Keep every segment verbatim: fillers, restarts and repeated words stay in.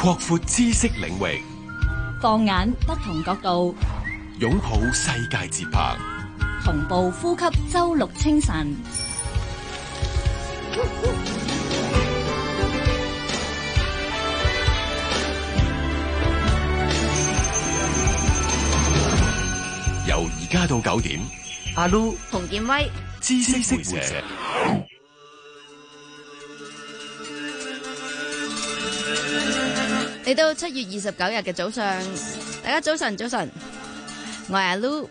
擴闊知識領域， 放眼不同角度， 擁抱世界節拍， 同步呼吸周六清晨。 由而家到九點， 阿 Lu 洪建威， 知識識活者。 嚟到七月二十九日嘅早上，大家早晨，早晨，我係阿 Lu。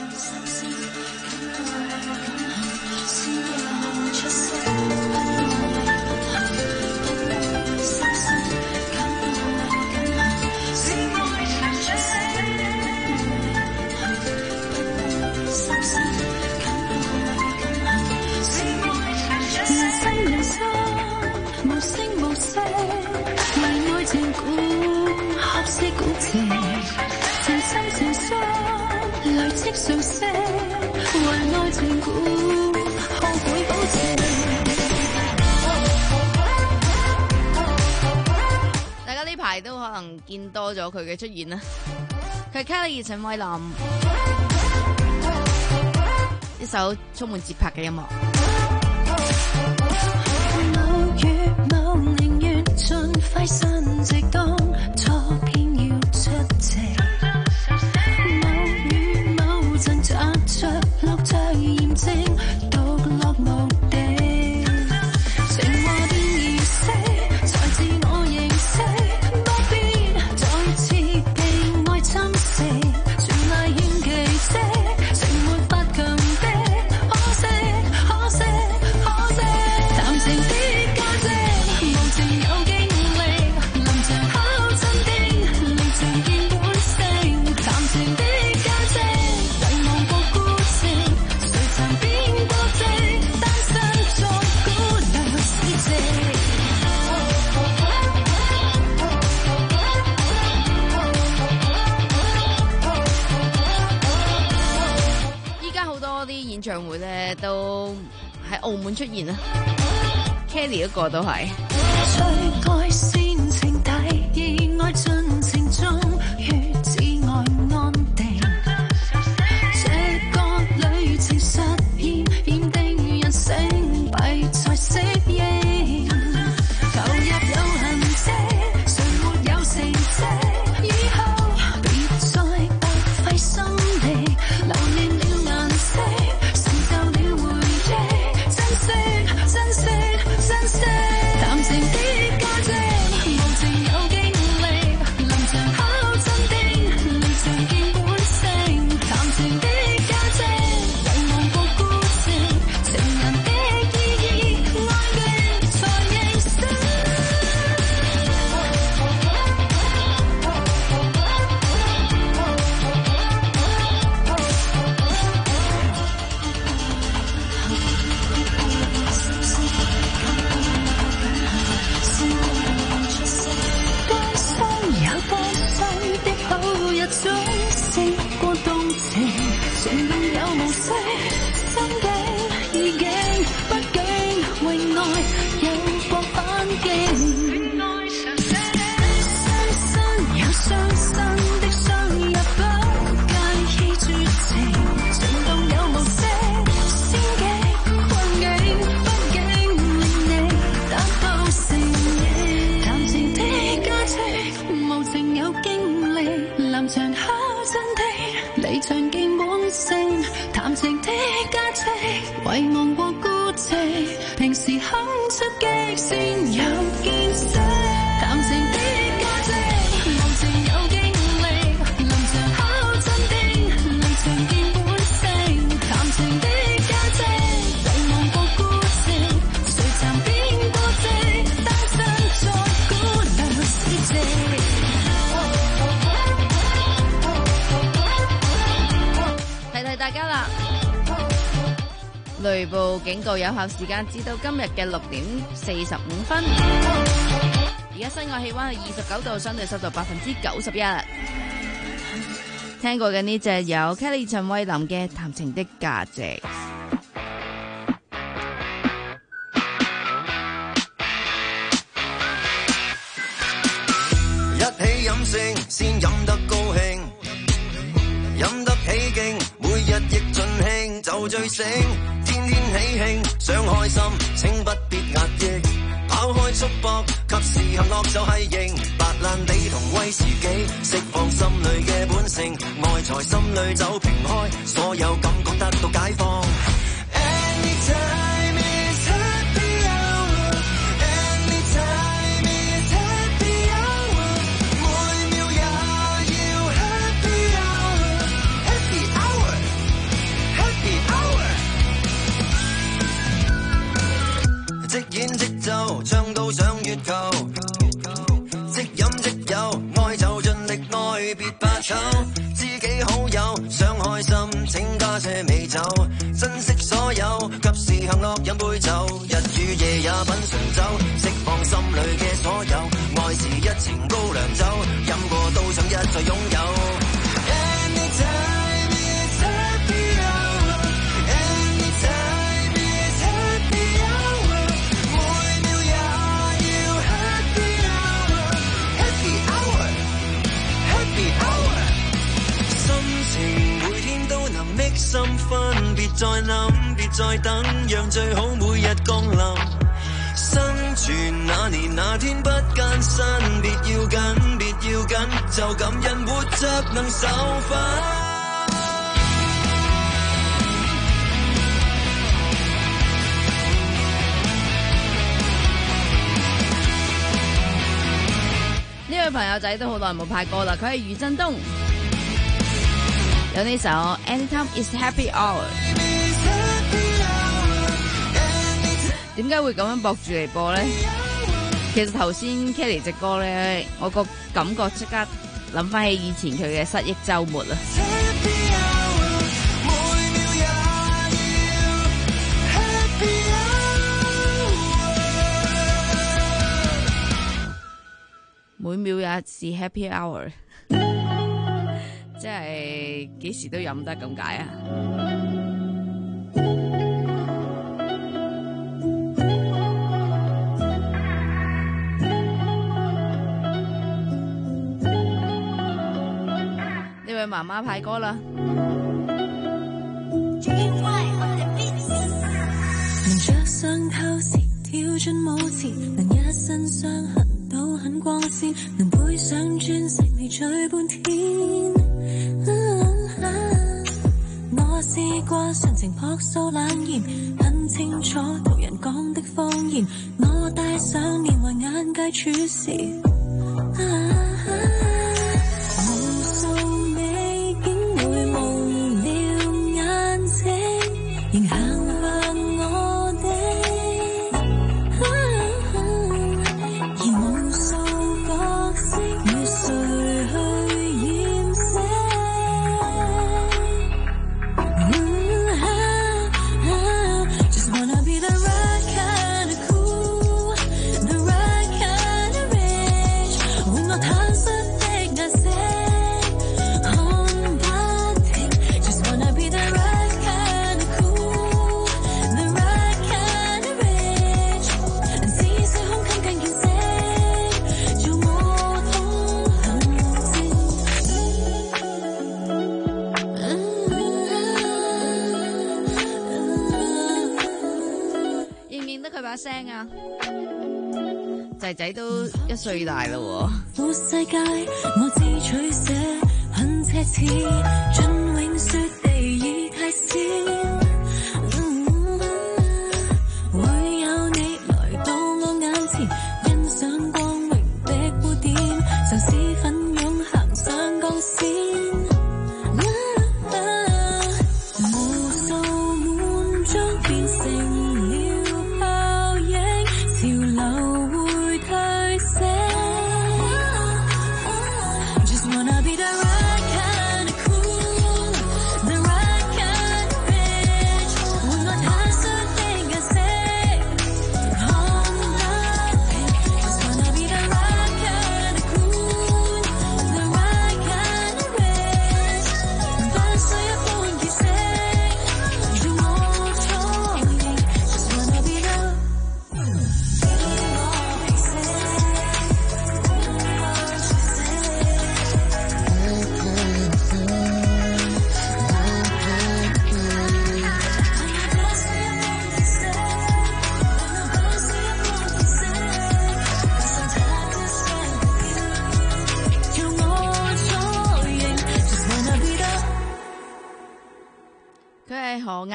大家呢排都可能見多咗佢嘅出現啦。佢係Kelly陳慧琳，一首充滿節拍嘅音樂。 某月某寧願盡費神直當錯偏要出席，某月某陣扎着落着驗證獨落無地，情話變儀式才自我認識，不必再次被愛侵蝕，全賴欠奇蹟，情沒法強迫，可惜可惜可惜，談情的價值無情有經歷，臨場考真的離場見本性，談情的價值遺忘過孤寂，誰曾變過直，單身作姑娘死寂。 依家好多啲演唱會咧都喺澳門出現啊 ，Kelly 嗰個都係。 最愛先情底，意愛盡情中，於至愛安定。這個旅程實驗驗定人性，弊在適應。投入有痕跡，誰沒有成績？以後別再白費心力，留念了顏色，成就了回憶，珍惜珍惜珍惜。談情的價值，無情有經歷，臨場考真的離場見本性，談情的價值遺忘過孤寂，情人的意義愛的才認識。多傷也多傷的好日子，試過動情，情動有無色，心境意境，畢竟為愛有過反擊。傷身有傷身的傷入不介意絕情，情動有無色，仙境困境，畢竟令你達到成形。談情的價值，無情有經歷，臨場考真的離場見本性，談情的價值遺忘過孤寂，平時肯出擊先有見識。談情的價值，無情有經歷，臨場考真的離場見本性，談情的價值遺忘過孤寂，誰曾變過直，單身作姑娘死寂。 提提大家啦，雷暴警告有效時間至到今日嘅六點四十五分。而家室外氣溫係二十九度，相對濕度百分之九十一。聽過嘅呢隻有 Kelly 陳慧琳嘅《談情的價值》。 就醉醒，天天喜慶想開心，請不必壓抑，拋開束縛，及時行樂就係型，白蘭地同威士忌，釋放心裏嘅本性，愛在心裏走平開，所有感覺得到解放。Anytime is happy hour, anytime is happy hour， 每秒也要 happy hour, happy hour, happy hour。 即演即奏，唱到上月球，即飲即有，愛就盡力愛，別怕醜。知己好友想開心，請加些美酒，珍惜所有，及時行樂飲杯酒，日與夜也品嘗酒，釋放心裏嘅所有，愛是一程高粱酒，飲過都想一再擁有。Anytime is happy hour, anytime is happy hour， 每秒也要 happy hour, happy hour, happy hour。 心情每天都能 make 心分，別再諗，別再等，讓最好每日降臨。生存那年那天不艱辛，別要緊，別要緊，就感恩活着能受訓。 呢位朋友仔都好耐冇派歌啦，佢係余振東，有呢首 Anytime is Happy Hour。 點解會咁樣駁住嚟播呢？其實頭先 Kelly 隻歌呢，我個感覺即刻諗翻起以前佢嘅失憶週末啊！每秒也是 Happy Hour， 即係幾時都飲得咁解啊！呢位媽媽派歌啦。 能着上透視跳進舞池，能一身傷痕都很光鮮，能配上鑽石微醉半天。啊啊、我試過純情樸素冷豔，很清楚途人講的謊言，我戴上面環眼界處事。啊啊仔仔都一歲大啦喎！ 世界我自取捨很奢侈，盡永說地已太少。會有你來到我眼前，欣賞光榮的污點，就似奮勇行上鋼線。無數滿裝變成了泡影，潮流Just wanna be the right kind of cool, the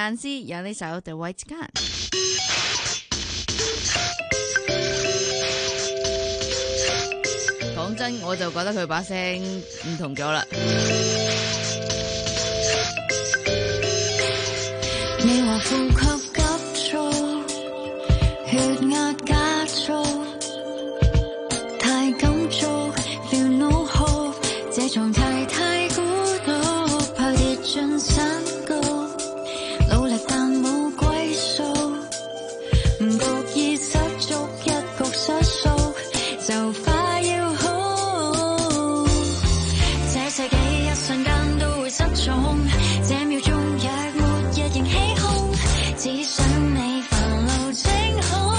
晏詩有呢首《The White Cat》。講真，我就覺得佢把聲唔同咗啦。 你話呼吸急促，血壓加速，太感觸 feel no hope， 這狀態太孤獨，怕跌進山谷，努力但冇歸宿，唔覺意失足，一局失數，就快要好。這世紀一瞬間都會失蹤，這秒鐘若沒日仍起哄，只想你煩惱清空。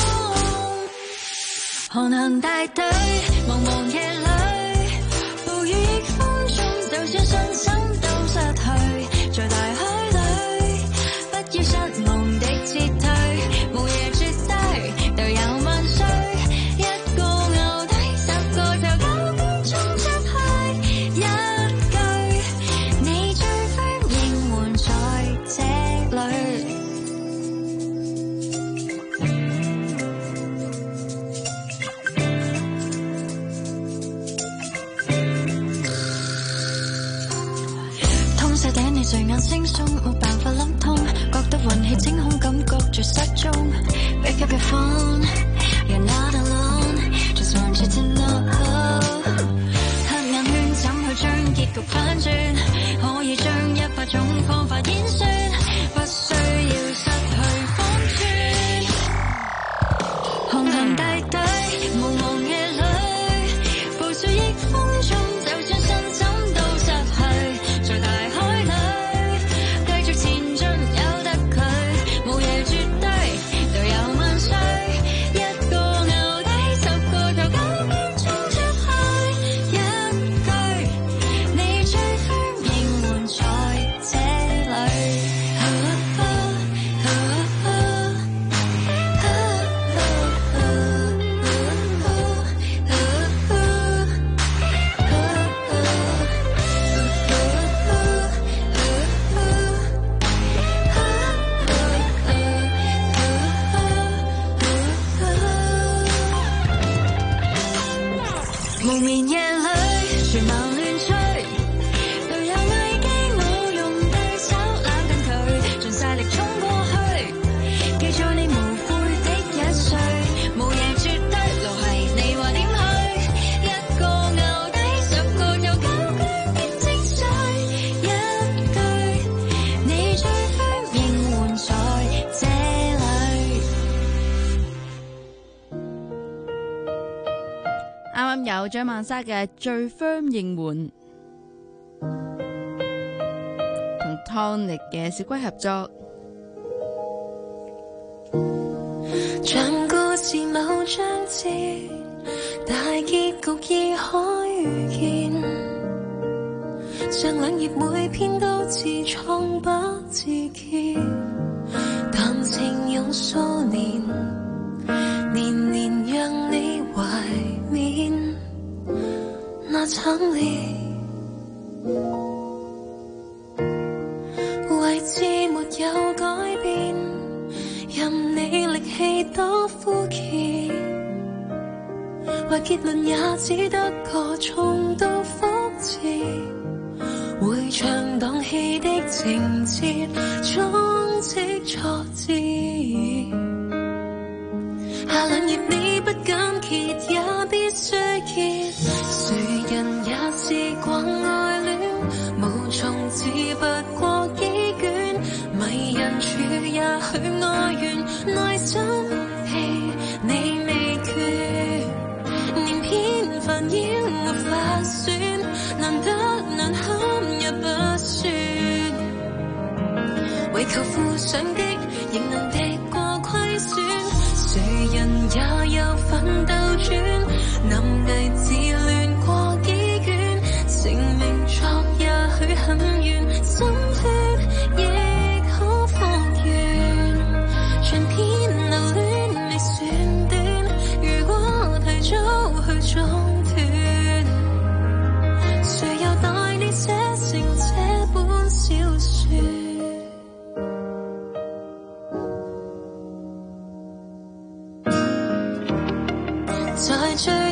航行大隊，茫茫夜裏，暴雨逆風中，就算信心都失去，在大海裏，不要失望的撤退，無夜絕對，隊友萬歲，一個牛底，十個就九分鐘出去，一句你最 firm 應援在這裏。睡眼惺忪，冇辦法諗通，覺得運氣清空，感覺住失蹤。Pick up your phone, you're not alone, just want you to know。黑眼圈怎去將結局反轉？可以將一百種方法演算，不需要失去方寸。航行大隊，茫茫夜裏，暴雪逆風中，就算信心都失去，在大海裏。無眠夜裏，全矛亂吹，隊友危機冇用對手攬緊佢，盡晒力衝過去，記住你無悔的一歲，無夜絕對，路係你話點去，一個牛底，十個就九圈的精髓，一句你最 firm 應援在這裏。 啱啱有張曼莎嘅最 firm 應援，同 Tonic 嘅小龜合作。 像故事某章節，大結局已可預見，上兩頁每篇都自創不自結，談情用數年，年年讓你懷緬那慘烈，位置沒有改變，任你力氣多枯竭，為結論也只得個重蹈覆轍，回腸蕩氣的情節充斥挫折，下兩頁你不敢揭也必須揭，誰人也試過愛戀，無從只不過幾卷，迷人處也許愛完，內心戲你未決，連篇繁已沒法選，難得難堪也不算，為求附上的仍能敵過虧損，誰人也有奮鬥轉，臨危自亂過幾卷，成名作也許很遠，心血亦可放遠，全篇留戀未算短，如果提早去中斷，誰又待你寫成這本小說？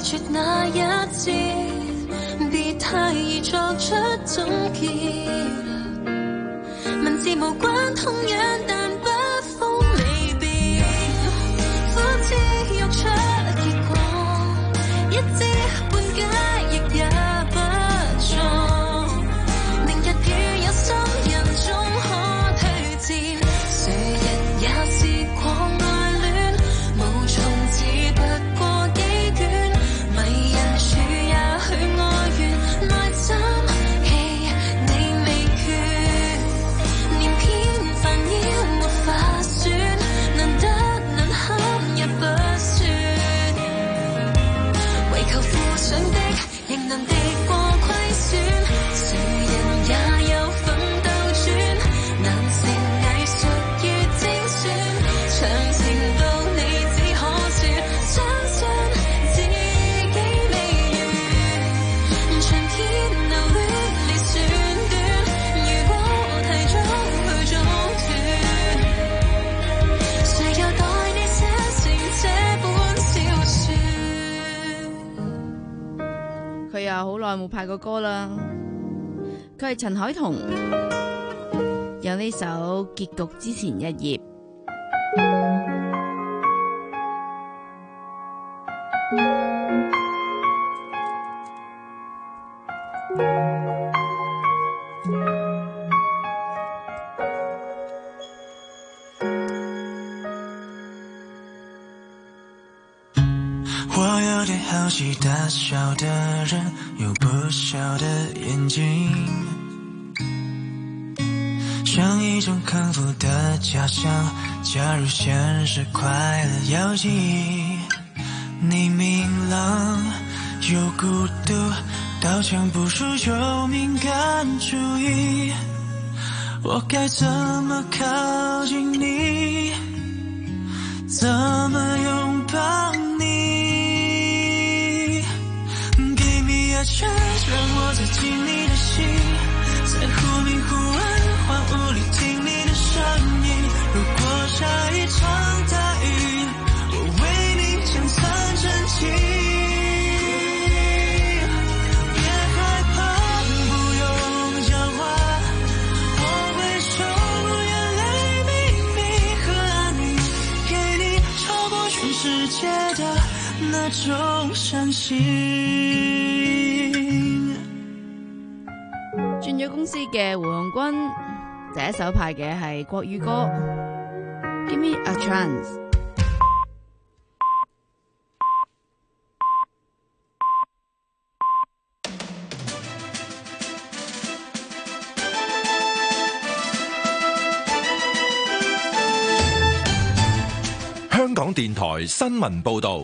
絕那一節，別太易作出總結。文字無關痛癢，但不風未變，苦之欲出結果，一知半解亦也不錯。明日與有心人終可推薦，誰人也試過愛戀，無從只不過幾卷，迷人處也許愛怨，內心戲你未決，連篇煩擾沒法算，難得難堪也不算，為求附上的仍能敵過虧損，誰人也有奮鬥轉，難成藝術越精選，長情到你只可說，相信自己未完，長天流亂你算短，如果提早去總斷，誰又待你寫成這本小說？ 佢又好耐冇派過歌啦。佢係陳凱彤，有呢首《結局之前一頁》。 我有点好奇，大小的人有不小的眼睛，像一种康复的假象，加入现实快乐药剂。你明朗又孤独，刀枪不入就敏感主义，我该怎么靠近你，怎么拥抱你？Give me a chance， 让我走进你的心，在忽明忽暗荒芜里听你的声音。如果下一场大雨，我为你撑伞撑起。别害怕，不用讲话，我会收录眼泪秘密和安宁，给你超过全世界的那種相信。 轉咗公司嘅胡鴻鈞，第一首派嘅係國語歌《Give Me a Chance》。 香港電台新聞報導。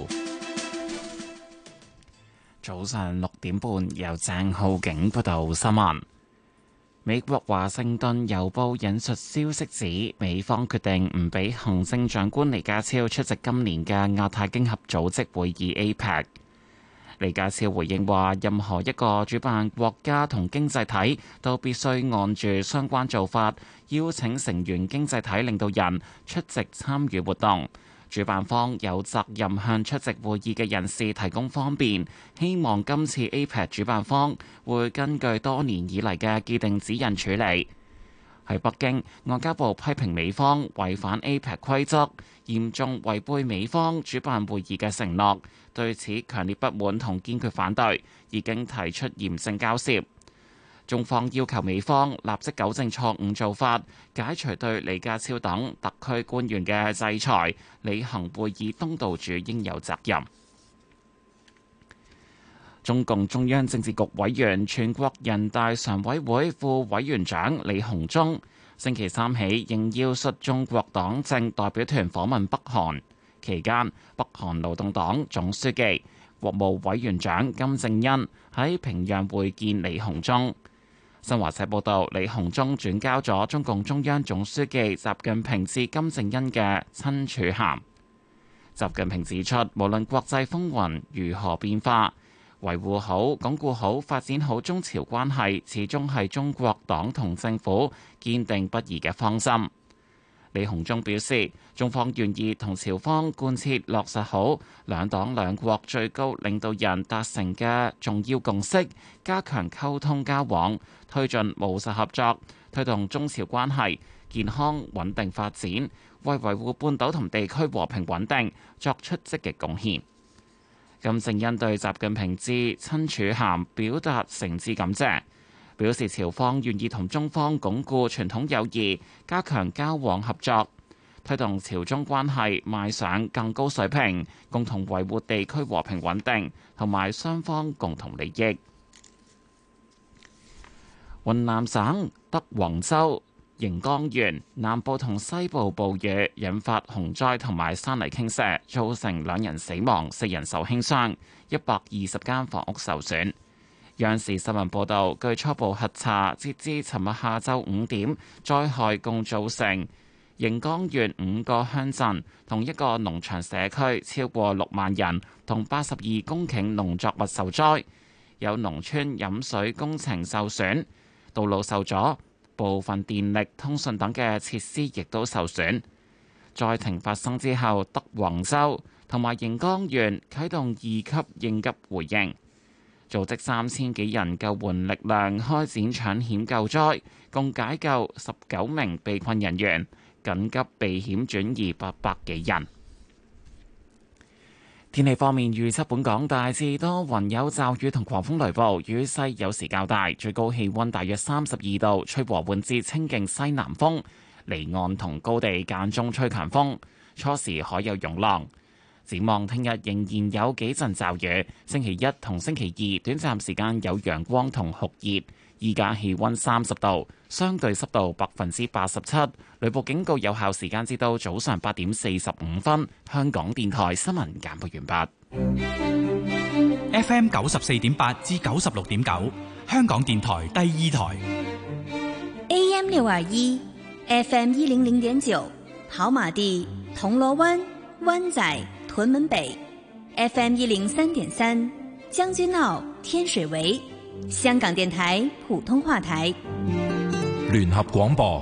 早上六點半，由鄭浩景報道新聞。美國華盛頓郵報引述消息指，美方決定唔俾行政長官李家超出席今年嘅亞太經合組織會議 A P E C。李家超回應話，任何一個主辦國家同經濟體都必須按住相關做法，邀請成員經濟體領導人出席參與活動。主辦方有責任向出席會議嘅人士提供方便，希望今次 A P E C 主辦方會根據多年以嚟嘅既定指引處理。喺北京，外交部批評美方違反 A P E C 規則，嚴重違背美方主辦會議嘅承諾，對此強烈不滿同堅決反對，已經提出嚴正交涉。中方要求美方立即糾正錯誤做法，解除對李家超等特區官員嘅制裁，履行會議東道主應有責任。中共中央政治局委員、全國人大常委會副委員長李鴻忠星期三起應邀率中國黨政代表團訪問北韓，期間北韓勞動黨總書記、國務委員長金正恩喺平壤會見李鴻忠。新華社報道，李鴻忠轉交咗中共中央總書記習近平致金正恩嘅親署函。習近平指出，無論國際風雲如何變化，維護好、鞏固好、發展好中朝關係，始終係中國黨同政府堅定不移嘅方針。 李鴻忠表示，中方願意同朝方貫徹落實好兩黨兩國最高領導人達成嘅重要共識，加強溝通交往，推進務實合作，推動中朝關係健康穩定發展，為維護半島同地區和平穩定作出積極貢獻。金正恩對習近平致親署函表達誠摯感謝，表示朝方願意同中方鞏固傳統友誼，加強交往合作，推動朝中關係邁上更高水平，共同維護地區和平穩定同埋雙方共同利益。雲南省德宏州盈江縣南部同西部暴雨引發洪災同埋山泥傾瀉，造成兩人死亡、四人受輕傷，一百二十間房屋受損。央視新聞報導，據初步核查，截至尋日下晝五點，災害共造成盈江縣五個鄉鎮同一個農場社區超過六萬人同八十二公頃農作物受災，有農村飲水工程受損，道路受阻。部分電力、通訊等嘅設施亦都受損。災情發生之後，德宏州同埋盈江縣啟動二級應急回應，組織三千幾人救援力量開展搶險救災，共解救十九名被困人員，緊急避險轉移八百幾人。天氣方面預測，本港大致多雲有驟雨同狂風雷暴，雨勢有時較大，最高氣溫大約三十二度，吹和緩至清勁西南風，離岸同高地間中吹強風，初時海有湧浪。展望聽日仍然有幾陣驟雨，星期一同星期二短暫時間有陽光同酷熱。依家氣溫三十度，相對濕度百分之八十七，雷暴警告有效時間至到早上八點四十五分。香港電台新聞簡報完畢。 F M 九十四點八至九十六點九，香港電台第二台。 A M 六二一，F M 一零零點九，跑馬地、銅鑼灣、灣仔、屯門北 ，F M 一零三點三，將軍澳、天水圍。香港電台普通話台， 聯合廣播。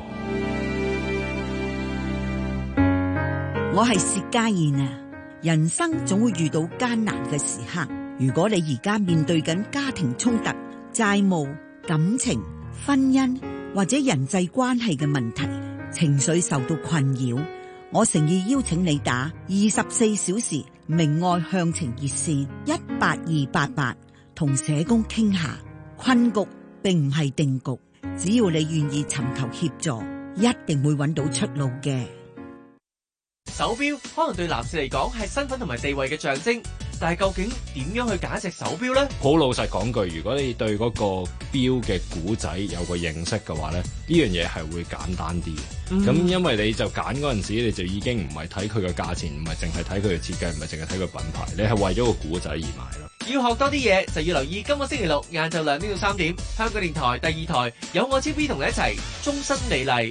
我係薛家燕啊！人生總會遇到艱難嘅時刻，如果你而家面對緊家庭衝突、債務、感情、婚姻或者人際關係嘅問題，情緒受到困擾，我誠意邀請你打二十四小時明愛向晴熱線一八二八八，同社工傾下。困局並唔係定局，只要你願意尋求協助，一定會揾到出路嘅。 手錶可能對男士嚟講係身份同埋地位嘅象徵，但係究竟點樣去揀一隻手錶呢？ 好老實講句，如果你對嗰個錶嘅古仔有個認識嘅話咧，呢樣嘢係會簡單啲嘅。咁、嗯、因為你就揀嗰陣時，你就已經唔係睇佢嘅價錢，唔係淨係睇佢嘅設計，唔係淨係睇佢品牌，你係為咗個古仔而買咯。 要學多啲嘢，就要留意今個星期六晏晝兩點到三點，香港電台第二台有我超 B 同你一齊終身美麗。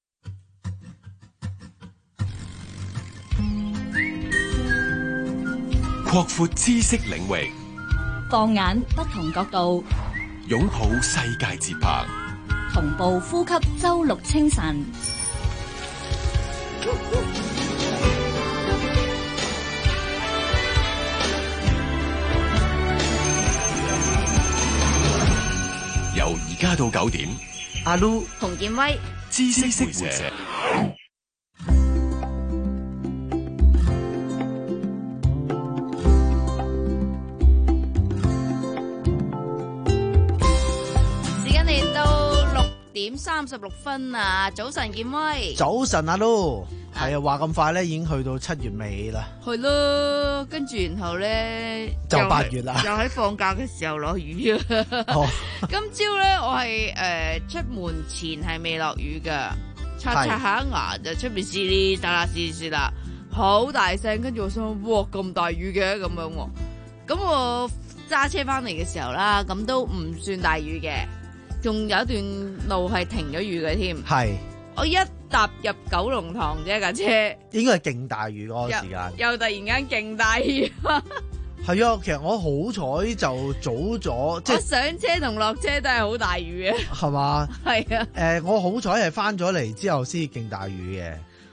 擴闊知識領域， 放眼不同角度， 擁抱世界節拍， 同步呼吸周六清晨。 由而家到九點， 阿 Lu 洪建威， 知識識社。 點三十六分啊！早晨，建威。 早晨，阿 Lu。係啊，話咁快咧，已經去到七月尾啦。 係咯，跟住然後咧就八月啦， 又喺放假嘅時候落雨啊！哦、今朝咧，我係誒、呃、出門前係未落雨噶，刷刷下牙就出面淅哩嗒啦淅淅啦，好大聲。跟住我想，哇咁大雨嘅咁樣喎。咁我揸車翻嚟嘅時候啦，咁都唔算大雨嘅。仲有一段路係停咗雨嘅添，係我一踏入九龍塘啫架車， 應該係勁大雨嗰個時間， 又，又突然間勁大雨。 係啊，其實我好彩就早咗，即係我上車同落車都係好大雨嘅， 係嘛？ 係啊， 誒、呃，我好彩係翻咗嚟之後先勁大雨嘅。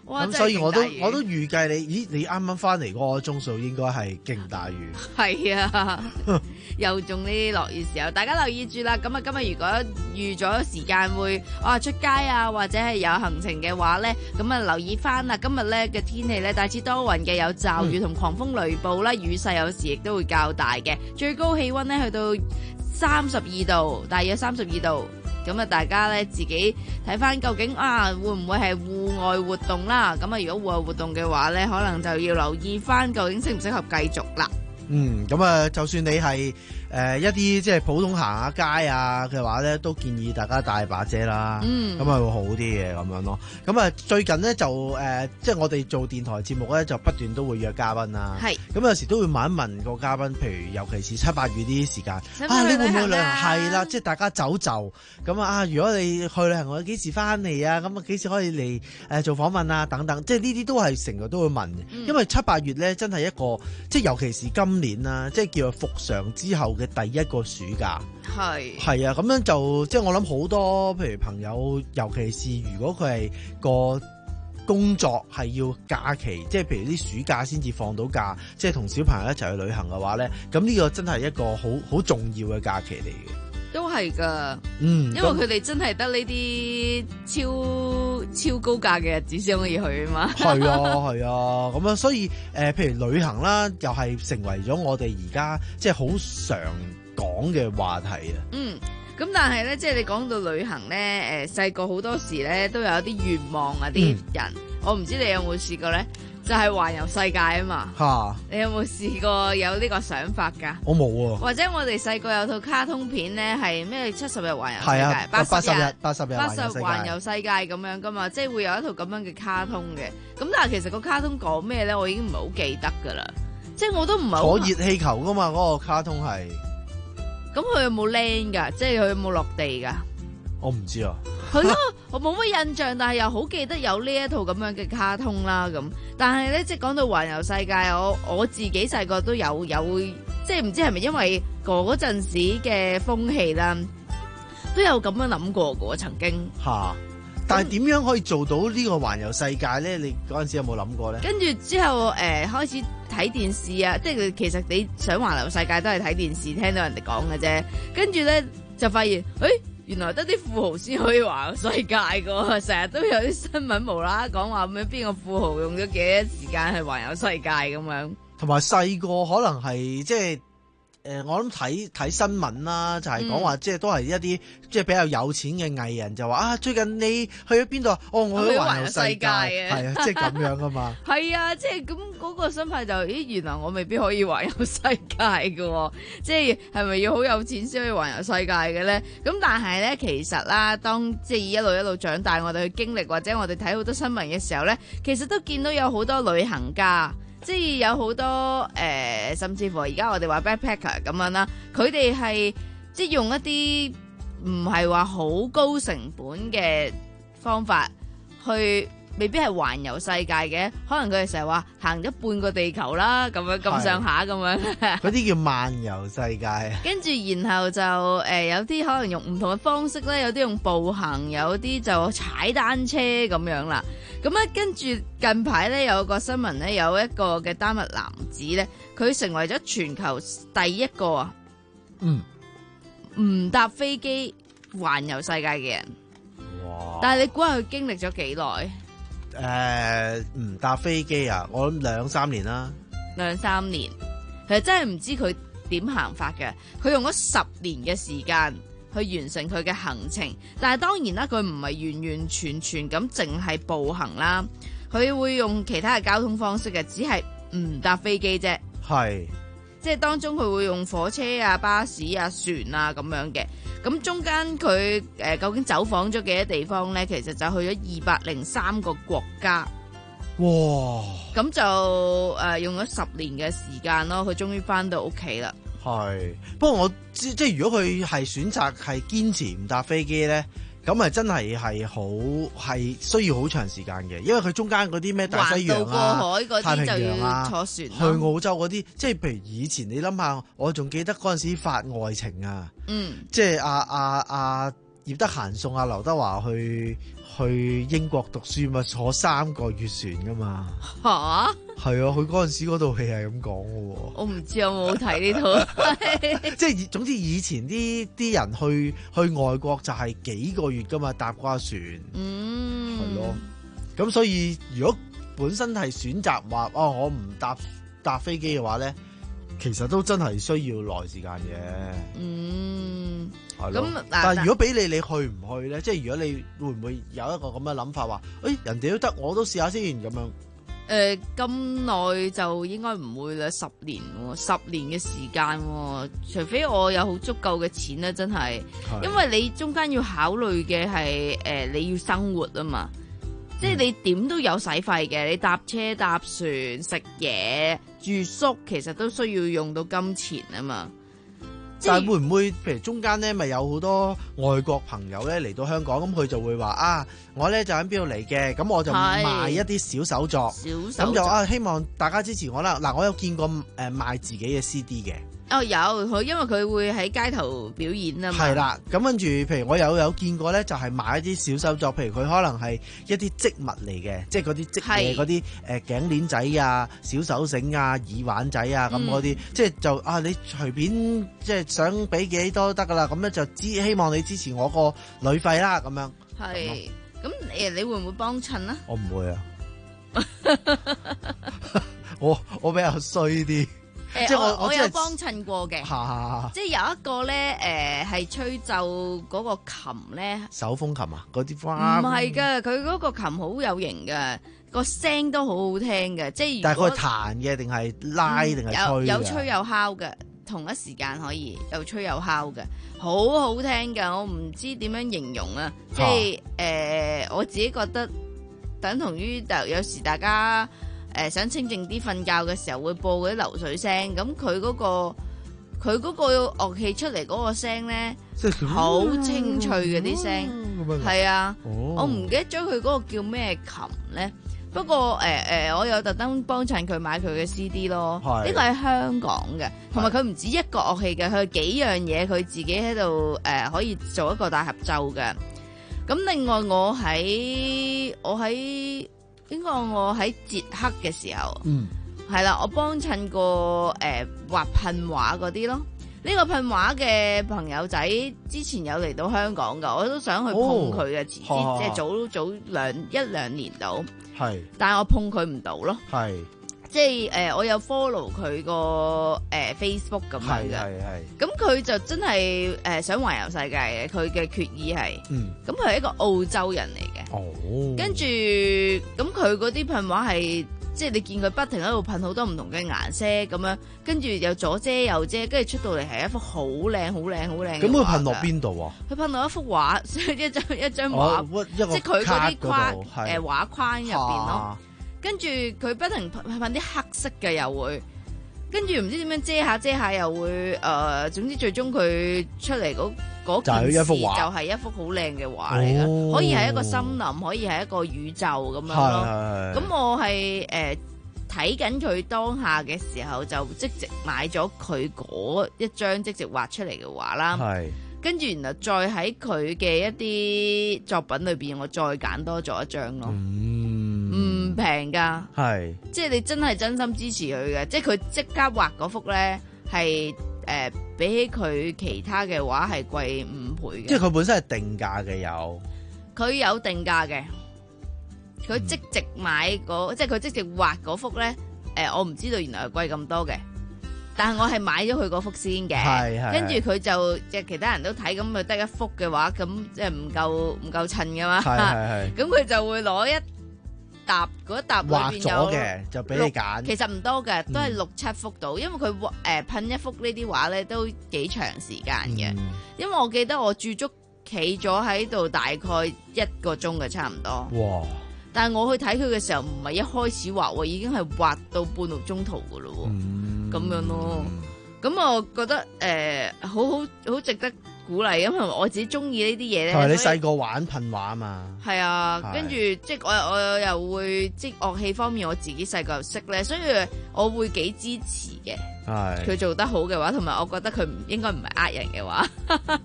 哇咁所以我都真係勁大雨我都預計你，咦？你啱啱翻嚟嗰個鐘數應該係勁大雨。 係啊，又中呢啲落雨時候，大家留意住啦。咁啊，今日如果預咗時間會啊出街啊，或者係有行程嘅話咧，咁啊留意翻啦。今日咧嘅天氣咧大致多雲嘅，有驟雨同狂風雷暴啦，雨勢有時亦都會較大嘅。最高氣溫咧去到三十二度，大約三十二度。咁啊，大家咧自己睇翻究竟啊，會唔會係戶外活動啦？咁啊，如果戶外活動嘅話咧，可能就要留意翻究竟適唔適合繼續啦。 嗯，咁啊，就算你係誒、呃、一啲即係普通行下街啊嘅話咧，都建議大家帶把遮啦。 嗯， 咁啊會好啲嘅咁樣咯。咁啊最近咧就誒、呃，即係我哋做電台節目咧，就不斷都會約嘉賓啦。 係。 咁有時都會問一問個嘉賓，譬如尤其是七八月呢啲時間， 使唔使啊，你會唔會去旅行啊旅行？係啦，即係大家走就咁啊！如果你去旅行，我幾時翻嚟啊？咁啊幾時可以嚟誒、呃、做訪問啊？等等，即係呢啲都係成日都會問嘅。 嗯、 因為七八月咧真係一個，即係尤其是今年啦，即係叫做復常之後嘅第一個暑假。 係係啊，咁樣就即係我諗好多，譬如朋友，尤其是如果佢係個工作係要假期，即係譬如啲暑假先至放到假，即係同小朋友一齊去旅行嘅話咧，咁呢個真係一個好好重要嘅假期嚟嘅。 都係噶， 嗯， 因為佢哋真係得呢啲超超高價嘅日子先可以去啊嘛。 係啊，係啊，咁啊，所以誒、呃，譬如旅行啦，又係成為咗我哋而家即係好常講嘅話題啊。 嗯，咁但係咧，即係你講到旅行咧，誒細個好多時咧都有一啲願望啊，啲人，嗯、我唔知你有冇試過咧？就係環遊世界啊嘛！ 嚇， 你有冇試過有呢個想法㗎？ 我冇喎。 或者我哋細個有套卡通片咧，係咩七十日環遊世界， 啊、 八十日八十日八十環遊世界咁樣㗎嘛，即係會有一套咁樣嘅卡通嘅。咁但係其實個卡通講咩咧，我已經唔係好記得㗎啦。即係我都唔係好坐熱氣球㗎嘛，嗰、嗰個卡通係。 咁佢有冇 land 㗎？即係佢有冇落地㗎？ 我唔知啊。 係咯，我冇乜印象，但係又好記得有呢一套咁樣嘅卡通啦。咁，但係咧，即係講到環遊世界，我我自己細個都有有，即係唔知係咪因為嗰陣時嘅風氣啦，都有咁樣諗過嘅。曾經嚇，但係點樣可以做到呢個環遊世界咧？你嗰陣時有冇諗過咧？ 跟住之後，誒、呃、開始睇電視啊，即係其實你想環遊世界都係睇電視，聽到人哋講嘅啫。跟住咧就發現，誒、欸。原來得啲富豪先可以環遊世界㗎，成日都有啲新聞無啦啦講話咩邊個富豪用咗幾多時間去環遊世界咁樣。 同埋細個可能係即係誒、呃，我諗睇睇新聞啦，就係講話即係都係一啲即係比較有錢嘅藝人就話啊，最近你去咗邊度？哦，我去環遊世界啊，係啊，即係咁樣噶嘛。係啊，即係咁嗰個心態就咦，原來我未必可以環遊世界㗎，即係係咪要好有錢先可以環遊世界嘅咧？咁但係咧，其實啦，當即係一路一路長大，我哋去經歷或者我哋睇好多新聞嘅時候咧，其實都見到有好多旅行家。即係有好多誒、呃，甚至乎而家我哋話 backpacker 咁樣啦，佢哋係即係用一啲唔係話好高成本嘅方法去，未必係環遊世界嘅，可能佢哋成日話行咗半個地球啦，咁樣咁上下咁樣。 嗰啲叫漫遊世界。 跟住然後就誒、呃、有啲可能用唔同嘅方式咧，有啲用步行，有啲就踩單車咁樣啦。咁咧，跟住近排咧有個新聞咧，有一個嘅丹麥男子咧，佢成為咗全球第一個啊， 嗯， 唔搭飛機環遊世界嘅人。哇！但係你估下佢經歷咗幾耐？ 誒、呃，唔搭飛機啊！我諗兩三年啦， 兩三年，其實真係唔知佢點行法嘅。佢用咗十年嘅時間去完成佢嘅行程，但係當然啦，佢唔係完完全全咁淨係步行啦，佢會用其他嘅交通方式嘅，只係唔搭飛機啫。 係， 即係當中佢會用火車啊、巴士啊、船啊咁樣嘅。咁中間佢誒、呃、究竟走訪咗幾多地方咧？其實就去咗二百零三個國家。 哇！ 咁就誒、呃、用咗十年嘅時間咯，佢終於翻到屋企啦。 係，不過我即即係如果佢係選擇係堅持唔搭飛機咧，咁係真係係好係需要好長時間嘅，因為佢中間嗰啲咩大西洋啊、 過海嗰啲太平洋啊、 就要坐船去澳洲嗰啲，即係譬如以前你諗下，我仲記得嗰陣時發愛情啊， 嗯， 即係阿阿阿葉德嫻送阿劉德華去去英國讀書嘛，坐三個月船噶嘛。 吓？ 係啊，佢嗰陣時嗰套戲係咁講嘅喎。 我唔知有冇睇呢套。 即係總之以前啲啲人去去外國就係幾個月噶嘛，搭嗰架船。 嗯， 係咯。咁所以如果本身係選擇話哦，我唔搭搭飛機嘅話咧，其實都真係需要耐時間嘅。 嗯， 係咯。 咁但係如果俾你，你去唔去咧？即係如果你會唔會有一個咁嘅諗法話，誒、哎、人哋都得，我都試下先咁樣。 誒咁耐就應該唔會啦，十年喎，十年嘅時間喎，除非我有好足夠嘅錢咧，真係，因為你中間要考慮嘅係誒你要生活啊嘛，即係你點都有使費嘅，你搭車搭船食嘢住宿，其實都需要用到金錢啊嘛。 但係會唔會譬如中間咧，咪有好多外國朋友咧嚟到香港，咁佢就會話啊，我咧就喺邊度嚟嘅，咁我就賣一啲小手作，咁就啊希望大家支持我啦。嗱，我有見過誒、呃、賣自己嘅 C D 嘅。 哦，有佢，因為佢會喺街頭表演啊嘛。係啦，咁跟住，譬如我有有見過咧，就係買一啲小手作，譬如佢可能係一啲織物嚟嘅，即係嗰啲織嘅嗰啲誒頸鏈仔啊、小手繩啊、耳環仔啊咁嗰啲，即係就啊你隨便即係想俾幾多都得噶啦，咁咧就支希望你支持我個旅費啦，咁樣。 係，咁誒你會唔會幫襯啊？ 我唔會啊，我我比較衰啲。 誒、 即係我我我有係幫襯過嘅，即係有一個咧誒係吹奏嗰個琴咧， 手風琴啊，嗰啲花唔係㗎，佢嗰個琴好有型㗎，個聲都好好聽嘅，即係但係如果佢係彈嘅定係拉定係吹有嘅有吹有敲嘅，同一時間可以有吹有敲嘅，好好聽㗎，我唔知點樣形容啊，即係誒、呃、我自己覺得等同於有時大家。誒、呃、想清靜啲瞓覺嘅時候會播嗰啲流水聲，咁佢嗰個佢嗰個樂器出嚟嗰個聲咧，好清脆嘅啲聲，係啊， 哦、 我唔記得咗佢嗰個叫咩琴咧。不過誒誒、呃呃，我有特登幫襯佢買佢嘅 C D 咯，呢個係香港嘅，同埋佢唔止一個樂器嘅，佢幾樣嘢佢自己喺度誒可以做一個大合奏嘅。咁另外我喺我喺。應該我喺捷克嘅時候， 嗯， 係啦，我幫襯過誒畫噴畫嗰啲咯。呢、這個噴畫嘅朋友仔之前有嚟到香港噶，我都想去碰佢嘅，遲啲、哦、即係早早兩一兩年到， 係， 但係我碰佢唔到咯， 係， 即係誒、呃、我有 follow 佢個誒 Facebook 咁樣嘅， 係係， 咁佢就真係誒、呃、想環遊世界嘅，佢嘅決意係， 嗯， 咁佢係一個澳洲人嚟嘅。 哦， 跟住咁佢嗰啲噴畫係，即係你見佢不停喺度噴好多唔同嘅顏色咁樣，跟住又左遮右遮，跟住出到嚟係一幅好靚、好靚、好靚嘅畫。 咁佢噴落邊度啊？ 佢噴落一幅畫，一張一張畫， 哦、即係佢嗰啲框誒誒畫框入邊咯。跟住佢不停噴噴啲黑色嘅又會，跟住唔知點樣遮下遮下又會誒、呃，總之最終佢出嚟嗰。嗰件事就係一幅好靚嘅畫嚟嘅，哦、可以係一個森林，可以係一個宇宙咁樣咯。咁我係誒睇緊佢當下嘅時候，就即直買咗佢嗰一張即直畫出嚟嘅畫啦。跟住然後再喺佢嘅一啲作品裏邊，我再揀多咗一張咯。唔平㗎，係即係你真係真心支持佢嘅，即係佢即刻畫嗰幅咧係。誒、呃，比起佢其他嘅畫係貴五倍嘅， 即係佢本身係定價嘅有， 佢有定價嘅，佢即直買嗰、嗯，即係佢即直畫嗰幅咧，誒、呃，我唔知道原來係貴咁多嘅，但係我係買咗佢嗰幅先嘅，跟住佢就即係其他人都睇，咁佢得一幅嘅話，咁即係唔夠唔夠襯噶嘛，咁佢就會攞一沓嗰一沓裏邊有嘅，就俾你揀。 其實唔多嘅，都係六七幅到，因為佢誒、呃、噴一幅呢啲畫咧都幾長時間嘅。嗯、因為我記得我駐足企咗喺度大概一個鐘嘅差唔多。哇！但係我去睇佢嘅時候，唔係一開始畫喎，已經係畫到半路中途噶咯喎。咁、嗯、樣咯，咁我覺得誒、呃、好好好值得鼓勵，因為我自己中意呢啲嘢咧。 係你細個玩噴畫啊嘛。係啊，跟住即係我我又會即係樂器方面，我自己細個又識咧，所以我會幾支持嘅。係佢做得好嘅話，同埋我覺得佢唔應該唔係呃人嘅話。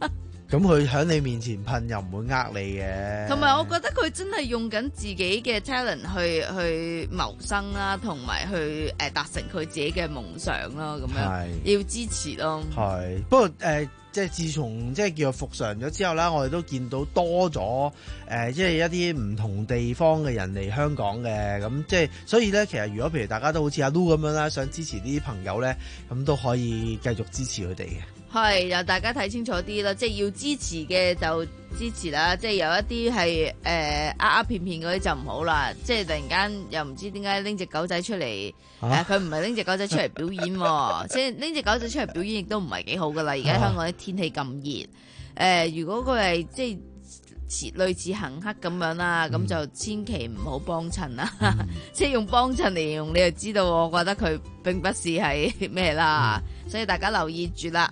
咁佢喺你面前噴又唔會呃你嘅。 同埋我覺得佢真係用緊自己嘅 talent 去去謀生啦，同埋去誒達成佢自己嘅夢想咯，咁樣要支持咯。 係，不過誒、呃，即係自從即係叫做復常咗之後啦，我哋都見到多咗誒、呃，即係一啲唔同地方嘅人嚟香港嘅，咁即係所以咧，其實如果譬如大家都好似阿 Lu 咁樣啦，想支持呢啲朋友咧，咁都可以繼續支持佢哋嘅。 係，又大家睇清楚啲啦，即係要支持嘅就支持啦，即係有一啲係誒呃呃騙騙嗰啲就唔好啦，即係突然間又唔知點解拎隻狗仔出嚟，誒佢唔係拎隻狗仔出嚟表演喎，即係拎隻狗仔出嚟表演亦都唔係幾好噶啦，而家香港啲天氣咁熱，誒、呃、如果佢係即係類似行乞咁樣啦，咁、嗯、就千祈唔好幫襯啦，嗯、即係用幫襯嚟形容你就知道，我覺得佢並不是係咩啦，嗯、所以大家留意住啦。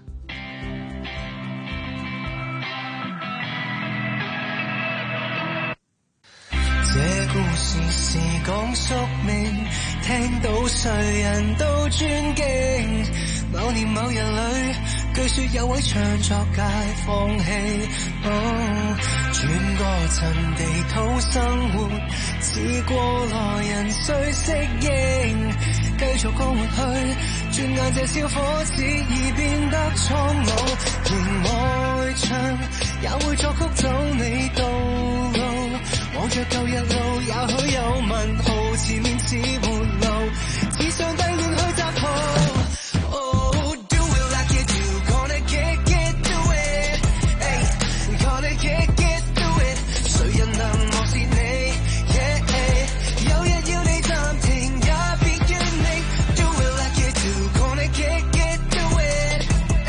這故事是講宿命，聽到誰人都尊敬。某年某日裏，據說有位唱作界放棄。哦，轉個陣地土生活，似過來人需適應，繼續過活去。轉眼這小伙子已變得蒼老，仍愛唱，也會作曲走你道路。望着舊日路，也許有問號，前面似活路，只想低亂去窄途。Oh, do it like you do, gonna kick it, do it, hey, gonna kick it, do it， 誰人能漠視你 ？Yeah, hey, 有日要你暫停，也別怨你。Do it like you do, gonna kick it, do it,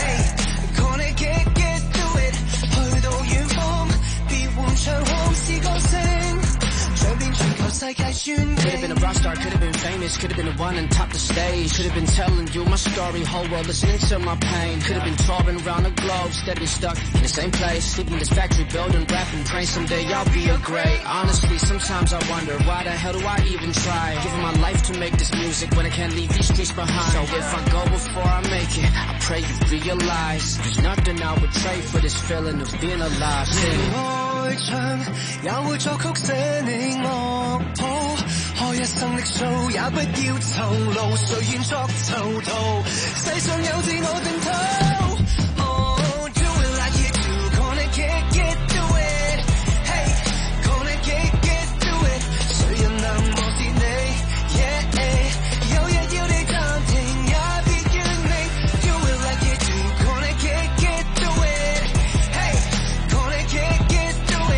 hey, gonna kick it, do it， 去到遠方，別換唱腔是歌聲。Could have been a rock star, could have been famous, could have been the one on top the stage. Could have been telling you my story, whole world listening to my pain. Could have been traveling around the globe, steadily stuck in the same place. Sleeping in this factory building, rapping, praying someday I'll be a great. Honestly, sometimes I wonder, why the hell do I even try? Giving my life to make this music when I can't leave these streets behind. So if I go before I make it, I pray you realize there's nothing I would trade for this feeling of being alive. Yeah. 愛唱也會作曲寫你樂譜，開一生的 show 也不要酬勞，誰願作囚徒？世上有自我定頭。Oh, do it like you do, gonna kick it, do it, hey, gonna kick it, do it， 誰人能漠視你 ？Yeah, hey, 有日要你暫停，也別怨你。Do it like you do, gonna kick it, do it, hey, gonna kick it。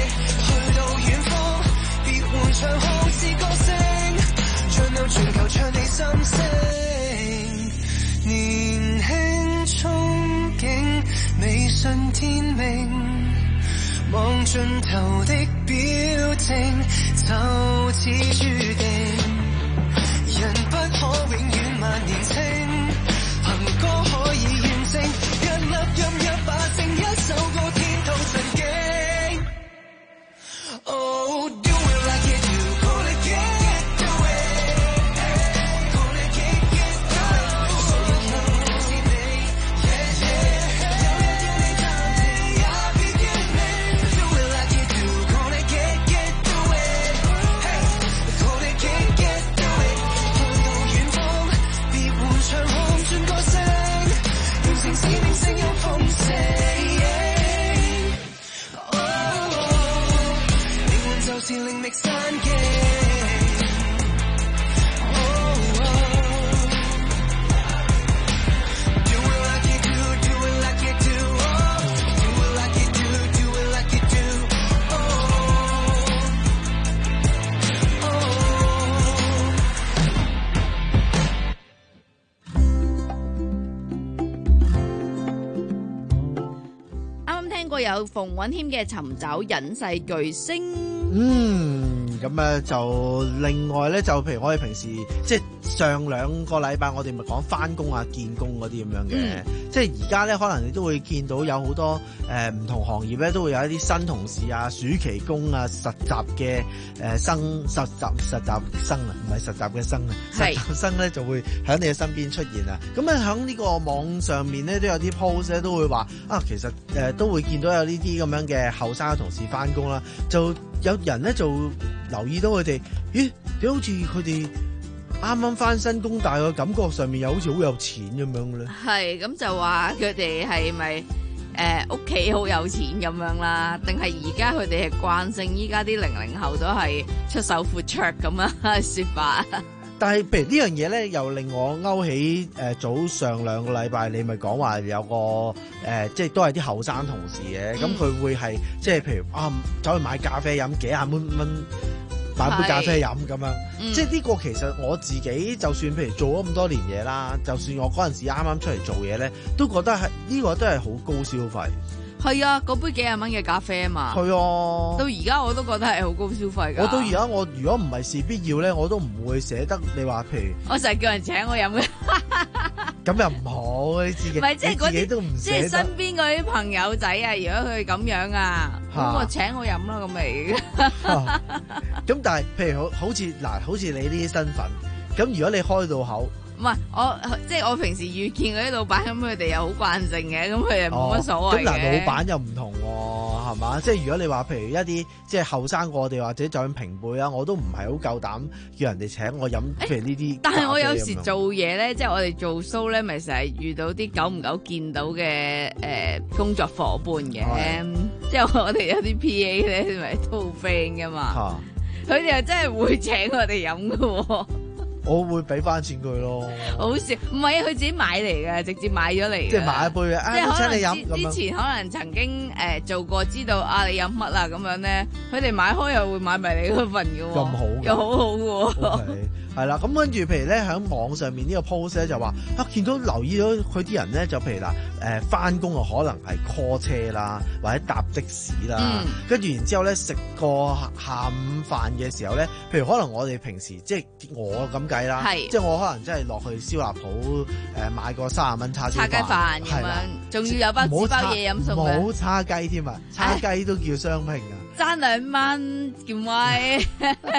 唱好是歌聲，盡量全球唱你心聲。年輕憧憬，未信天命，望盡頭的表情，就似注定。人不可永遠萬年青，憑歌可以驗證，一粒音一把聲，一首歌天土神經。Oh, do it like you do, gonna kick it, do it, gonna kick it, do it， 誰人能漠視你 ？Yeah, yeah， 有日要你暫停，也別怨你。Do it like you do, gonna kick it, do it, gonna kick it, do it， 去到遠方，別換唱腔轉歌聲，完成使命聲音豐盛。就是另覓山徑。Oh, oh. Do it like you do, do it like you do. Oh, do it like you do, do it like you do. Oh, oh. 啱啱聽過有馮允謙嘅《尋找隱世巨星》。 嗯，咁咁啊就另外咧就譬如我哋平時即係上兩個禮拜我哋咪講翻工啊見工嗰啲咁樣嘅， 嗯、 即係而家咧可能你都會見到有好多誒唔、呃、同行業咧都會有一啲新同事啊、暑期工啊、實習嘅誒生實習實習生啊，唔係實習嘅生啊，實習生咧就會喺你嘅身邊出現啊。咁啊喺呢個網上面咧都有啲 post 咧都會話啊，其實誒、呃、都會見到有呢啲咁樣嘅後生嘅同事翻工啦，就有人咧就留意到佢哋，咦？點好似佢哋啱啱翻新工，但係個感覺上面又好似好有錢咁樣嘅咧？ 係咁就話佢哋係咪誒屋企好有錢咁樣啦？定係而家佢哋係慣性？依家啲零零後都係出手闊綽咁樣説法。 但係譬如呢樣嘢咧，又令我勾起誒、呃、早上兩個禮拜，你咪講話有個誒、呃，即係都係啲後生同事嘅，咁佢、嗯、會係即係譬如啊，走去買咖啡飲幾廿蚊蚊買杯咖啡飲咁樣，嗯、即係呢個其實我自己就算譬如做咗咁多年嘢啦，就算我嗰陣時啱啱出嚟做嘢咧，都覺得係呢、呢個都係好高消費。 係啊，嗰杯幾廿蚊嘅咖啡啊嘛。係啊， 到而家我都覺得係好高消費㗎。 我到而家我如果唔係事必要咧，我都唔會捨得你話譬如。 我成日叫人請我飲嘅。 咁又唔好，你自己， 唔係即係嗰啲都唔即係身邊嗰啲朋友仔啊，如果佢咁樣啊，咁我請我飲啦咁咪。 咁但係譬如好好似嗱，好似你呢啲身份，咁如果你開到口。 唔係我即係我平時遇見嗰啲老闆，咁佢哋又好慣性嘅，咁佢又冇乜所謂嘅。咁嗱、 哦，老闆又唔同喎，係嘛？即係如果你話譬如一啲即係後生過我哋或者就咁平輩啊，我都唔係好夠膽叫人哋請我飲，譬如呢啲。 但係我有時做嘢咧，即係我哋做 show 咧，咪成日遇到啲久唔久見到嘅誒、呃、工作伙伴嘅，即係我哋有啲 P A 咧，咪都好 friend 噶嘛。佢哋、啊、又真係會請我哋飲嘅喎。 我會俾翻錢佢咯， 好笑，唔係佢自己買嚟嘅，直接買咗嚟。 即係買一杯嘅， 即係可能請你飲。 之前可能曾經誒、呃、做過，知道啊你飲乜啦咁樣咧，佢哋買開又會買埋你嗰份嘅喎， 咁好， 又好好嘅喎。 係啦，咁跟住譬如咧喺網上面呢個 post 咧就話啊，見到留意到佢啲人咧就譬如嗱誒翻工啊，可能係 call 車啦，或者搭的士啦，跟住、嗯、然之後咧食個下午飯嘅時候咧，譬如可能我哋平時即係我咁計啦，是即係我可能真係落去燒臘鋪誒買個三十蚊叉燒飯， 叉雞飯咁樣，仲要有包紙包嘢飲餸嘅， 唔好叉雞添啊，叉雞都叫雙拼啊！ 爭兩蚊健威，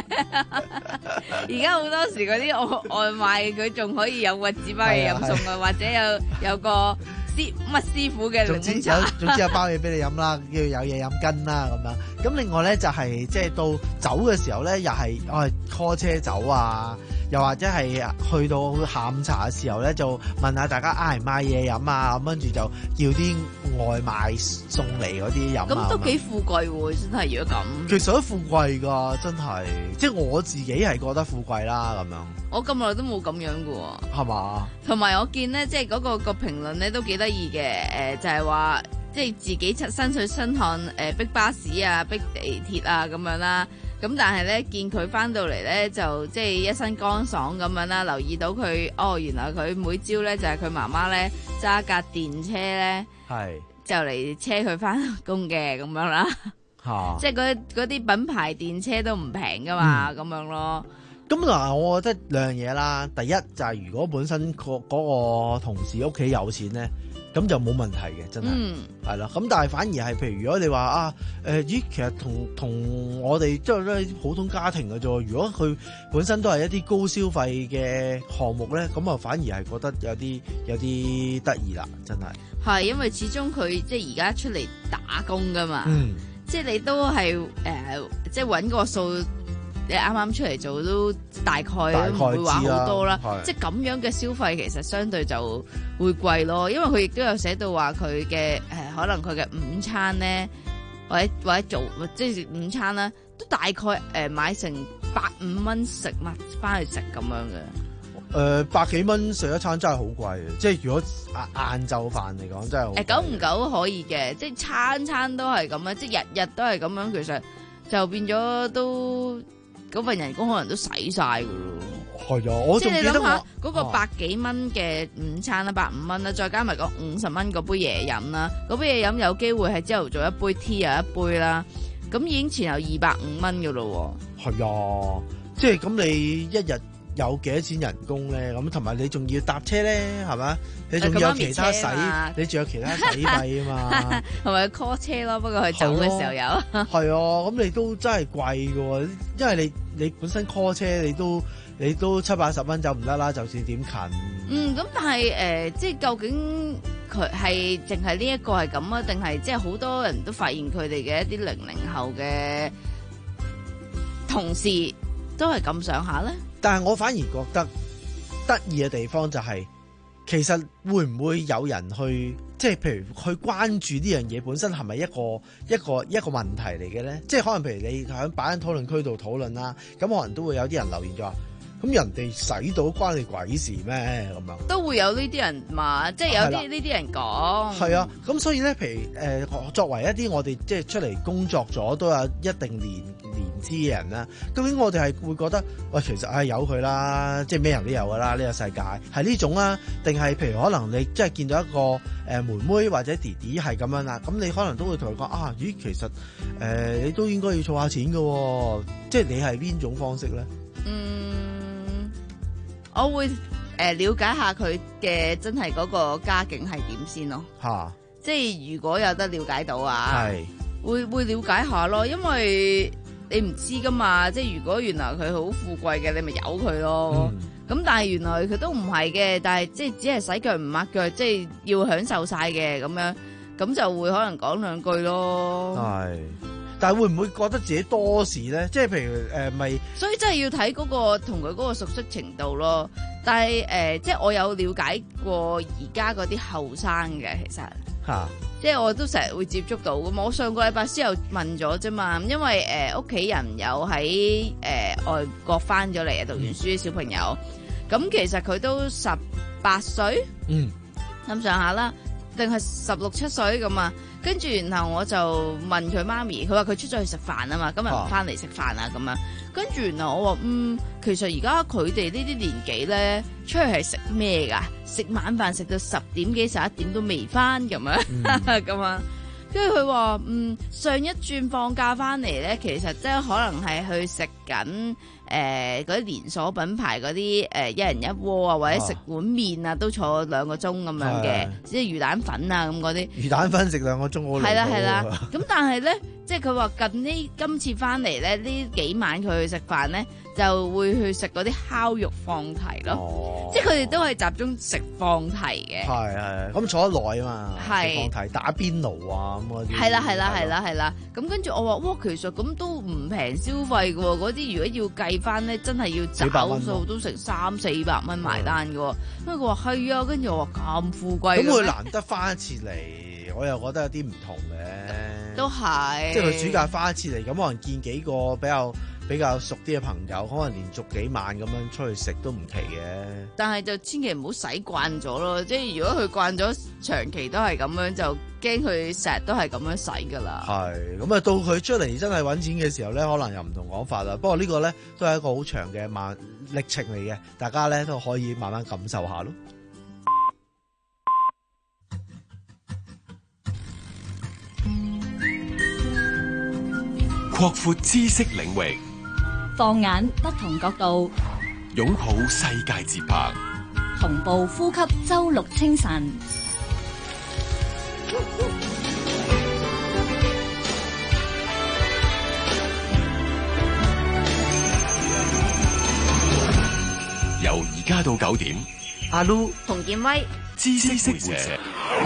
而家好多時嗰啲外外賣佢仲可以有個紙包嘢飲餸啊，或者有有個師乜師傅嘅檸檬茶， 總之有包嘢俾你飲啦，叫有嘢飲羹啦咁樣。咁另外咧就係、是、即係到走嘅時候咧，又係我係 call 車走啊，又或者係去到下午茶嘅時候咧，就問下大家嗌唔嗌嘢飲啊，咁跟住就叫啲外賣送嚟嗰啲飲啊。 咁都幾富貴喎，真係如果咁。 其實都富貴㗎，真係，即係我自己係覺得富貴啦咁樣。 我咁耐都冇咁樣㗎喎。 係嘛？同埋我見咧，即係嗰個個評論咧都幾得意嘅，誒、呃、就係、是、話即係自己出身水身汗，誒、呃、逼巴士啊，逼地鐵啊咁樣啦。咁但係咧見佢翻到嚟咧就即係一身乾爽咁樣啦。留意到佢哦，原來佢每朝咧就係佢媽媽咧揸架電車咧，係是就嚟車佢翻工嘅咁樣啦。嚇、啊！即係嗰嗰啲品牌電車都唔平噶嘛，咁、嗯、樣咯。 咁嗱，我覺得兩樣嘢啦。第一就係如果本身個嗰個同事屋企有錢咧，咁就冇問題嘅，真係係啦。咁、嗯、但係反而係譬如如果你話啊，誒、呃、咦，其實同同我哋即係都係普通家庭嘅啫。如果佢本身都係一啲高消費嘅項目咧，咁啊反而係覺得有啲有啲得意啦，真係。係因為始終佢即係而家出嚟打工噶嘛，嗯、即係你都係誒、呃，即係揾個數。你啱啱出嚟做都大概都唔會話好多啦，即係咁樣嘅消費其實相對就會貴咯，因為佢亦都有寫到話佢嘅誒可能佢嘅午餐咧，或者或者做即係午餐啦，都大概誒、呃、買成百五蚊食物翻去食咁樣嘅。 誒、呃、百幾蚊食一餐真係好貴嘅，即係如果晏晏晝飯嚟講真係好貴。誒久唔久可以嘅，即係餐餐都係咁樣，即係日日都係咁樣，其實就變咗都。嗰份人工可能都使晒噶咯， 係啊！我仲記得我即係你諗下嗰個百幾蚊嘅午餐啦，百五蚊啦，再加埋個五十蚊嗰杯嘢飲啦，嗰杯嘢飲有機會係朝頭早一杯 tea 又一杯啦， 咁已經前後二百五蚊噶咯。 係啊，即係咁你一日有幾多錢人工咧？咁同埋你仲要搭車咧，係咪？你仲有其他使，你仲有其他使費啊嘛？ 同埋 call 車咯，不過佢走嘅時候有。 係啊，咁你都真係貴噶喎，因為你你本身 call 車你都你都七八十蚊就唔得啦，就算點近。 嗯，咁但係誒、呃，即係究竟佢係淨係呢一個係咁啊？定係即係好多人都發現佢哋嘅一啲零零後嘅同事都係咁上下咧？但係我反而覺得得意嘅地方就係、是，其實會唔會有人去即係譬如去關注呢樣嘢本身係咪一個一個一個問題嚟嘅咧？即係可能譬如你喺擺喺討論區度討論啦，咁可能都會有啲人留言咗話。咁人哋使到關你鬼事咩？咁樣都會有呢啲人嘛，即係有啲呢啲人講。係啊，咁所以咧，譬如誒、呃，作為一啲我哋即係出嚟工作咗都有一定年年資嘅人啦，究竟我哋係會覺得喂，其實係由佢啦，即係咩人都有噶啦，呢、這個世界係呢種啊，定係譬如可能你即係見到一個誒、呃、妹妹或者弟弟係咁樣啦，咁你可能都會同佢講啊，咦，其實誒、呃、你都應該要儲下錢噶、哦，即係你係邊種方式咧？嗯。我會誒、呃、了解下佢嘅真係嗰個家境係點先咯，嚇！即係如果有得了解到啊，係會會了解下咯，因為你唔知噶嘛，即係如果原來佢好富貴嘅，你咪由佢咯。咁、嗯、但係原來佢都唔係嘅，但係即係只係洗腳唔抹腳，即係要享受晒嘅咁樣，咁就會可能講兩句咯。係。但係會唔會覺得自己多事咧？即係譬如誒，咪、呃、所以真係要睇嗰、嗰個同佢嗰個熟悉程度咯。但係誒、呃，即係我有了解過而家嗰啲後生嘅，其實嚇，啊、即係我都成日會接觸到咁。我上個禮拜先有問咗啫嘛，因為誒屋企人有喺誒、呃、外國翻咗嚟啊，讀完書啲小朋友，咁、嗯、其實佢都十八歲，嗯，咁上下啦，定係十六七歲咁啊。跟住，然後我就問佢媽咪，佢話佢出咗去食飯啊嘛，今日唔翻嚟食飯啊咁樣。跟住，然後我話嗯，其實而家佢哋呢啲年紀咧，出去係食咩㗎？食晚飯食到十點幾十一點都未翻咁樣咁啊。跟住佢話嗯，上一轉放假翻嚟咧，其實即係可能係去食緊誒嗰啲連鎖品牌嗰啲誒一人一鍋啊，或者食碗麵啊，都坐兩個鐘咁樣嘅，即係魚蛋粉啊咁嗰啲。魚蛋粉食兩個鐘好耐。係啦係啦，咁但係咧，即係佢話近呢今次翻嚟咧，呢幾晚佢去食飯咧，就會去食嗰啲烤肉放題咯。哦、即係佢哋都係集中食放題嘅。係係，咁坐得耐啊嘛。係是。放題打邊爐啊咁嗰啲。係啦係啦係啦係啦，咁跟住我話哇，其實咁都唔平消費嘅喎，嗰啲如果要計翻咧，真係要找數都成三四百蚊埋單嘅喎。咁佢話係啊，跟住我話咁富貴。咁佢難得翻一次嚟，我又覺得有啲唔同嘅。都係是。即係佢暑假翻一次嚟，咁可能見幾個比較。比較熟啲嘅朋友，可能連續幾晚咁樣出去食都唔奇嘅。但係就千祈唔好洗慣咗咯，即係如果佢慣咗長期都係咁樣，就驚佢成日都係咁樣洗噶啦。係，咁啊到佢出嚟真係揾錢嘅時候咧，可能又唔同講法啦。不過呢個咧都係一個好長嘅慢歷程嚟嘅，大家咧都可以慢慢感受下咯。 擴闊知識領域。 放眼不同角度， 擁抱世界節拍， 同步呼吸周六清晨。 由而家到九點， 阿 Lu 同建威， 知識活者。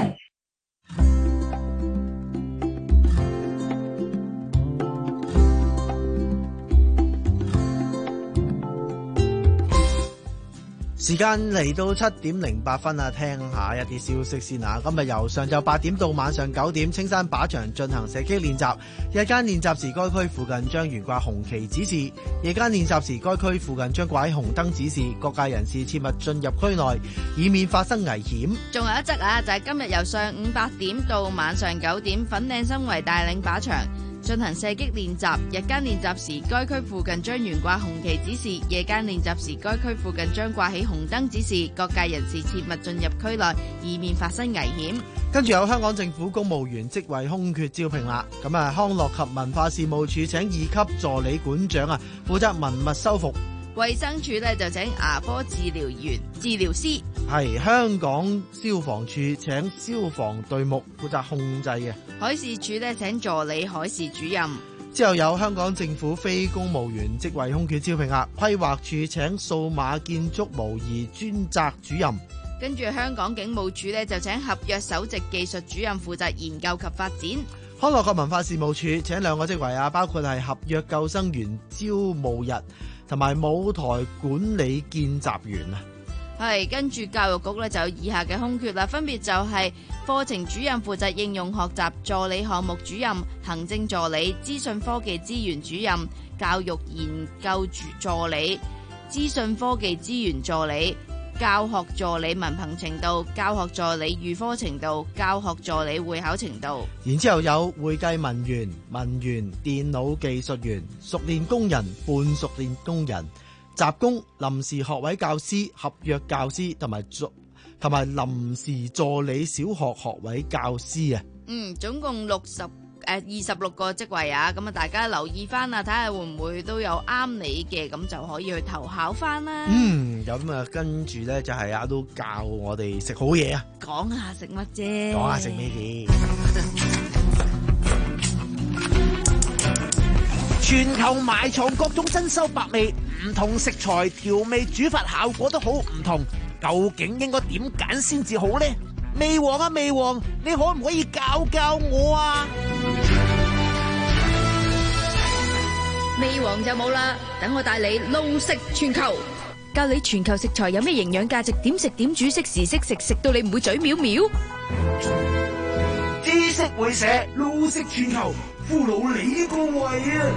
時間嚟到七點零八分啊，聽下一啲消息先啊。今日由上晝八點到晚上九點，青山靶場進行射擊練習。日間練習時，該區附近將懸掛紅旗指示；夜間練習時，該區附近將掛喺紅燈指示。各界人士切勿進入區內，以免發生危險。仲有一則啊，就係、是、今日由上午八點到晚上九點，粉嶺新圍大嶺靶場進行射擊練習。日間練習時，該區附近將懸掛紅旗指示；夜間練習時，該區附近將掛起紅燈指示。各界人士切勿進入區內，以免發生危險。 跟住有香港政府公務員職位空缺招聘啦。咁啊，康樂及文化事務署請二級助理館長啊，負責文物修復。 衛生署咧就請牙科治療員、治療師。 係香港消防處請消防隊目負責控制嘅。 海事處咧請助理海事主任。 之後有香港政府非公務員職位空缺招聘額，規劃處請數碼建築模擬專責主任。 跟住香港警務處咧就請合約首席技術主任負責研究及發展。 康樂及文化事務處請兩個職位啊，包括係合約救生員招募日同埋舞台管理見習員啊。 係跟住教育局咧就有以下嘅空缺啦，分別就係課程主任負責應用學習、助理項目主任、行政助理、資訊科技資源主任、教育研究助理、資訊科技資源助理、教學助理文憑程度、教學助理預科程度、教學助理會考程度。 然之後有會計文員、文員、電腦技術員、熟練工人、半熟練工人、雜工、臨時學位教師、合約教師同埋助同埋臨時助理小學學位教師啊。 嗯，總共六十誒二十六個職位啊，咁啊大家留意翻啊，睇下會唔會都有啱你嘅，咁就可以去投考翻啦。 嗯，咁啊跟住咧就係啊都教我哋食好嘢啊。 講下食乜啫？ 講下食咩嘅？ 全球埋藏各種珍饈百味，唔同食材調味煮法效果都好唔同，究竟應該點揀先至好呢？味王啊味王，你可唔可以教教我啊？ 味王就冇啦，等我帶你路食全球，教你全球食材有咩營養價值，點食點煮，識時識食，食到你唔會嘴藐藐。 知識會社路食全球，俘虜你個胃啊！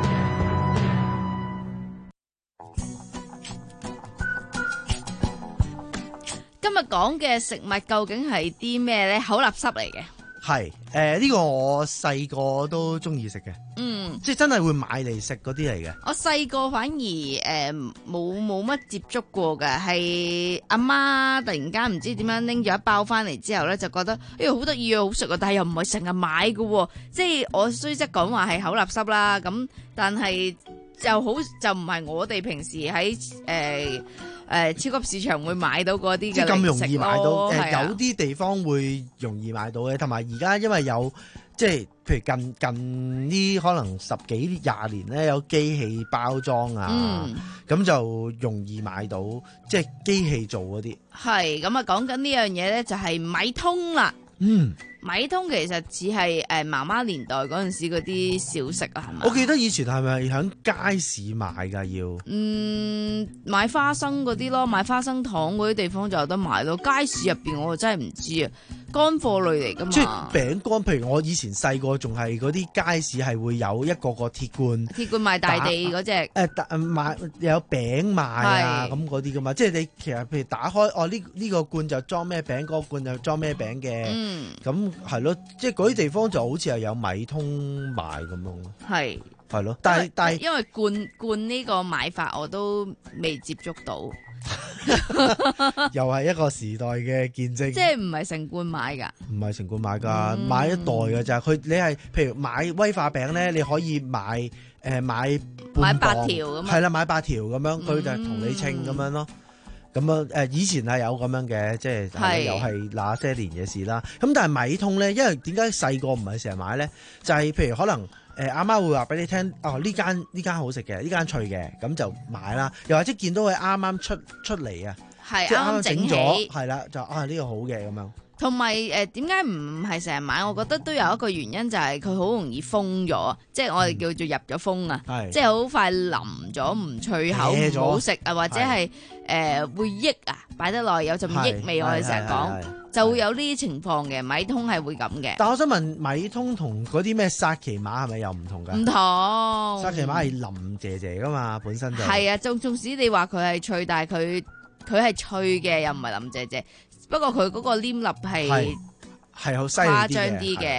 今日講嘅食物究竟係啲咩咧？口立濕嚟嘅。 係誒呢個我細個都中意食嘅， 嗯， 即係真係會買嚟食嗰啲嚟嘅。 我細個反而誒冇冇乜接觸過嘅，係阿媽突然間唔知點樣拎咗一包翻嚟之後咧，就覺得哎好得意啊，好食啊，但係又唔係成日買嘅，即係我雖則講話係口立濕啦，咁但係就好就唔係我哋平時喺誒。呃誒、呃，超級市場會買到嗰啲嘅， 即係咁容易買到。誒、呃， 啊、 有啲地方會容易買到嘅，同埋而家因為有即係，譬如近近呢可能十幾廿年咧，有機器包裝啊，咁、嗯、就容易買到，即係機器做嗰啲。 係咁啊，講緊呢樣嘢咧，就係米通啦。 嗯。 米通其實只係誒媽媽年代嗰陣時嗰啲小食啊，係咪？ 我記得以前係咪喺街市買㗎要？ 嗯，買花生嗰啲咯，買花生糖嗰啲地方就有得買咯。街市入邊我真係唔知啊，乾貨類嚟㗎嘛。 即係餅乾，譬如我以前細個仲係嗰啲街市係會有一個個鐵罐， 鐵罐賣大地嗰隻。誒、 呃，賣有餅賣啊咁嗰啲㗎嘛。即係你其實譬如打開哦呢呢、呢個罐就裝咩餅，嗰、嗰個罐就裝咩餅嘅。嗯。咁。係咯，即係嗰啲地方就好似係有米通賣咁樣咯。係係咯，但係但係因為罐罐呢個買法我都未接觸到， 又係一個時代嘅見證。 即係唔係成罐買㗎？ 唔係成罐買㗎， 嗯、 買一袋㗎咋。佢你係譬如買威化餅咧，你可以買誒、呃、買買八條咁。 係啦，買八條咁樣，佢就同你稱咁樣咯。咁啊，誒以前係有咁樣嘅，即係又係那些年嘅事啦。咁但係米通咧，因為點解細個唔係成日買咧？就係、是、譬如可能誒阿媽會話俾你聽，哦呢間呢間好食嘅，呢間脆嘅，咁就買啦。又或者見到佢啱啱出出嚟啊， 係即係啱啱整咗， 啱係啦，就啊呢、呢個好嘅咁樣。 同埋誒點解唔係成日買？我覺得都有一個原因，就係佢好容易封咗，即係我哋叫做入咗封啊，嗯、即係好快腍咗，唔脆口，唔好食啊，或者係誒、呃、會益啊，擺得耐有陣益味，我哋成日講就會有呢啲情況嘅。米通係會咁嘅。 但我想問，米通同嗰啲咩沙琪瑪係咪又唔同㗎？ 唔同， 沙琪瑪係腍謝謝㗎嘛，本身就係啊。縱縱使你話佢係脆，但係佢佢係脆嘅，又唔係腍謝謝。不過佢嗰個黏粒係係好誇張啲嘅，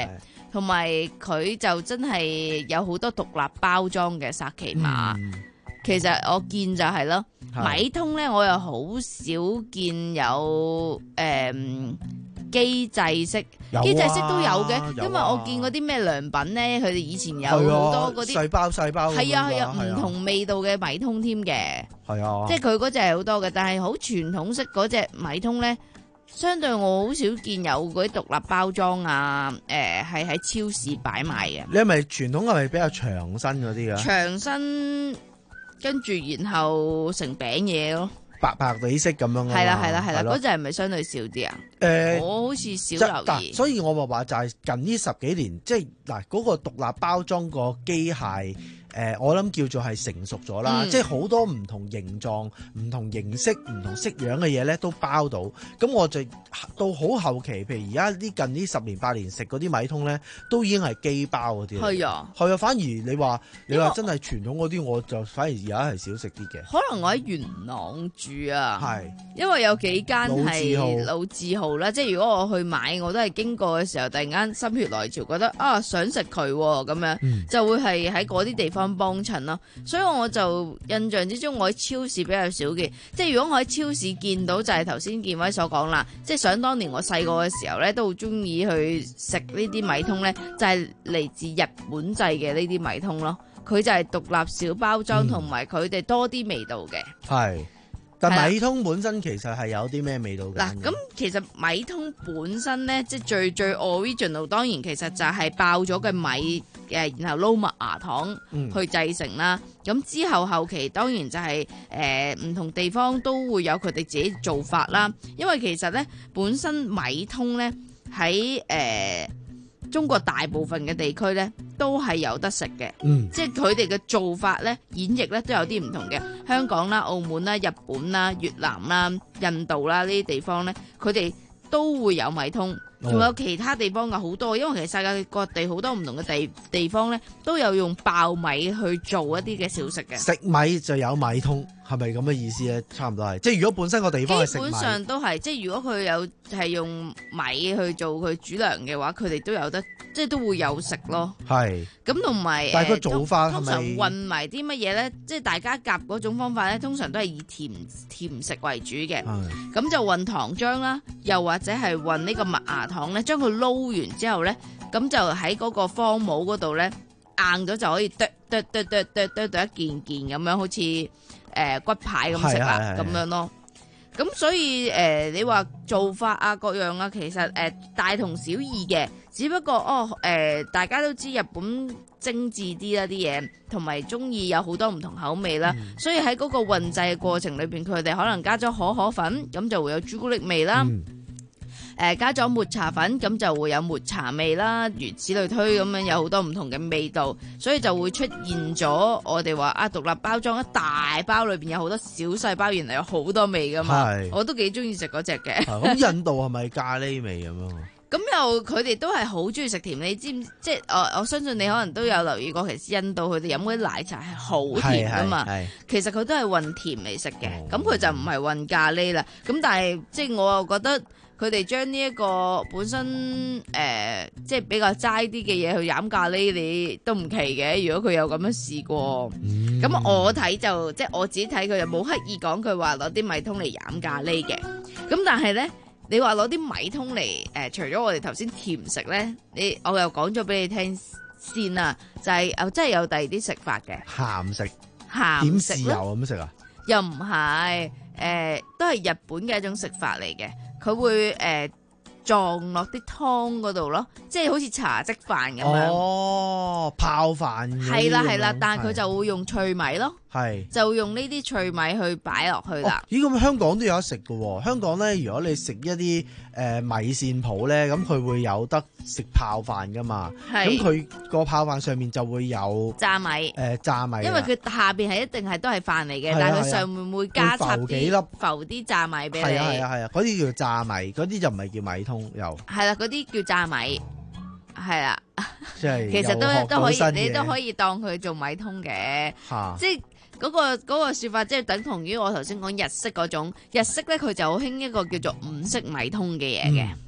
同埋佢就真係有好多獨立包裝嘅薩琪瑪。 嗯其實我見就係咯， 係米通咧我又好少見有誒機制式， 有啊機制式都有嘅， 有啊因為我見嗰啲咩良品咧，佢哋以前有係啊好多嗰啲細包細包咁樣㗎， 係啊係啊係啊唔同味道嘅米通添嘅， 係啊， 即係佢嗰隻係好多嘅，但係好傳統式嗰隻米通咧。相對我好少見有嗰啲獨立包裝啊，誒係喺超市擺賣嘅。 你係咪傳統係咪比較長身嗰啲啊？ 長身跟住然後成餅嘢咯， 白白地色咁樣㗎嘛係啦係啦係啦， 咯嗰隻係咪相對少啲啊？ 誒我好似少留意。 嗱所以我咪話就係近呢十幾年，即係嗱嗰個獨立包裝個機械。誒、我諗叫做係成熟咗啦， 嗯即係好多唔同形狀、唔同形式、唔同式樣嘅嘢咧都包到。咁我就到好後期，譬如而家呢近呢十年八年食嗰啲米通咧，都已經係機包嗰啲。 係啊， 係啊，反而你話你因為話真係傳統嗰啲，我就反而而家係少食啲嘅。 可能我喺元朗住啊， 係因為有幾間係老字號老字號啦，即係如果我去買，我都係經過嘅時候，突然間心血來潮，覺得啊想食佢喎咁樣， 嗯就會係喺嗰啲地方幫襯咯。所以我就印象之中，我喺超市比較少見。即係如果我喺超市見到，就係頭先建威所講啦。即係想當年我細個嘅時候咧，都好中意去食呢啲米通咧，就係嚟自日本製嘅呢啲米通咯。佢就係獨立小包裝，同埋佢哋多啲味道嘅。 係，但米通本身其實係有啲咩味道嘅？ 嗱，咁其實米通本身咧，即係最最 original，當然其實就係爆咗嘅米誒，然後撈麥芽糖去製成啦。咁、嗯、之後後期當然就係誒唔同地方都會有佢哋自己做法啦。因為其實咧本身米通咧喺誒中國大部分嘅地區咧都係有得食嘅， 嗯， 即係佢哋嘅做法咧演繹咧都有啲唔同嘅。香港啦、澳門啦、日本啦、越南啦、印度啦呢啲地方咧，佢哋都會有米通，仲有其他地方嘅好多，因為其實世界各地好多唔同嘅地地方咧都有用爆米去做一啲嘅小食嘅。 食米就有米通，係咪咁嘅意思咧？差唔多係，即係如果本身個地方係食米， 基本上都係，即係如果佢有係用米去做佢主糧嘅話，佢哋都有得，即係都會有食咯。 係。 咁同埋， 但係個做法係通咪常混埋啲乜嘢咧？即係大家夾嗰種方法咧，通常都係以甜甜食為主嘅。咁就混糖漿啦，又或者係混呢個麥芽糖咧，將佢撈完之後咧，咁就喺嗰個方帽嗰度咧硬咗就可以剁剁剁剁剁剁剁一件件咁樣，好似誒、呃、骨牌咁食啦，咁樣咯。咁所以誒、呃，你話做法啊各樣啊，其實誒、呃、大同小異嘅，只不過哦誒、呃，大家都知日本精緻啲啦啲嘢，同埋中意有好多唔同口味啦，嗯、所以喺嗰個混製嘅過程裏邊，佢哋可能加咗可可粉，咁就會有朱古力味啦。嗯誒、呃、加咗抹茶粉，咁就會有抹茶味啦，如此類推，咁樣有好多唔同嘅味道，所以就會出現咗我哋話啊獨立包裝一大包裏邊有好多小細包，原來有好多味噶嘛，我都幾中意食嗰隻嘅。 咁印度係咪咖喱味咁樣？ 咁又佢哋都係好中意食甜，你知唔知？即係我我相信你可能都有留意過，其實印度佢哋飲嗰啲奶茶係好甜噶嘛，其實佢都係混甜嚟食嘅，咁、哦、佢就唔係混咖喱啦。咁但係即係我又覺得。佢哋將呢一個本身誒、呃、即係比較齋啲嘅嘢去飲咖喱，你都唔奇嘅。如果佢有咁樣試過，咁、嗯、我睇就即係我自己睇，佢又冇刻意講佢話攞啲米通嚟飲咖喱嘅。咁但係咧，你話攞啲米通嚟誒、呃，除咗我哋頭先甜食咧，你我又講咗俾你聽先啦，就係、是、哦，真係有第二啲食法嘅鹹食， 鹹食點豉油咁食啊？ 又唔係誒，都係日本嘅一種食法嚟嘅。佢會誒、呃、撞落啲湯嗰度咯，即係好似茶漬飯咁樣。 哦，泡飯。 係啦係啦，但係佢就會用脆米咯。 係。 就會用呢啲脆米去擺落去啦、 哦。咦，咁香港都有得食㗎喎。香港咧，如果你食一啲誒、呃、米線鋪咧，咁佢會有得食泡飯噶嘛。咁佢個泡飯上面就會有炸米。誒、 呃、炸米。因為佢下邊係一定係都係飯嚟嘅，但係佢上面會加插啲浮幾粒浮啲炸米俾你。 係啊係啊係啊，嗰啲叫炸米，嗰啲就唔係叫米通又。 係啦，嗰啲叫炸米。係啦， 即係其實都都可以，你都可以當佢做米通嘅，即係嗰個嗰個說法，即係等同於我頭先講日式嗰種日式咧，佢就好興一個叫做五色米通嘅嘢嘅。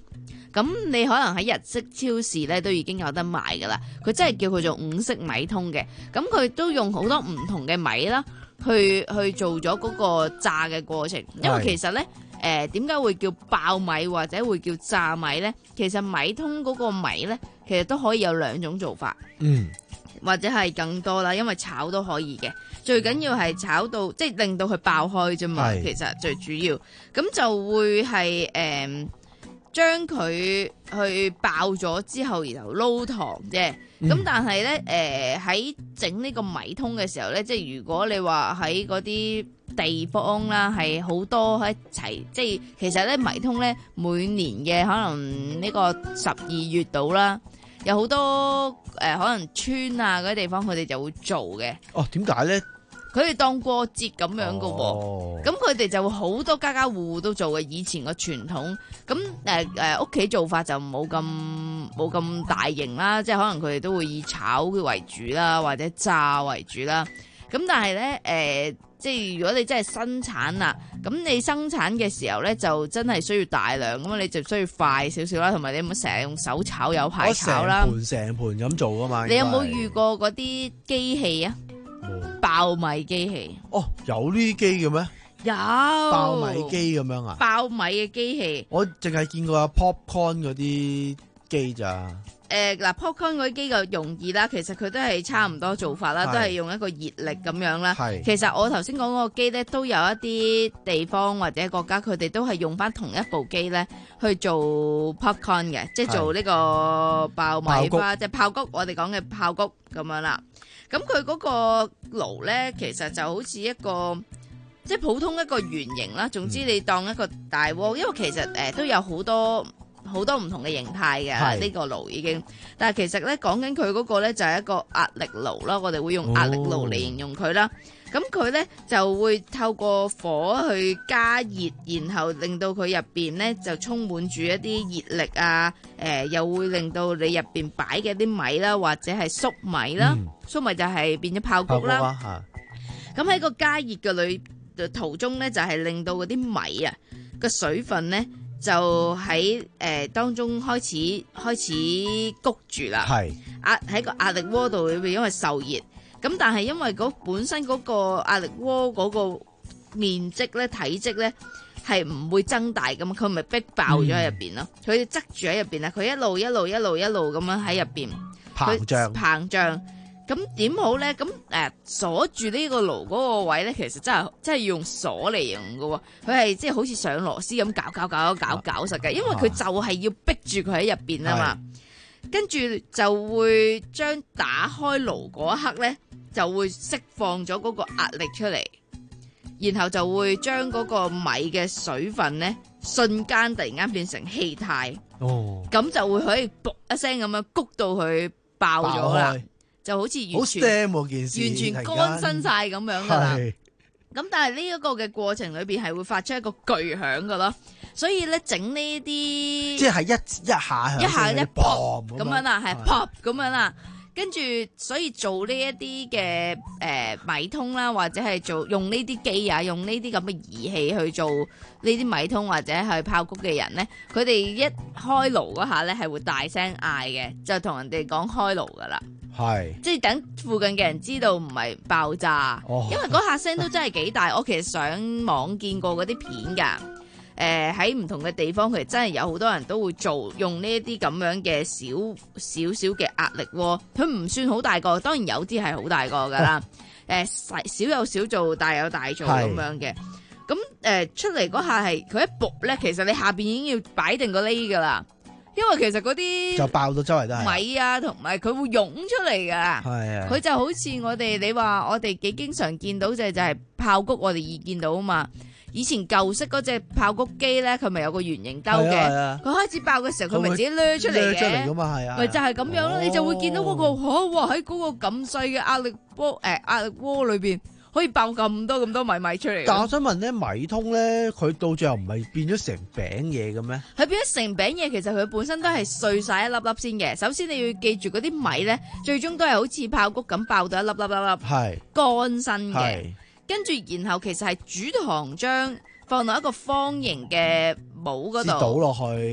咁你可能喺日式超市咧都已經有得賣噶啦。佢真係叫佢做五色米通嘅。咁佢都用好多唔同嘅米啦，去去做咗嗰個炸嘅過程。因為其實咧，誒點解會叫爆米或者會叫炸米咧？其實米通嗰個米咧，其實都可以有兩種做法。 嗯。 或者係更多啦，因為炒都可以嘅。最緊要係炒到即係令到佢爆開啫嘛。其實最主要咁就會係誒將佢去爆咗之後，然後撈糖啫。咁、嗯、但係咧誒喺整呢個米通嘅時候咧，即係如果你話喺嗰啲地方啦，係好多喺齊，即係其實咧米通咧每年嘅可能呢個十二月度啦。有好多誒、呃，可能村啊嗰啲地方，佢哋就會做嘅。 哦，點解咧？ 佢哋當過節咁樣嘅喎，咁佢哋就會好多家家戶戶都做嘅。以前個傳統，咁誒誒屋企做法就冇咁冇咁大型啦，即係可能佢哋都會以炒為主啦，或者炸為主啦。咁但係咧誒，即係如果你真係生產啦，咁你生產嘅時候咧，就真係需要大量，咁你就需要快少少啦，同埋你唔好成日用手炒有排炒啦。 成盤成盤咁做㗎嘛。 你有冇遇過嗰啲機器啊？爆米機器。 哦，有呢啲機嘅咩？ 有。 爆米機咁樣啊？ 爆米嘅機器。我淨係見過有 popcorn 嗰啲機咋。 誒嗱、呃、popcorn 嗰啲機就容易啦，其實佢都係差唔多做法啦，都係用一個熱力咁樣啦。其實我頭先講嗰個機咧，都有一啲地方或者國家佢哋都係用翻同一部機咧去做 popcorn 嘅，即係做呢個爆米花，即係爆谷。我哋講嘅爆谷咁樣啦。咁佢嗰個爐咧，其實就好似一個即係普通一個圓形啦。總之你當一個大鍋，因為其實誒、呃、都有好多。好多唔同嘅形態嘅呢個爐已經，但係其實咧講緊佢嗰個咧就係一個壓力爐啦，我哋會用壓力爐嚟形容佢啦。咁佢咧就會透過火去加熱，然後令到佢入邊咧就充滿住一啲熱力啊，誒、呃、又會令到你入邊擺嘅啲米啦，或者係粟米啦，嗯、粟米就係變咗爆谷啦。咁喺、啊、個加熱嘅裏途中咧，就係、是、令到嗰啲米啊個水分咧。就喺誒、呃、當中開始開始谷住啦，壓喺個壓力鍋度裏邊，因為受熱。咁但係因為嗰本身嗰個壓力鍋嗰個面積咧、體積咧係唔會增大噶嘛，佢咪逼爆咗喺入邊咯。佢哋側住喺入邊啊，佢一路一路一路一路咁樣喺入邊膨脹膨脹。咁點好咧？咁誒鎖住呢個爐嗰個位咧，其實真係真係要用鎖嚟形容嘅喎。佢係即係好似上螺絲咁搞搞搞搞搞實嘅，因為佢就係要逼住佢喺入邊啊嘛。跟住就會將打開爐嗰一刻咧，就會釋放咗嗰個壓力出嚟，然後就會將嗰個米嘅水分咧，瞬間突然間變成氣態。哦，咁就會可以噗一聲咁樣谷到佢爆咗啦。就好似完全好件事完全乾身晒咁樣噶啦，咁但係呢一個嘅過程裏邊係會發出一個巨響噶咯，所以咧整呢啲即係一一下一下一 pop 咁樣啦，係 pop 咁樣啦，跟住所以做呢一啲嘅誒米通啦，或者係做用呢啲機啊，用呢啲咁嘅儀器去做呢啲米通或者係爆谷嘅人咧，佢哋一開爐嗰下咧係會大聲嗌嘅，就同人哋講開爐噶啦。係，即係等附近嘅人知道唔係爆炸，哦、因為嗰下聲都真係幾大。我其實上網見過嗰啲片噶，誒喺唔同嘅地方，佢真係有好多人都會做用呢一啲咁樣嘅小少少嘅壓力鍋，佢唔算好大個，當然有啲係好大個噶啦。誒細、哦、小有小做，大有大做咁樣嘅。咁誒、呃、出嚟嗰下係佢一卜咧，其實你下邊已經要擺定個呢噶啦。因為其實嗰啲就爆到周圍都係米啊，同埋佢會湧出嚟噶。係啊，佢就好似我哋你話我哋幾經常見到就就係爆谷，我哋易見到啊嘛。以前舊式嗰隻爆谷機咧，佢咪有個圓形兜嘅。佢、啊、開始爆嘅時候，佢咪自己掠出嚟嘅。出嚟嘛，係啊。咪就係咁樣咯，哦、你就會見到嗰、嗰個嚇哇喺嗰個咁細嘅壓力波誒壓力鍋裏邊。可以爆咁多咁多米米出嚟。 但我想問咧，米通咧，佢到最後唔係變咗成餅嘢嘅咩？ 佢變咗成餅嘢，其實佢本身都係碎晒一粒粒先嘅。首先你要記住嗰啲米咧，最終都係好似爆谷咁爆到一粒粒粒粒，係乾身嘅。跟住然後其實係煮糖漿放落一個方形嘅模嗰度， 倒落去。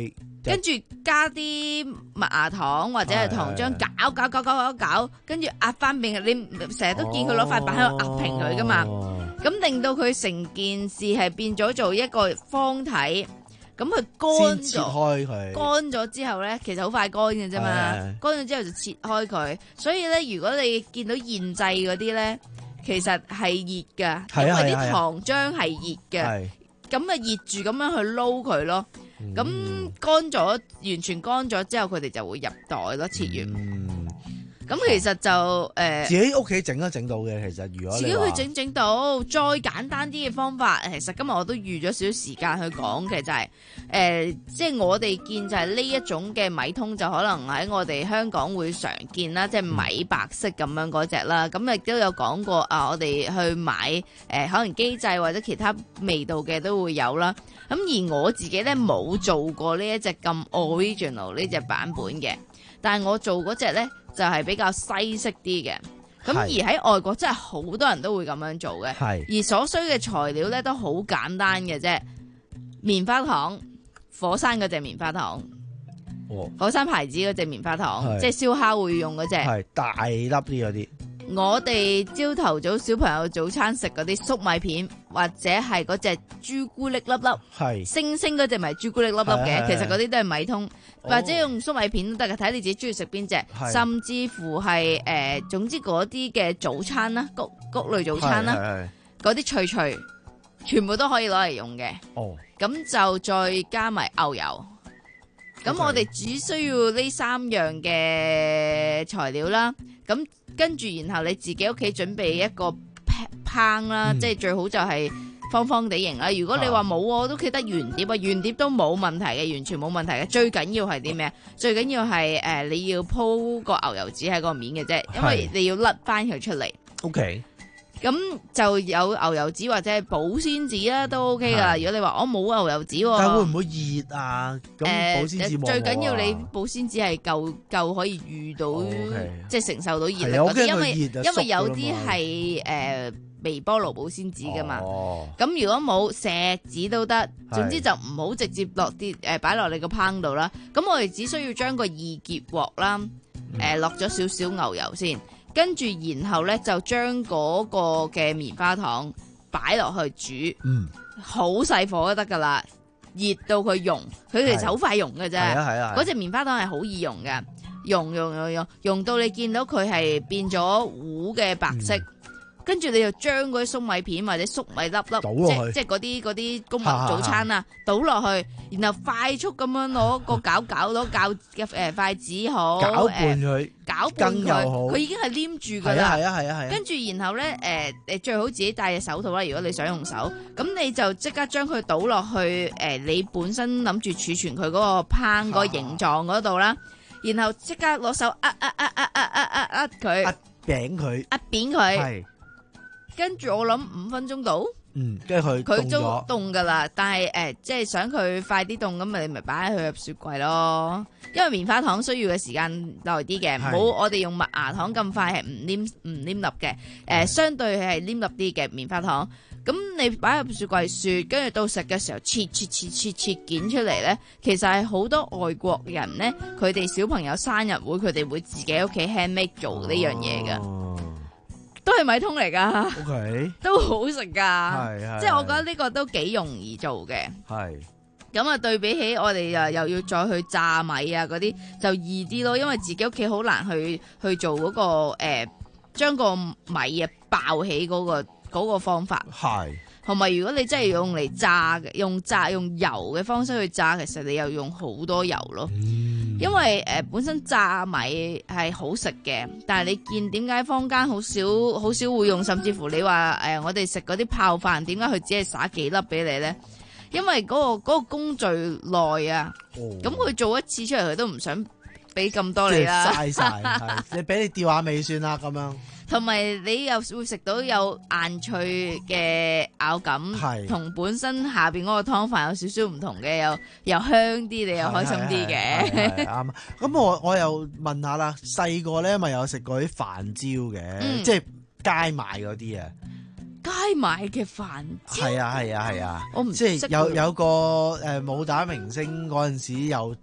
跟住加啲麥芽糖或者係糖漿攪攪攪攪攪攪，跟住壓翻平。你成日都見佢攞塊板喺度壓平佢噶嘛，咁、哦、令到佢成件事係變咗做一個方體，咁佢乾咗， 開佢乾咗之後咧，其實好快乾嘅啫嘛，乾咗之後就切開佢。所以咧，如果你見到現製嗰啲咧，其實係熱噶，因為啲糖漿係熱嘅，咁啊熱住咁樣去撈佢咯。咁、嗯、乾咗，完全乾咗之後，佢哋就會入袋咯，切完。咁、嗯、其實就誒，呃、 自己屋企整都整到嘅。其實如果你自己去整整到，再簡單啲嘅方法，其實今日我都預咗少少時間去講嘅，就係、是、誒、呃，即係我哋見就係呢一種嘅米通，就可能喺我哋香港會常見啦，即係米白色咁樣嗰隻啦。咁亦都有講過啊，我哋去買誒、呃，可能機製或者其他味道嘅都會有啦。咁而我自己咧冇做過呢一隻咁 original 呢隻版本嘅，但係我做嗰隻咧就係、是、比較西式啲嘅。咁而喺外國真係好多人都會咁樣做嘅，而所需嘅材料咧都好簡單嘅啫，棉花糖，火山嗰隻棉花糖，哦、火山牌子嗰隻棉花糖，即係燒烤會用嗰隻， 係大粒啲嗰啲。 我哋朝頭早小朋友早餐食嗰啲粟米片，或者係嗰隻朱古力粒粒，係星星嗰隻咪朱古力粒粒嘅，其實嗰啲都係米通，哦、或者用粟米片都得嘅，睇你自己中意食邊隻，甚至乎係誒、呃，總之嗰啲嘅早餐啦，谷谷類早餐啦，嗰啲脆脆，全部都可以攞嚟用嘅。哦，咁就再加埋牛油，咁 Okay. 我哋只需要呢三樣嘅材料啦，咁。跟住，然後你自己屋企準備一個烹啦，嗯、即係最好就係方方地形啦。如果你話冇，我都記得圓碟啊，圓碟都冇問題嘅，完全冇問題嘅。最緊要係啲咩？最緊要係誒、呃，你要鋪個牛油紙喺個面嘅啫，因為你要甩翻佢出嚟。O K。咁就有牛油紙或者係保鮮紙啦，都 OK 噶。如果你話我冇牛油紙， 但會唔會熱啊？咁保鮮紙冇、啊呃、最緊要你保鮮紙係夠夠可以遇到，哦 okay、即係承受到熱力嗰啲。因為因為有啲係誒微波爐保鮮紙噶嘛。咁、哦、如果冇錫紙都得，總之就唔好直接落啲誒擺落你個烹度啦。咁我哋只需要將個易潔鑊啦，誒落咗少少牛油先。跟住，然後咧就將嗰個嘅棉花糖擺落去煮，嗯，好細火都得噶啦，熱到佢溶，佢其實好快溶嘅啫。係啊係啊，嗰隻棉花糖係好易溶嘅，溶溶溶溶，溶到你見到佢係變咗糊嘅白色。嗯，跟住你就將嗰啲粟米片或者粟米粒粒，即即係嗰啲嗰啲公民早餐啊，倒落去，然後快速咁樣攞個攪攪攞攪嘅誒筷子好， 攪拌佢， 攪拌佢，佢已經係黏住㗎啦。係啊係啊係啊。跟住然後咧誒，你最好自己戴隻手套啦。如果你想用手，咁你就即刻將佢倒落去誒，你本身諗住儲存佢嗰個烹嗰個形狀嗰度啦。然後即刻攞手壓壓壓壓壓壓壓佢，壓餅佢， 壓扁佢。跟住我諗五分鐘到， 嗯，跟住佢佢都凍噶啦。但係誒、呃，即係想佢快啲凍，咁咪你咪擺佢入雪櫃咯。因為棉花糖需要嘅時間耐啲嘅，冇我哋用麥芽糖咁快係唔黏唔黏粒嘅。誒、呃，相對係黏粒啲嘅棉花糖。咁你擺入雪櫃雪，跟住到食嘅時候切切切切切件出嚟咧，其實係好多外國人咧，佢哋小朋友生日會，佢哋會自己屋企 handmade 做呢樣嘢嘅。哦，都係米通嚟噶，okay，都好食噶，即係我覺得呢個都幾容易做嘅。係咁啊，對比起我哋啊，又要再去炸米啊嗰啲，就易啲咯。因為自己屋企好難去去做嗰、嗰個誒，將、呃、個米啊爆起嗰、嗰個、嗰個方法。係同埋，如果你真係用嚟炸嘅，用炸用油嘅方式去炸，其實你又用好多油咯。嗯、因為誒、呃、本身炸米係好食嘅，但係你見點解坊間好少好少會用，甚至乎你話誒、呃、我哋食嗰啲泡飯，點解佢只係灑幾粒俾你咧？因為嗰、嗰個嗰個工序耐啊，咁佢、哦、做一次出嚟，佢都唔想俾咁多你啦， 嘥晒，你俾你吊下味算啦咁樣。 同埋你又會食到有硬脆嘅咬感，同本身下邊嗰個湯飯有少少唔同嘅，又又香啲，你又開心啲嘅。 啱。咁我我又問下啦，細個咧咪有食過啲飯焦嘅，嗯、即係街買嗰啲啊。 街買嘅飯焦。係啊係啊係啊。 我唔即係有有個誒武打明星嗰陣時有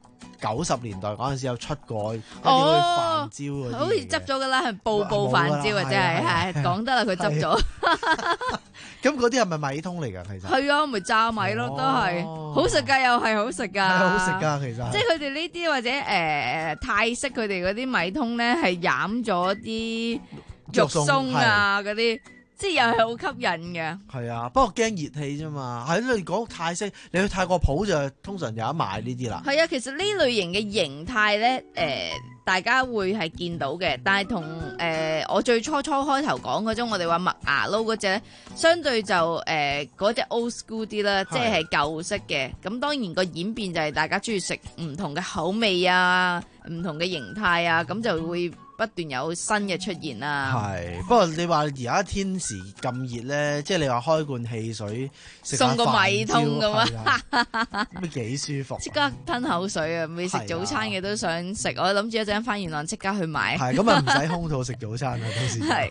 九十年代嗰陣時有出過一啲哦飯焦嗰啲好似執咗噶啦，係步步飯焦啊，真係係講得啦，佢執咗。 咁嗰啲係咪米通嚟㗎？其實係啊，咪炸米咯，都係好食㗎，又係好食㗎， 係好食㗎，其實即係佢哋呢啲或者誒泰式佢哋嗰啲米通咧，係染咗啲肉鬆啊嗰啲。即係又係好吸引嘅， 係啊，不過驚熱氣啫嘛。係你講泰式，你去泰國鋪就通常有得賣呢啲啦。 係啊，其實呢類型嘅形態咧，誒、呃、大家會係見到嘅，但係同誒我最初初開頭講嗰種，我哋話麥芽撈嗰隻咧，相對就誒嗰隻 old school 啲啦，即係舊式嘅。咁當然個演變就係大家中意食唔同嘅口味啊，唔同嘅形態啊，咁就會不斷有新嘅出現啦。 係，不過你話而家天時咁熱咧，即係你話開罐汽水食送個米通咁啊， 咁幾舒服。 即刻吞口水啊！未食早餐嘅都想食，我諗住一陣翻元朗即刻去買。 係咁啊，唔使空肚食早餐啦，到時。 係。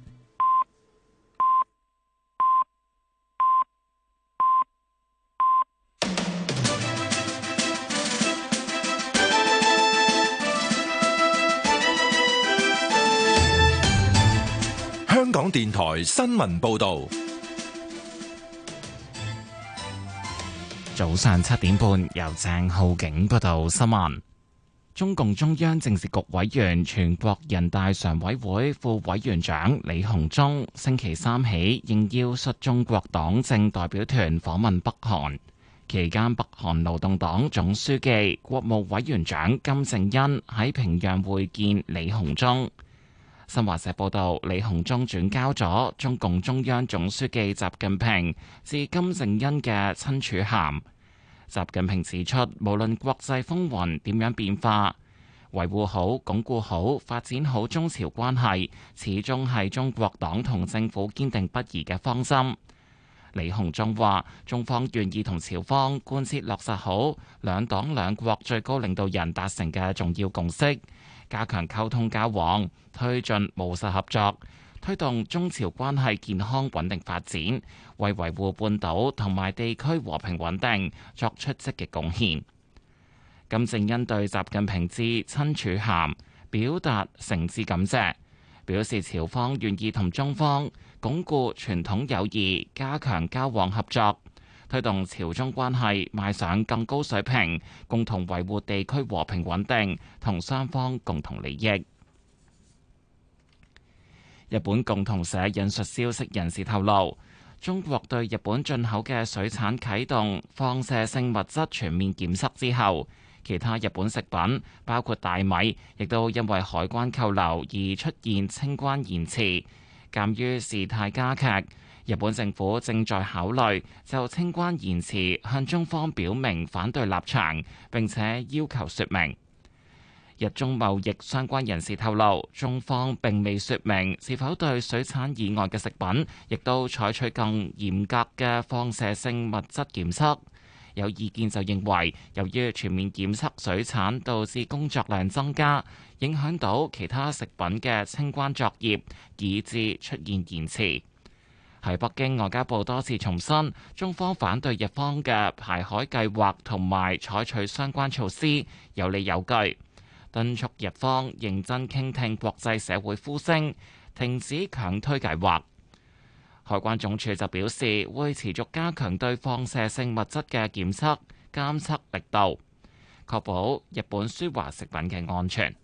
香港電台新聞報道， 早上七點半由鄭浩景報道新聞。中共中央政治局委員、全國人大常委會副委員長李鴻忠星期三起應邀率中國黨政代表團訪問北韓，期間北韓勞動黨總書記、國務委員長金正恩喺平壤會見李鴻忠。新華社報道，李鴻忠轉交咗中共中央總書記習近平致金正恩嘅親署函。習近平指出，無論國際風雲點樣變化，維護好、鞏固好、發展好中朝關係，始終係中國黨同政府堅定不移嘅方針。李鴻忠話，中方願意同朝方貫徹落實好兩黨兩國最高領導人達成嘅重要共識，加強溝通交往，推進務實合作，推動中朝關係健康穩定發展，為維護半島同埋地區和平穩定作出積極貢獻。金正恩對習近平致親署函表達誠摯感謝，表示朝方願意同中方鞏固傳統友誼，加強交往合作，推動朝中關係邁上更高水平，共同維護地區和平穩定同雙方共同利益。日本共同社引述消息人士透露，中國對日本進口嘅水產啟動放射性物質全面檢測之後，其他日本食品，包括大米，亦都因為海關扣留而出現清關延遲。鑑於事態加劇，日本政府正在考慮就清關延遲向中方表明反對立場，並且要求說明。日中貿易相關人士透露，中方並未說明是否對水產以外嘅食品，亦都採取更嚴格嘅放射性物質檢測。有意見就認為，由於全面檢測水產導致工作量增加，影響到其他食品嘅清關作業，以致出現延遲。喺北京，外交部多次重申，中方反對日方嘅排海計劃同埋採取相關措施，有理有據，敦促日方認真傾聽國際社會呼聲，停止強推計劃。海關總署就表示，會持續加強對放射性物質嘅檢測監測力度，確保日本輸華食品嘅安全。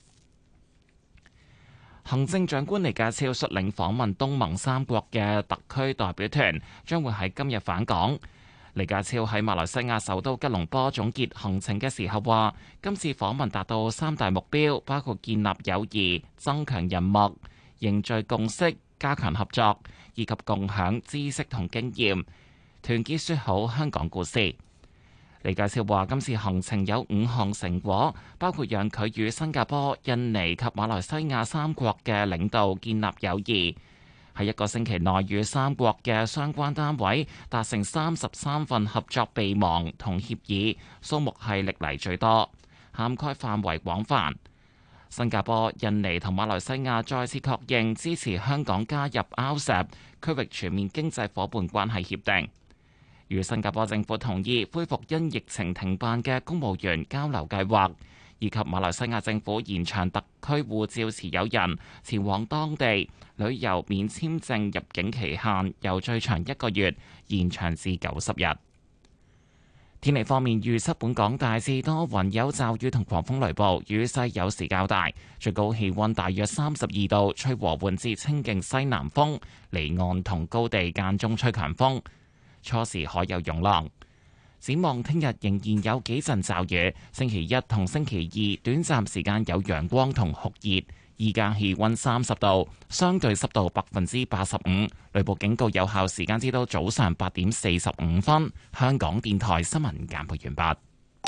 行政長官李家超率領訪問東盟三國嘅特區代表團，將會喺今日返港。李家超喺馬來西亞首都吉隆坡總結行程嘅時候話，今次訪問達到三大目標，包括建立友誼、增強人脈、凝聚共識、加強合作，以及共享知識同經驗，團結說好香港故事。李家超話，今次行程有五項成果，包括讓佢與新加坡、印尼及馬來西亞三國嘅領導建立友誼，喺一個星期內與三國嘅相關單位達成三十三份合作備忘同協議，數目係歷嚟最多，涵蓋範圍廣泛。新加坡、印尼同馬來西亞再次確認支持香港加入 R C E P 區域全面經濟夥伴關係協定。 與新加坡政府同意恢復因疫情停辦嘅公務員交流計劃，以及馬來西亞政府延長特區護照持有人前往當地旅遊免簽證入境期限由最長一個月延長至九十日。天氣方面，預測本港大致多雲，有驟雨同狂風雷暴，雨勢有時較大，最高氣溫大約三十二度，吹和緩至清勁西南風，離岸同高地間中吹強風，初時海有湧浪。展望聽日仍然有幾陣驟雨，星期一同星期二短暫時間有陽光同酷熱。依家氣溫三十度，相對濕度百分之八十五，雷暴警告有效時間至到早上八點四十五分。香港電台新聞簡報完畢。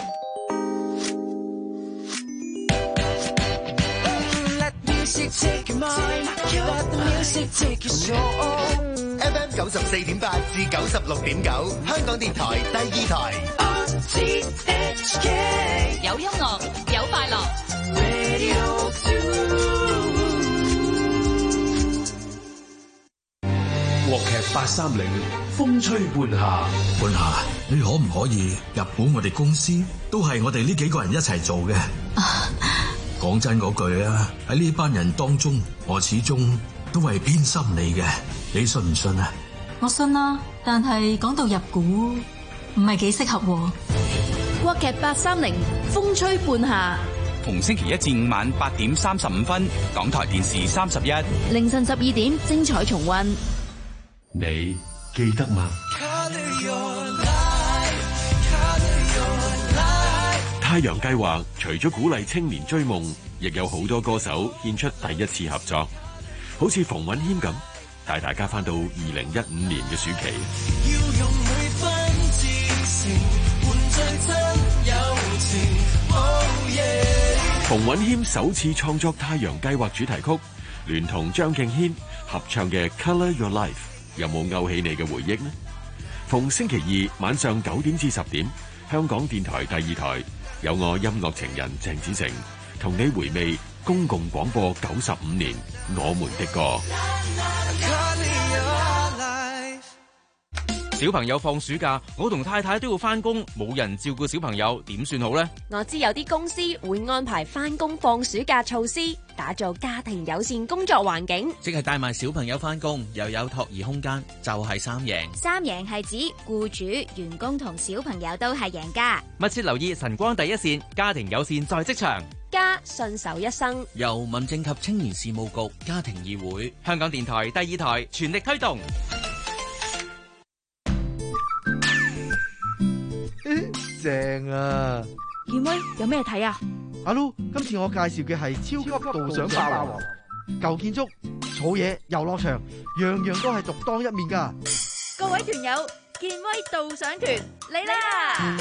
F M 九十四點八至九十六點九，香港電台第二台。 有音樂，有快樂。 國劇八三零，風吹半夏。 半夏，你可唔可以入股我哋公司？都係我哋呢幾個人一齊做嘅。講真嗰句啊，喺呢班人當中，我始終都係偏心你嘅。你信唔信啊？ 我信啦，但係講到入股，唔係幾適合喎。 國劇八三零，風吹半夏。 逢星期一至五晚八點三十五分，港台電視三十一， 凌晨十二點精彩重溫。 你記得嗎？太陽計劃除咗鼓勵青年追夢，亦有好多歌手獻出第一次合作，好似馮允謙咁，帶大家翻到二零一五年嘅暑期。 要用每分至誠換最真友情。Oh yeah 馮允謙首次創作《太陽計劃》主題曲，聯同張敬軒合唱嘅《Colour Your Life》，有冇勾起你嘅回憶呢？逢星期二晚上九點至十點，香港電台第二台有我音樂情人鄭子誠同你回味公共廣播九十五年我們的歌。 小朋友放暑假，我同太太都要返工，冇人照顧小朋友，點算好呢？ 我知有啲公司會安排返工放暑假措施，打造家庭友善工作環境， 即係帶埋小朋友返工，又有托兒空間，就係三贏。 三贏係指僱主、員工同小朋友都係贏家。 密切留意晨光第一線，家庭友善在職場， 家順手一生。 由民政及青年事務局、家庭議會、 香港電台第二台全力推動。 正啊！ 健威有咩睇啊？ 阿 Lu，今次我介紹嘅係超級導賞霸王，舊建築、草野、遊樂場，樣樣都係獨當一面噶。 各位團友，健威導賞團嚟啦！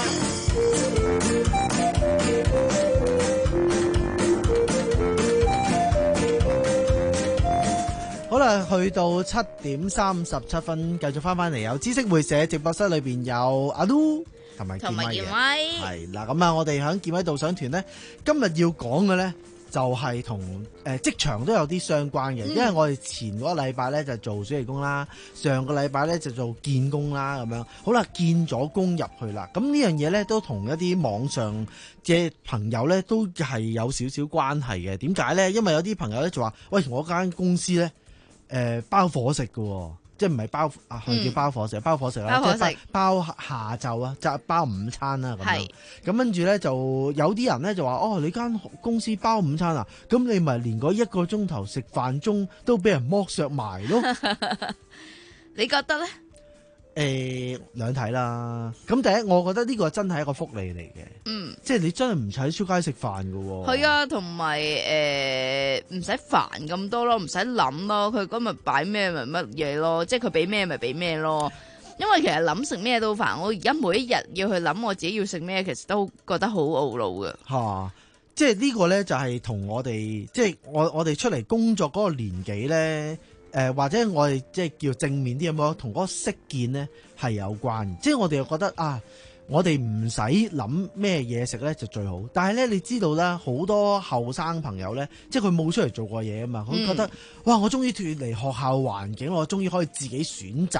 好啦，去到七點三十七分，繼續翻翻嚟，有知識會社直播室裏邊有阿 Lu 同埋健威嘅，係啦。咁啊，我哋響健威導賞團呢，今日要講嘅呢，就係同誒職場都有啲相關嘅，嗯、因為我哋前嗰個禮拜呢就做暑期工啦，上個禮拜呢就做建工啦，咁樣好啦，建咗工入去啦。咁呢樣嘢呢，都同一啲網上嘅朋友呢，都係有少少關係嘅。點解呢？因為有啲朋友呢，就話：喂，我間公司呢。誒、呃、包伙食嘅，即係唔係包啊？係叫包伙食，包伙食啦，即係包下晝啊，就包午餐啦咁樣。咁跟住咧，就有啲人咧就話：哦，你間公司包午餐啊？咁你咪連嗰一個鐘頭食飯鐘都俾人剝削埋咯？ 你覺得咧？ 誒，兩睇啦。咁第一，我覺得呢個真係一個福利嚟嘅。嗯，即係你真係唔使出街食飯㗎。 係啊，同埋誒唔使煩咁多咯，唔使諗咯。佢今日擺咩咪乜嘢咯，即係佢俾咩咪俾咩咯。因為其實諗食咩都煩。我而家每一日要去諗我自己要食咩，其實都覺得好懊惱嘅。 吓、啊，即係呢個咧就係同我哋，即係我我哋出嚟工作嗰個年紀咧。誒、呃、或者我哋即係叫正面啲咁樣，同嗰個識見呢係有關。即係我哋又覺得啊，我哋唔使諗咩嘢食呢就最好。但係呢，你知道啦，好多後生朋友呢，即係佢冇出嚟做過嘢啊嘛，佢覺得、嗯、哇，我終於脫離學校環境，我終於可以自己選擇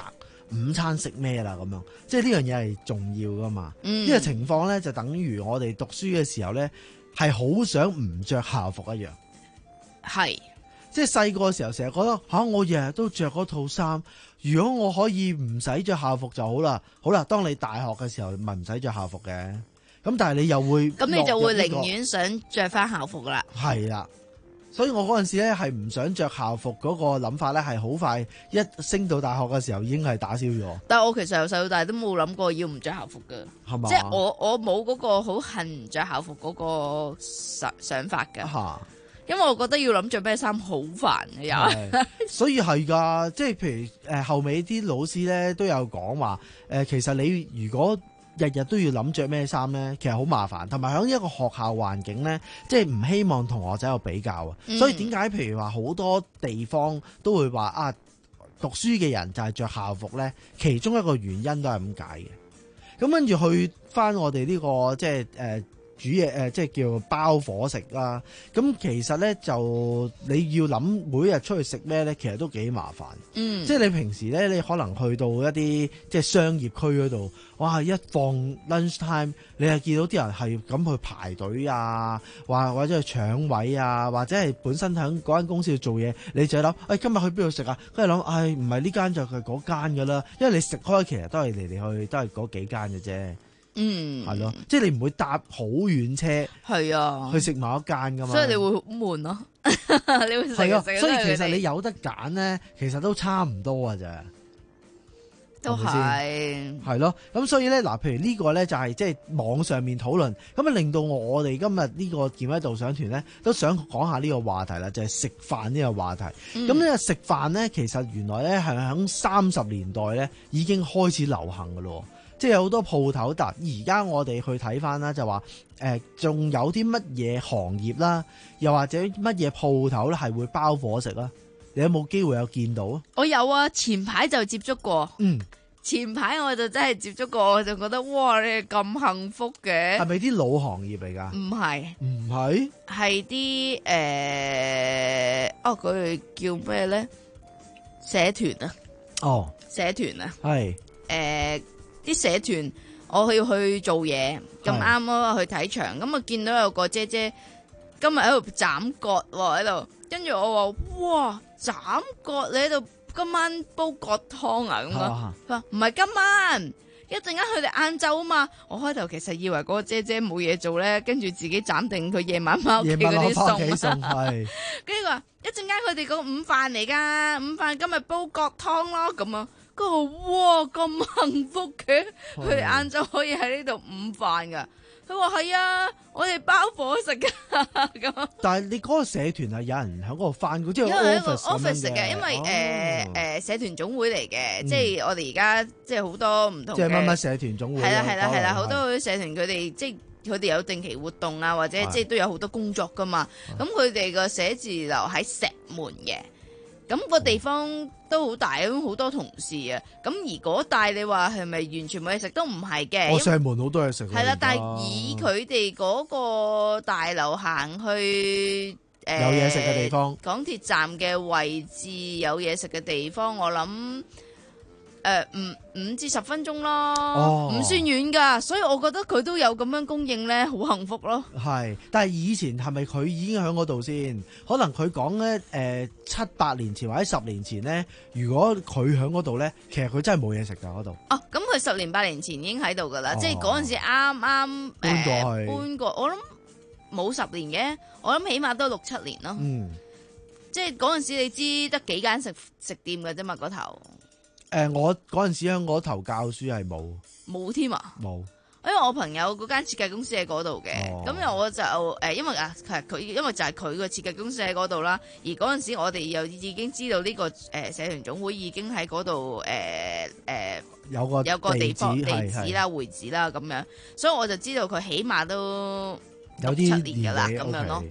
午餐食咩啦咁樣，即係呢樣嘢係重要噶嘛。呢、 嗯、 個情況咧就等於我哋讀書嘅時候咧係好想唔着校服一樣。 係， 即係細個嘅時候成日覺得吓、啊，我日日都着嗰套衫，如果我可以唔使着校服就好啦。好啦，當你大學嘅時候咪唔使着校服嘅，咁但係你又會咁你就會落入呢個寧願想着翻校服噶啦。 係啦。所以我嗰陣時咧係唔想着校服嗰個諗法咧係好快一升到大學嘅時候已經係打消咗。 但係我其實由細到大都冇諗過要唔着校服㗎， 係嘛？ 即係我我冇嗰個好恨唔着校服嗰個想想法㗎。 嚇！ 因為我覺得要諗着咩衫好煩嘅又。 所以係㗎，即係譬如誒後尾啲老師咧都有講話誒，其實你如果日日都要諗着咩衫咧，其實好麻煩，同埋喺一個學校環境咧，即係唔希望同學仔有比較啊。 嗯、 所以點解譬如話好多地方都會話啊，讀書嘅人就係着校服咧，其中一個原因都係咁解嘅。咁跟住去翻我哋呢、呢個即係誒。呃煮嘢誒、呃，即係叫包伙食啦。咁其實咧就你要諗每日出去食咩咧，其實都幾麻煩。 嗯， 即係你平時咧，你可能去到一啲即係商業區嗰度，哇！一放 lunch time，你係見到啲人係咁去排隊啊，或或者去搶位啊，或者係本身喺嗰間公司度做嘢，你就諗，誒、哎、今日去邊度食啊？跟住諗，唉，唔係呢間就係嗰間㗎啦，因為你食開其實都係嚟嚟去都係嗰幾間嘅啫。 嗯， 係咯，即係你唔會搭好遠車， 係啊， 去食某一間噶嘛， 所以你會好悶咯。你會食係啊， 食所以其實你有得揀咧，其實都差唔多啊咋， 都係係咯。咁所以咧，嗱，譬如呢個咧就係即係網上面討論，咁啊令到我哋今日呢個健威導賞團咧，都想講下呢個話題啦，就係食飯呢個話題。咁呢個食飯咧，其實原來咧係喺三十年代咧已經開始流行噶咯。即係有好多鋪頭，但而家我哋去睇翻啦，就話誒，仲有啲乜嘢行業啦，又或者乜嘢鋪頭咧係會包伙食啦？你有冇機會有見到啊？ 我有啊，前排就接觸過。 嗯， 前排我就真係接觸過，我就覺得哇，你哋咁幸福嘅。 係咪啲老行業嚟㗎？ 唔係， 唔係， 係啲誒，哦，佢哋叫咩咧？社團啊。 哦。 社團啊。 係。 誒。啲社團，我要去做嘢，咁啱咯，去睇場，咁啊見到有個姐姐今日喺度斬割喎，喺度，跟住我話：哇，斬割你喺度今晚煲割湯啊？咁樣，佢話唔係今晚，一陣間佢哋晏晝啊嘛。我開頭其實以為嗰個姐姐冇嘢做咧，跟住自己斬定佢夜晚翻屋企嗰啲餸， 係。跟住佢話一陣間佢哋個午飯嚟㗎，午飯今日煲割湯咯，咁啊。佢話：哇，咁幸福嘅，佢哋晏晝可以喺呢度午飯噶。佢話係啊，我哋包伙食噶咁。 但係你嗰個社團係有人喺嗰度翻嘅，即係 office 咁樣嘅。 因為誒誒、哦呃、社團總會嚟嘅， 嗯、 即係我哋而家即係好多唔同嘅。 即係乜乜社團總會。係啦係啦係啦， 好多社團佢哋即係佢哋有定期活動啊，或者即係都有好多工作噶嘛。咁佢哋個寫字樓喺石門嘅。咁個地方都好大，咁好多同事啊。咁而嗰帶你話係咪完全冇嘢食都唔係嘅。 我石門好多嘢食。 係啦，但係以佢哋嗰個大樓行去誒、呃、 有嘢食嘅地方， 港鐵站嘅位置有嘢食嘅地方，我諗誒五五至十分鐘咯，唔、哦、算遠㗎。所以我覺得佢都有咁樣供應咧，好幸福咯。 係，但係以前係咪佢已經喺嗰度先？可能佢講咧誒七八年前或者十年前咧，如果佢喺嗰度咧，其實佢真係冇嘢食㗎嗰度。 哦，咁佢十年八年前已經喺度㗎啦，哦、即係嗰陣時啱啱搬過去， 呃、搬過。我諗冇十年嘅，我諗起碼都六七年咯。 嗯， 即係嗰陣時你知得幾間食食店㗎啫嘛，嗰頭。 誒、呃，我嗰陣時喺嗰頭教書係冇冇添啊， 冇， 因為我朋友嗰間設計公司喺嗰度嘅，咁、哦、又我就誒、呃，因為啊，其實佢因為就係佢個設計公司喺嗰度啦，而嗰陣時我哋又已經知道呢、這個誒、呃、社團總會已經喺嗰度誒誒有個有個地方地址， 地址啦、會址啦咁樣，所以我就知道佢起碼都有啲七年噶啦咁樣咯。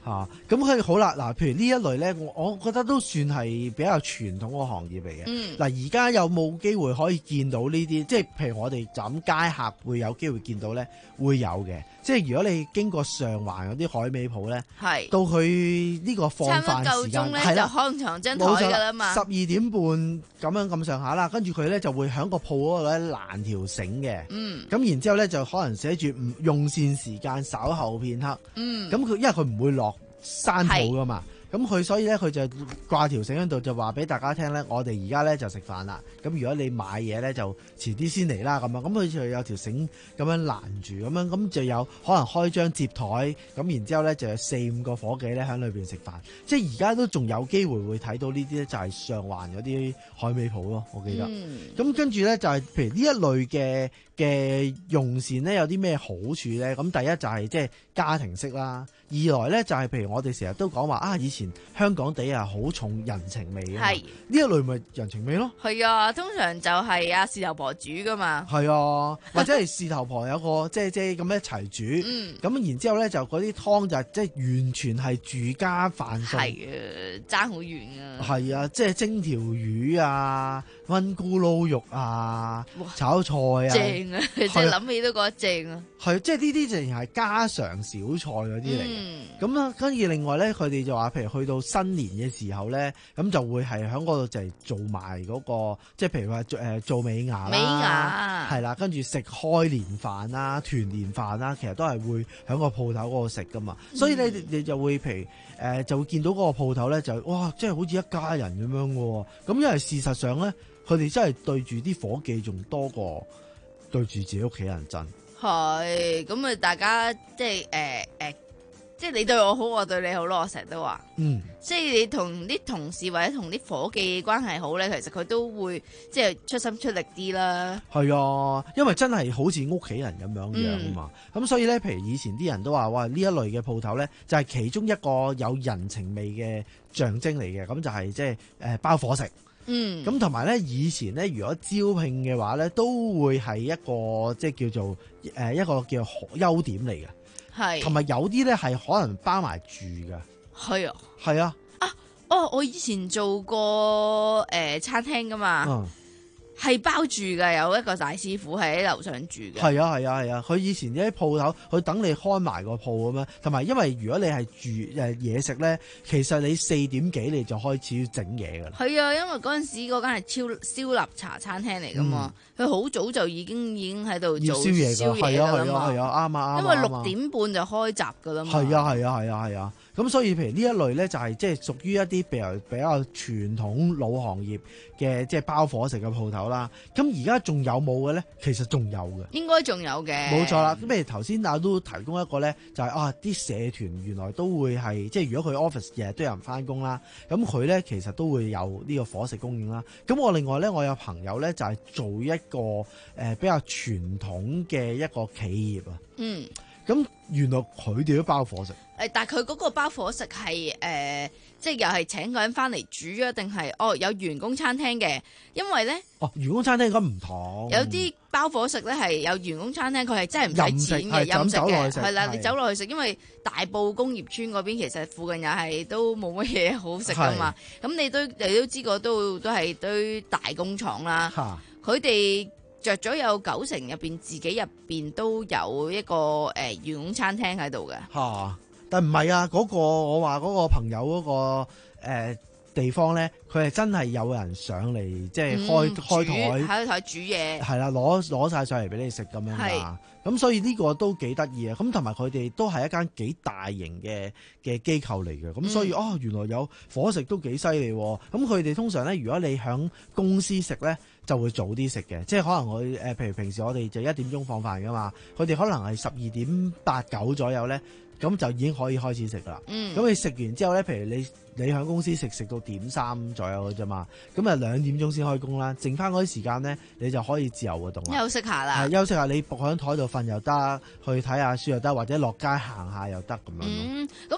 嚇，咁佢好啦，嗱，譬如呢一類咧，我我覺得都算係比較傳統嘅行業嚟嘅。 嗯嗱，而家有冇機會可以見到呢啲？即係譬如我哋就咁街客會有機會見到咧，會有嘅。即係如果你經過上環嗰啲海味鋪咧， 係到佢呢個放飯時間係係啦， 就開長張台㗎啦嘛， 十二點半咁樣咁上下啦，跟住佢咧就會喺個鋪嗰度咧攔條繩嘅。嗯，咁然之後咧就可能寫住唔用膳時間稍後片刻。嗯，咁佢因為佢唔會落山鋪噶嘛，咁佢所以咧佢就掛條繩喺度就話俾大家聽咧，我哋而家咧就食飯啦。咁如果你買嘢咧就遲啲先嚟啦咁樣，咁佢就有條繩咁樣攔住，咁樣咁就有可能開張接台，咁然之後咧就有四五個伙計咧喺裏邊食飯。即係而家都仲有機會會睇到呢啲咧，就係上環嗰啲海味鋪咯，我記得。咁、嗯、跟住咧就係、是、譬如呢一類嘅嘅用膳咧有啲咩好處咧？咁第一就係即係家庭式啦。二來咧就係譬如我哋成日都講話啊，以前香港地啊好重人情味嘅，係呢一類咪人情味咯。 係啊，通常就係阿事頭婆煮噶嘛。 係啊，或者係事頭婆有個即係即係咁一齊煮，咁、嗯、然之後咧就嗰啲湯就即係完全係住家飯餸。 係啊，爭好遠啊。 係啊，即係蒸條魚啊、炆咕嚕肉啊、炒菜啊， 正啊！即係諗起都覺得正啊。 係，即係呢啲淨係家常小菜嗰啲嚟嘅。咁啦、嗯，跟住另外咧，佢哋就話，譬如去到新年嘅時候咧，咁就會係喺嗰度就係做埋嗰、嗰個，即係譬如話誒做尾牙啦， 尾牙係啦，跟住食開年飯啦、團年飯啦，其實都係會喺個鋪頭嗰度食噶嘛。所以咧，你就會譬如誒、呃、就會見到嗰個鋪頭咧，就哇，即係好似一家人咁樣喎。咁因為事實上咧，佢哋真係對住啲伙計仲多過對住自己屋企人真。 係，咁啊，大家即係誒誒，即係你對我好，我對你好咯。我成日都話，嗯，即係你同啲同事或者同啲伙計關係好咧，其實佢都會即係出心出力啲啦。 係啊，因為真係好似屋企人咁樣樣啊嘛。咁、嗯、所以咧，譬如以前啲人都話，哇，呢一類嘅鋪頭咧，就係其中一個有人情味嘅象徵嚟嘅。咁就係即係誒包伙食。嗯，咁同埋咧，以前咧，如果招聘嘅話咧，都會係一個即係叫做誒、呃、一個叫優點嚟嘅，係，同埋有啲咧係可能包埋住嘅，係啊，係啊， 啊，哦，我以前做過誒、呃、餐廳噶嘛。嗯，係包住㗎，有一個大師傅係喺樓上住嘅。 係啊係啊係啊，佢、啊、以前啲鋪頭，佢等你開埋個鋪咁樣，同埋因為如果你係住誒嘢食咧，其實你四點幾你就開始要整嘢㗎啦。 係啊，因為嗰陣時嗰間係超燒臘茶餐廳嚟㗎嘛，佢好、嗯、早就已經已經喺度做宵夜㗎啦嘛。係啊係啊係啊，啱啊啱。因為六點半就開閘㗎啦嘛。係啊係啊係啊係啊。咁所以譬如呢一類咧，就係即係屬於一啲比較比較傳統老行業嘅即係包伙食嘅鋪頭啦。咁而家仲有冇嘅咧？其實仲有嘅， 應該仲有嘅。 冇錯啦。咁譬如頭先啊都提供一個咧，就係、是、啊啲社團原來都會係即係如果佢 office 日日都有人翻工啦，咁佢咧其實都會有呢個伙食供應啦。咁我另外咧，我有朋友咧就係、是、做一個誒、呃、比較傳統嘅一個企業啊。嗯。咁原來佢哋都包伙食。 誒，但係佢嗰個包伙食係誒，即係又係請個人翻嚟煮啊，定係哦有員工餐廳嘅？因為咧， 哦員工餐廳應該唔同。 有啲包伙食咧係有員工餐廳，佢係真係唔使錢嘅，任食嘅，係啦，你走落去食。因為大埔工業村嗰邊其實附近又係都冇乜嘢好食噶嘛。咁你都你都知個都都係堆大工廠啦。佢哋着咗有九成入邊，自己入邊都有一個誒、呃、員工餐廳喺度嘅。嚇！ 但唔係啊，嗰、那個我話嗰個朋友嗰、那個、呃、地方咧，佢係真係有人上嚟，即係開、嗯、開台開台煮嘢，係啦，攞攞曬上嚟俾你食咁樣㗎。咁所以呢個都幾得意啊！咁同埋佢哋都係一間幾大型嘅嘅機構嚟嘅。咁、嗯、所以哦，原來有伙食都幾犀利喎。咁佢哋通常咧，如果你喺公司食咧，就會早啲食嘅，即係可能我誒、呃，譬如平時我哋就一點鐘放飯㗎嘛，佢哋可能係十二點八九左右咧。咁就已經可以開始食啦。嗯，咁你食完之後咧，譬如你你喺公司食食到點三左右嘅啫嘛，咁啊兩點鐘先開工啦，剩翻嗰啲時間咧，你就可以自由活動啦。 休息下啦， 休息下，你伏喺台度瞓又得，去睇下書又得，或者落街行下又得咁樣。 嗯，咁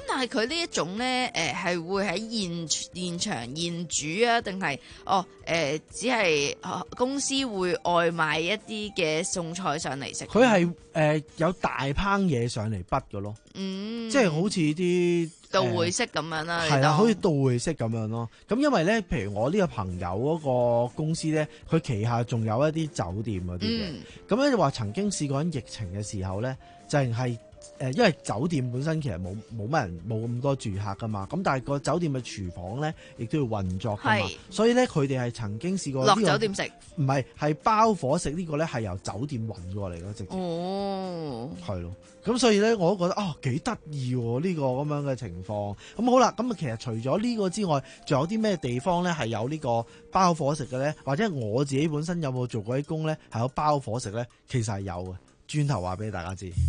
但係佢呢一種咧，誒係會喺現現場現煮啊，定係哦誒、呃、只係、呃、公司會外賣一啲嘅餸菜上嚟食？ 佢係誒有大烹嘢上嚟畢嘅咯， 嗯， 即係好似啲到會式咁樣啦， 係啦，好似到會式咁樣咯。咁因為咧，譬如我呢個朋友嗰個公司咧，佢旗下仲有一啲酒店嗰啲嘅，咁咧就話曾經試過喺疫情嘅時候咧，就係。誒，因為酒店本身其實冇冇乜人冇咁多住客噶嘛，咁但係個酒店嘅廚房咧，亦都要運作噶嘛，所以咧佢哋係曾經試過落酒店食， 唔係係包伙食呢個咧係由酒店運過嚟咯，直接哦， 係咯，咁所以咧我都覺得啊幾得意喎呢個咁樣嘅情況。咁好啦，咁啊其實除咗呢個之外，仲有啲咩地方咧係有呢個包伙食嘅咧？或者我自己本身有冇做過啲工咧係有包伙食咧？其實係有嘅，轉頭話俾大家知。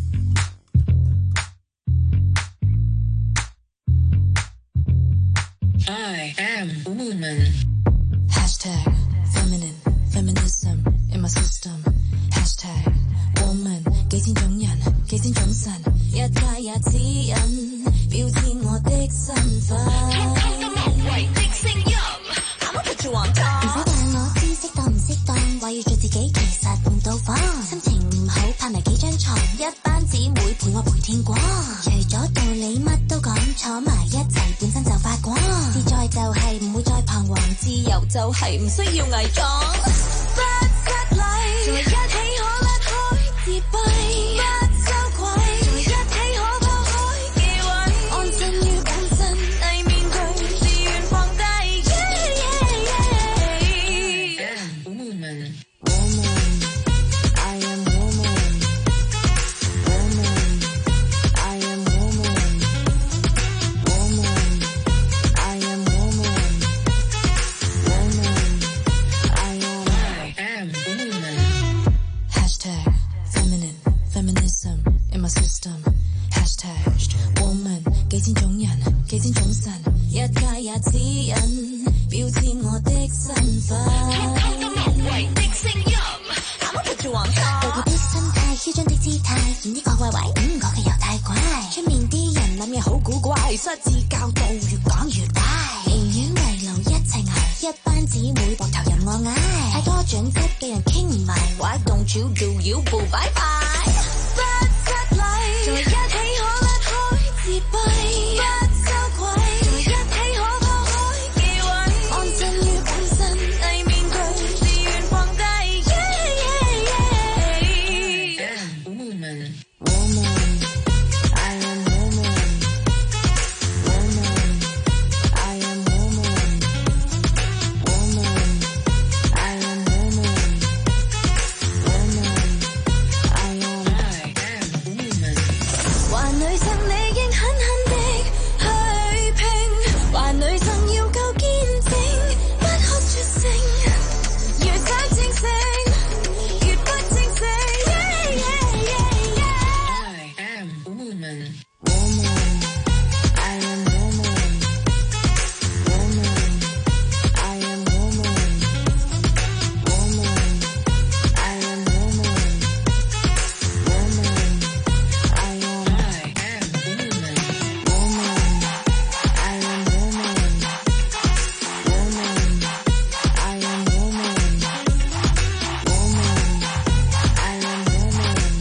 I am a woman. Hashtag feminine, feminism in my system. Hashtag woman， 幾千種人，幾千種神，一切也指引，標籤我的身份。的聲音，我不做黃裝。唔使扮我知適當唔適當，話要做自己，其實唔到訪。心情唔好，拍埋幾張床，一班姊妹陪我陪天光。除咗道理乜都講，坐埋一齊本身就發光。自在就係唔會再彷徨，自由就係唔需要偽裝。不失禮，在一起可甩開自閉，不羞愧，在一起可拋開忌諱，安身於本身，偽面具，自願放低。Yeah, yeah, yeah. Woman, woman, I am woman. Woman, I am woman. Woman, I am woman. Woman, I am. I am woman. Hashtag feminine, feminism in my system. Hashtag woman， 幾千種人，幾千種神，一切也指引，標籤我的身份。的聲音，我不做黃裝。對佢的心態，囂張的姿態，演呢個壞壞，嗯，我嘅又太怪。出面啲人諗嘢好古怪，失智教導越講越大。離院圍爐一齊捱，一班姊妹膊頭任我挨。太多準則嘅人傾唔埋，Why don't you do you 步拜拜。不失禮，在一起可甩開自閉，不羞愧，在一起可拋開忌諱，安身於本身，偽面具，自願放低。Yeah, yeah, yeah. Woman, woman, I am woman. Woman, I am woman. Woman, I am woman. Woman, I am. I am woman. 話女生你應狠狠的去拼，話女生要夠堅正，不可絕聲，越想清醒，越不清醒。Yeah, yeah, yeah, yeah. I am woman. Woman, I am woman. Woman, I am woman. Woman, I am woman. Woman, I am. I am woman. Woman, I am woman. Woman, I am woman. Woman, I am woman.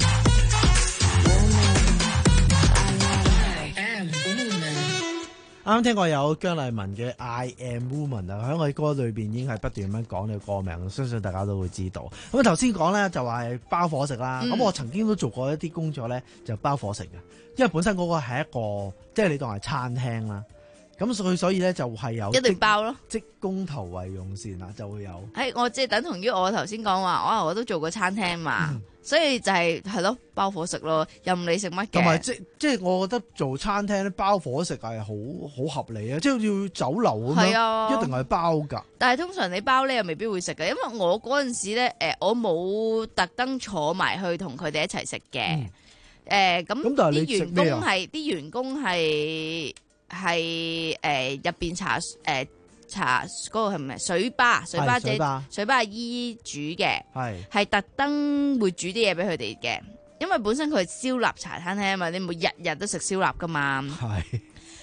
Woman, I am woman. 啱啱聽過有姜麗文嘅《I Am Woman》啊，喺我嘅歌裏邊已經係不斷咁樣講呢個歌名，相信大家都會知道。咁啊頭先講咧就話係包伙食啦，咁、 嗯我曾經都做過一啲工作咧就包伙食嘅，因為本身嗰個係一個即係你當係餐廳啦，咁所以所以咧就係有一定包咯， 即工頭為用膳啦，就會有。 係我即係等同於我頭先講話，我我都做過餐廳嘛， 嗯所以就係係咯包伙食咯，任你食乜嘅。 同埋即即係我覺得做餐廳咧包伙食係好好合理啊，即係好似酒樓咁樣， 係啊一定係包㗎。 但係通常你包咧又未必會食嘅，因為我嗰陣時咧誒，我冇特登坐埋去同佢哋一齊食嘅。誒咁咁但係你啲員食咩啊工係啲員工係係誒入邊茶誒。呃茶嗰個係咪水吧？水吧姐係水吧水吧阿姨煮嘅， 係係特登會煮啲嘢俾佢哋嘅，因為本身佢係燒臘茶餐廳啊嘛，你唔會日日都食燒臘噶嘛。 係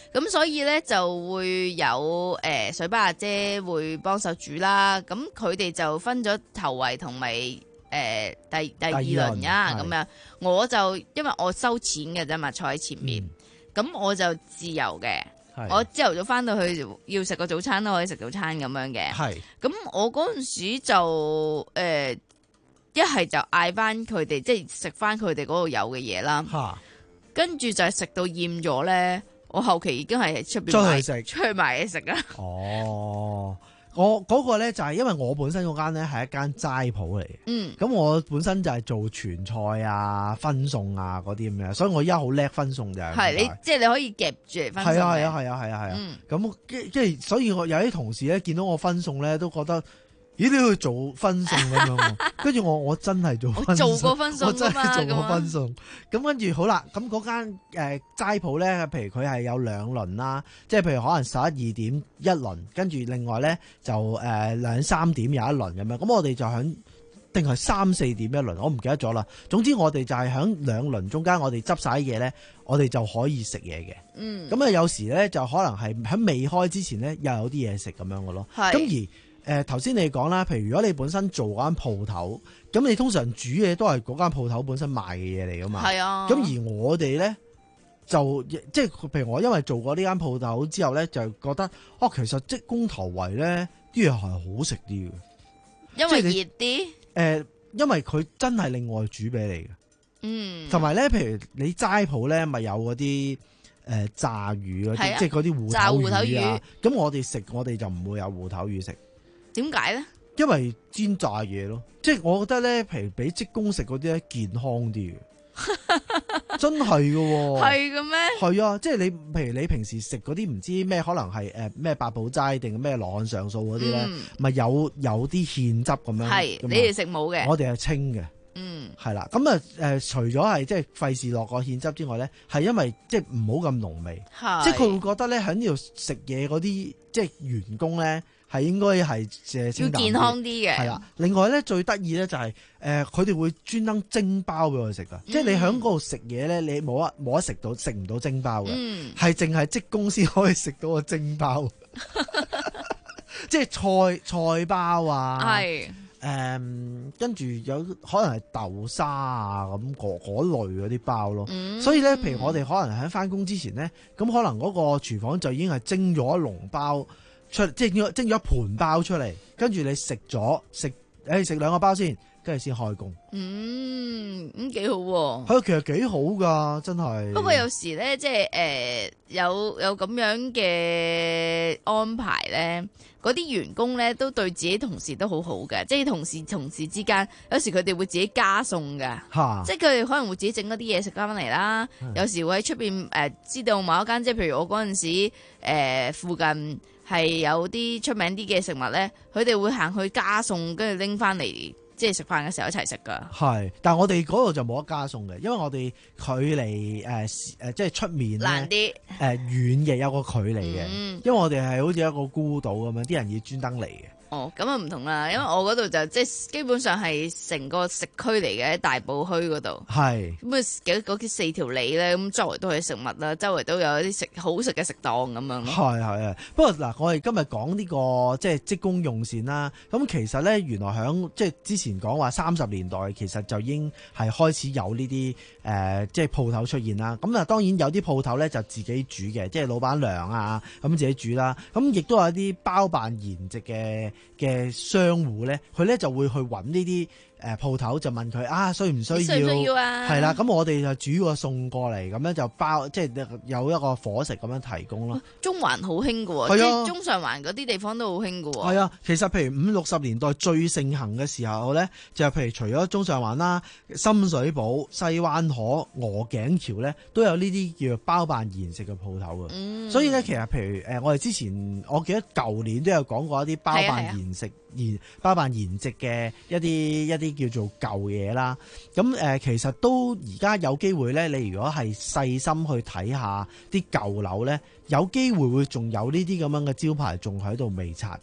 咁所以咧就會有誒、呃、水吧阿姐會幫手煮啦。咁佢哋就分咗頭圍同埋誒第第二輪啊咁樣。我就因為我收錢嘅啫嘛，坐喺前面，咁、嗯、我就自由嘅。我朝頭早翻到去要食個早餐都可以食早餐咁樣嘅。係，咁我嗰陣時就誒一係就嗌翻佢哋，即係食翻佢哋嗰度有嘅嘢啦。嚇，跟住就係食到厭咗咧，我後期已經係出邊買出去食， 出去買嘢食啦。 哦。我嗰、那個咧就係因為我本身嗰間咧係一間齋鋪嚟嘅，嗯，咁我本身就係做傳菜啊、分餸啊嗰啲咁樣，所以我而家好叻分餸就係。係你即係你可以夾住嚟分餸。 係啊係啊係啊係啊係啊，咁即即係所以我有啲同事咧見到我分餸咧都覺得，咦你去做分餸咁樣，跟住我我真係做分餸， 做過分餸我真係做過分餸。咁跟住好啦，咁嗰間誒齋鋪咧，譬如佢係有兩輪啦，即係譬如可能十一二點一輪，跟住另外咧就誒兩三點有一輪咁樣。咁我哋就響定係三四點一輪，我唔記得咗啦。總之我哋就係響兩輪中間，我哋執晒啲嘢咧，我哋就可以食嘢嘅。嗯，咁啊有時咧就可能係喺未開之前咧又有啲嘢食咁樣嘅咯。係，咁而。誒頭先你講啦，譬如如果你本身做嗰間鋪頭，咁你通常煮嘢都係嗰間鋪頭本身賣嘅嘢嚟噶嘛。係啊。咁而我哋咧就即係譬如我因為做過呢間鋪頭之後咧，就覺得哦，其實即工頭圍咧啲嘢係好食啲嘅， 因為熱啲。誒、 呃，因為佢真係另外煮俾你嘅。嗯。同埋咧，譬如你齋鋪咧，咪有嗰啲誒炸魚嗰啲，啊、即係嗰啲芋頭魚啊。咁我哋食，我哋就唔會有芋頭魚食。點解咧？因為煎炸嘢咯，即係我覺得咧，譬如比職工食嗰啲咧健康啲嘅，真係嘅喎。係嘅咩？係啊，即係你譬如你平時食嗰啲唔知咩，可能係誒咩八寶齋定咩羅漢上素嗰啲咧，咪、嗯、有有啲芡汁咁樣。係你哋食冇嘅，我哋係清嘅。嗯，係啦，咁啊誒，除咗係即係費事落個芡汁之外咧，係因為即係唔好咁濃味，即係佢會覺得咧喺呢度食嘢嗰啲即係員工咧。係應該係誒清淡啲，要健康啲嘅。係啦，另外咧最得意咧就係誒佢哋會專登蒸包俾我哋食噶，即係你喺嗰度食嘢咧，你冇得冇得食到食唔到蒸包嘅，係淨係職工先可以食到個蒸包，即係菜菜包啊，係誒跟住有可能係豆沙啊咁嗰嗰類嗰啲包咯。嗯、所以咧，譬如我哋可能喺翻工之前咧，咁可能嗰個廚房就已經係蒸咗一籠包。出即係蒸咗一盤包出嚟，跟住你食咗食，誒食兩個包先，跟住先開工。嗯，咁幾好喎。係，其實幾好噶，真係。不過有時咧，即係誒有有咁樣嘅安排咧，嗰啲員工咧都對自己同事都好好嘅，即係同事同事之間，有時佢哋會自己加餸㗎，哈即係佢哋可能會自己整嗰啲嘢食翻嚟啦。嗯、有時會喺出邊誒知道某一間，即係譬如我嗰陣時誒、呃、附近。係有啲出名啲嘅食物咧，佢哋會行去加餸，跟住拎翻嚟，即係食飯嘅時候一齊食噶。係，但係我哋嗰度就冇得加餸嘅，因為我哋距離誒誒即係出面難啲，誒遠嘅有個距離嘅，嗯、因為我哋係好似一個孤島咁樣，啲人要專登嚟嘅。哦，咁啊唔同啦，因為我嗰度就即係基本上係成個食區嚟嘅，喺大埔墟嗰度。係咁啊，幾嗰啲四條里咧，咁周圍都係食物啦，周圍都有啲食好食嘅食檔咁樣咯。係係係，不過嗱，我哋今日講呢個即係職工用膳啦。咁其實咧，原來響即係之前講話三十年代，其實就已經係開始有呢啲誒，即係鋪頭出現啦。咁啊，當然有啲鋪頭咧就自己煮嘅，即係老闆娘啊咁自己煮啦。咁亦都有啲包辦筵席嘅。嘅商戶咧，佢咧就會去揾呢啲誒鋪頭，就問佢啊，需唔需要？需唔需要啊？係啦，咁我哋就煮個餸過嚟，咁樣就包，即係有一個伙食咁樣提供咯。中環好興㗎喎，即係中上環嗰啲地方都好興㗎喎。係啊，其實譬如五六十年代最盛行嘅時候咧，就譬如除咗中上環啦、深水埗、西灣河、鵝頸橋咧，都有呢啲叫包辦筵席嘅鋪頭嘅。嗯、所以咧，其實譬如誒，我哋之前我記得舊年都有講過一啲包辦筵席。包辦筵席嘅一啲一啲叫做舊嘢啦，咁誒、呃、其實都而家有機會咧，你如果係細心去睇下啲舊樓咧，有機會會仲有呢啲咁樣嘅招牌仲喺度未拆嘅。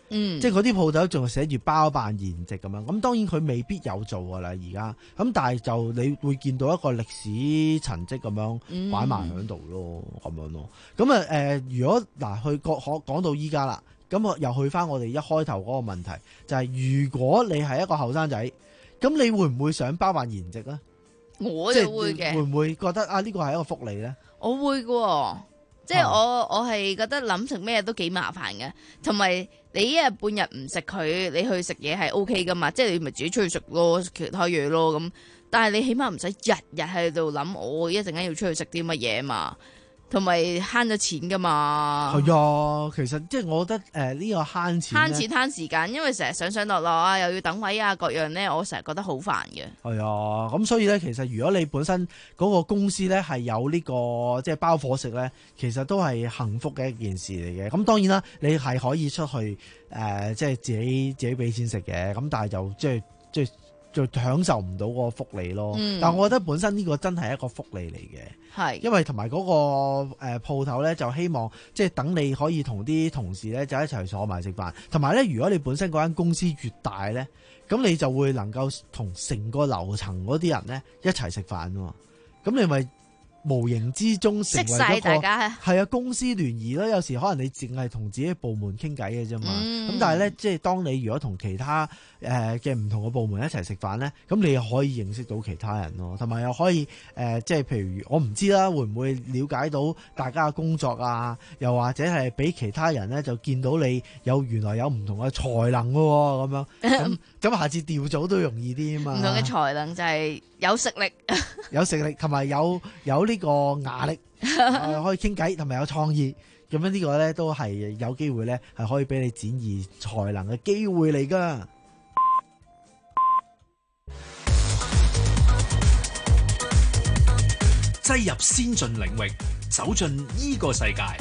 嗯， 即係嗰啲鋪頭仲係寫住包辦筵席咁樣。咁當然佢未必有做㗎啦，而家。咁但係就你會見到一個歷史塵跡咁樣擺埋喺度咯，咁、嗯、樣咯。咁啊誒，如果嗱去講講講到依家啦，咁我又去翻我哋一開頭嗰個問題，就係、是、如果你係一個後生仔，咁你會唔會想包辦筵席咧？ 我就會嘅。 會唔會覺得啊呢個係一個福利咧？ 我會嘅，即係我我係覺得諗食咩都幾麻煩嘅，同埋你一日半日唔食佢，你去食嘢係 O K 噶嘛，即係你咪自己出去食咯，其他嘢咯咁。但係你起碼唔使日日喺度諗，我一陣間要出去食啲乜嘢嘛。同埋慳咗錢噶嘛？ 係啊，其實即係我覺得誒呢、呃這個慳錢慳錢慳時間，因為成日上上落落啊，又要等位啊，各樣咧，我成日覺得好煩嘅。 係啊，咁所以咧，其實如果你本身嗰個公司咧係有呢、這個即係包伙食咧，其實都係幸福嘅一件事嚟嘅。咁當然啦，你係可以出去誒、呃，即係自己自己俾錢食嘅。咁但係就即係即係就享受唔到嗰個福利咯。嗯、但係我覺得本身呢個真係一個福利嚟嘅。係，因為同埋嗰個誒鋪頭咧，就希望即係等你可以同啲同事咧就一齊坐埋食飯，同埋咧，如果你本身嗰間公司越大咧，咁你就會能夠同成個樓層嗰啲人咧一齊食飯喎，咁你咪無形之中成為一個係啊公司聯誼咯。有時可能你淨係同自己部門傾偈嘅啫嘛，咁、嗯、但係咧即係當你如果同其他誒嘅唔同嘅部門一齊食飯咧，咁你又可以認識到其他人咯，同埋又可以誒、呃、即係譬如我唔知啦，會唔會了解到大家嘅工作啊？又或者係俾其他人咧就見到你有原來有唔同嘅才能嘅喎，咁樣咁咁下次調組都容易啲啊嘛。唔同嘅才能就係有食力， 有食力同埋有有呢個壓力，呃、可以傾偈同埋有創意。咁樣呢個咧都係有機會咧係可以俾你展現才能嘅機會嚟噶。 擠入先進領域，走進呢個世界。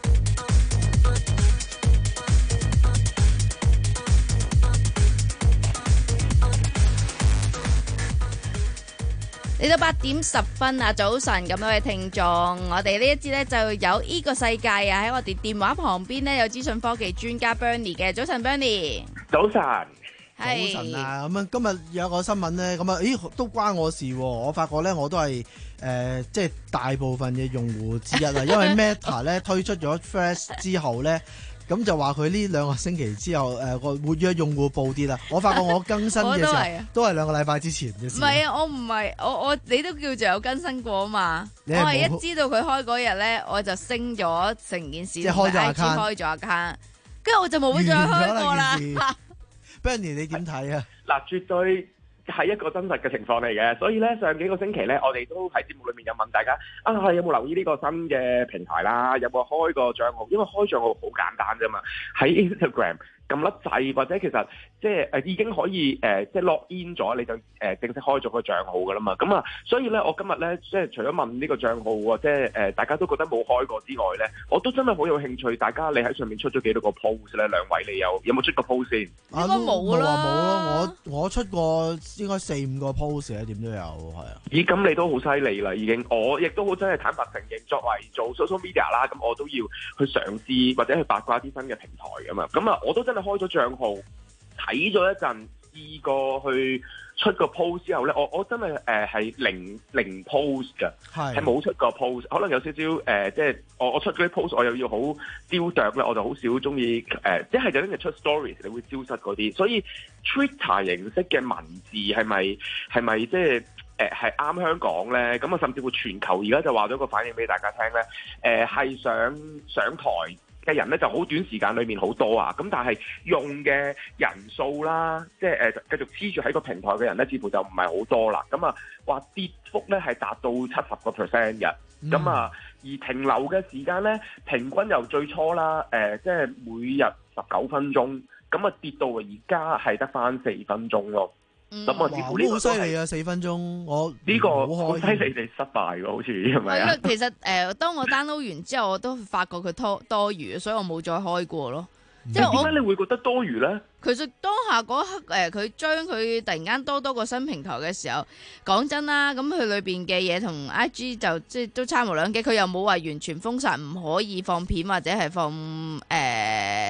嚟到八點十分啊，早晨咁多位聽眾，我哋呢一節咧就有呢個世界啊，喺我哋電話旁邊呢，有資訊科技專家 Bernie 嘅，早晨 Bernie。 早晨。 早晨啊，咁樣今日有個新聞咧，咁啊，咦都關我事喎！我發覺咧，我都係誒、呃，即係大部分嘅用戶之一啊，因為 Meta 咧推出咗 Threads 之後咧，咁就話佢呢兩個星期之後誒個、呃、活躍用戶暴跌啦。我發覺我更新嘅時候都係兩個禮拜之前嘅事。 唔係啊，我唔係我我你都叫做有更新過啊嘛。我係一知道佢開嗰日咧，我就升咗成件事，即係開咗 account，開咗 account，跟住我就冇再開過啦。 Bernie 你點睇啊？ 嗱，絕對係一個真實嘅情況嚟嘅，所以咧上幾個星期咧，我哋都喺節目裏面有問大家啊，有冇留意呢個新嘅平台啦？有冇開個帳號？因為開帳號好簡單啫嘛，喺 Instagram 撳粒掣，或者其實即係誒已經可以誒、呃、即係 log in 咗，你就誒、呃、正式開咗個帳號噶啦嘛。咁啊，所以咧我今日咧即係除咗問呢個帳號喎，即係誒大家都覺得冇開過之外咧，我都真係好有興趣。大家你喺上面出咗幾多個 post 咧？兩位你有有冇出過 post 先？ 應該冇啦，冇咯。我我出過應該四五個 post 啊，點都有係啊。 咦，咁你都好犀利啦，已經。我亦都好真係坦白承認，作為做 social media 啦，咁我都要去嘗試或者去八卦啲新嘅平台噶嘛。咁啊，我都真係開咗帳號，睇咗一陣，試過去出個 post 之後咧，我我真係誒係零零 post 㗎，係冇出過 post。可能有少少誒、呃，即係我我出嗰啲 post，我又要好雕琢咧，我就好少中意誒，即係就跟住出 stories，你會消失嗰啲。所以 Twitter 形式嘅文字係咪係咪即係誒係啱香港咧？咁啊，甚至乎全球而家就話咗個反應俾大家聽咧，誒、呃、係上上台嘅人咧就好短時間裏面好多啊，咁但係用嘅人數啦，即係誒、呃、繼續黐住喺個平台嘅人咧，似乎就唔係好多啦。咁啊，話跌幅咧係達到七十個 percent 嘅，咁、嗯、啊而停留嘅時間咧，平均由最初啦，誒、呃、即係每日十九分鐘，咁啊跌到而家係得翻四分鐘咯。咁啊，似乎呢個好犀利啊！四分鐘，我呢個好犀利地失敗嘅，好似係咪啊？ 其實誒、呃，當我 download 完之後，我都發覺佢多多餘，所以我冇再開過咯。 即係點解你會覺得多餘咧？ 其實當下嗰刻誒，佢將佢突然間多多個新平台嘅時候，講真啦，咁佢裏邊嘅嘢同 I G 就即係都差無兩幾，佢又冇話完全封殺，唔可以放片或者係放誒。呃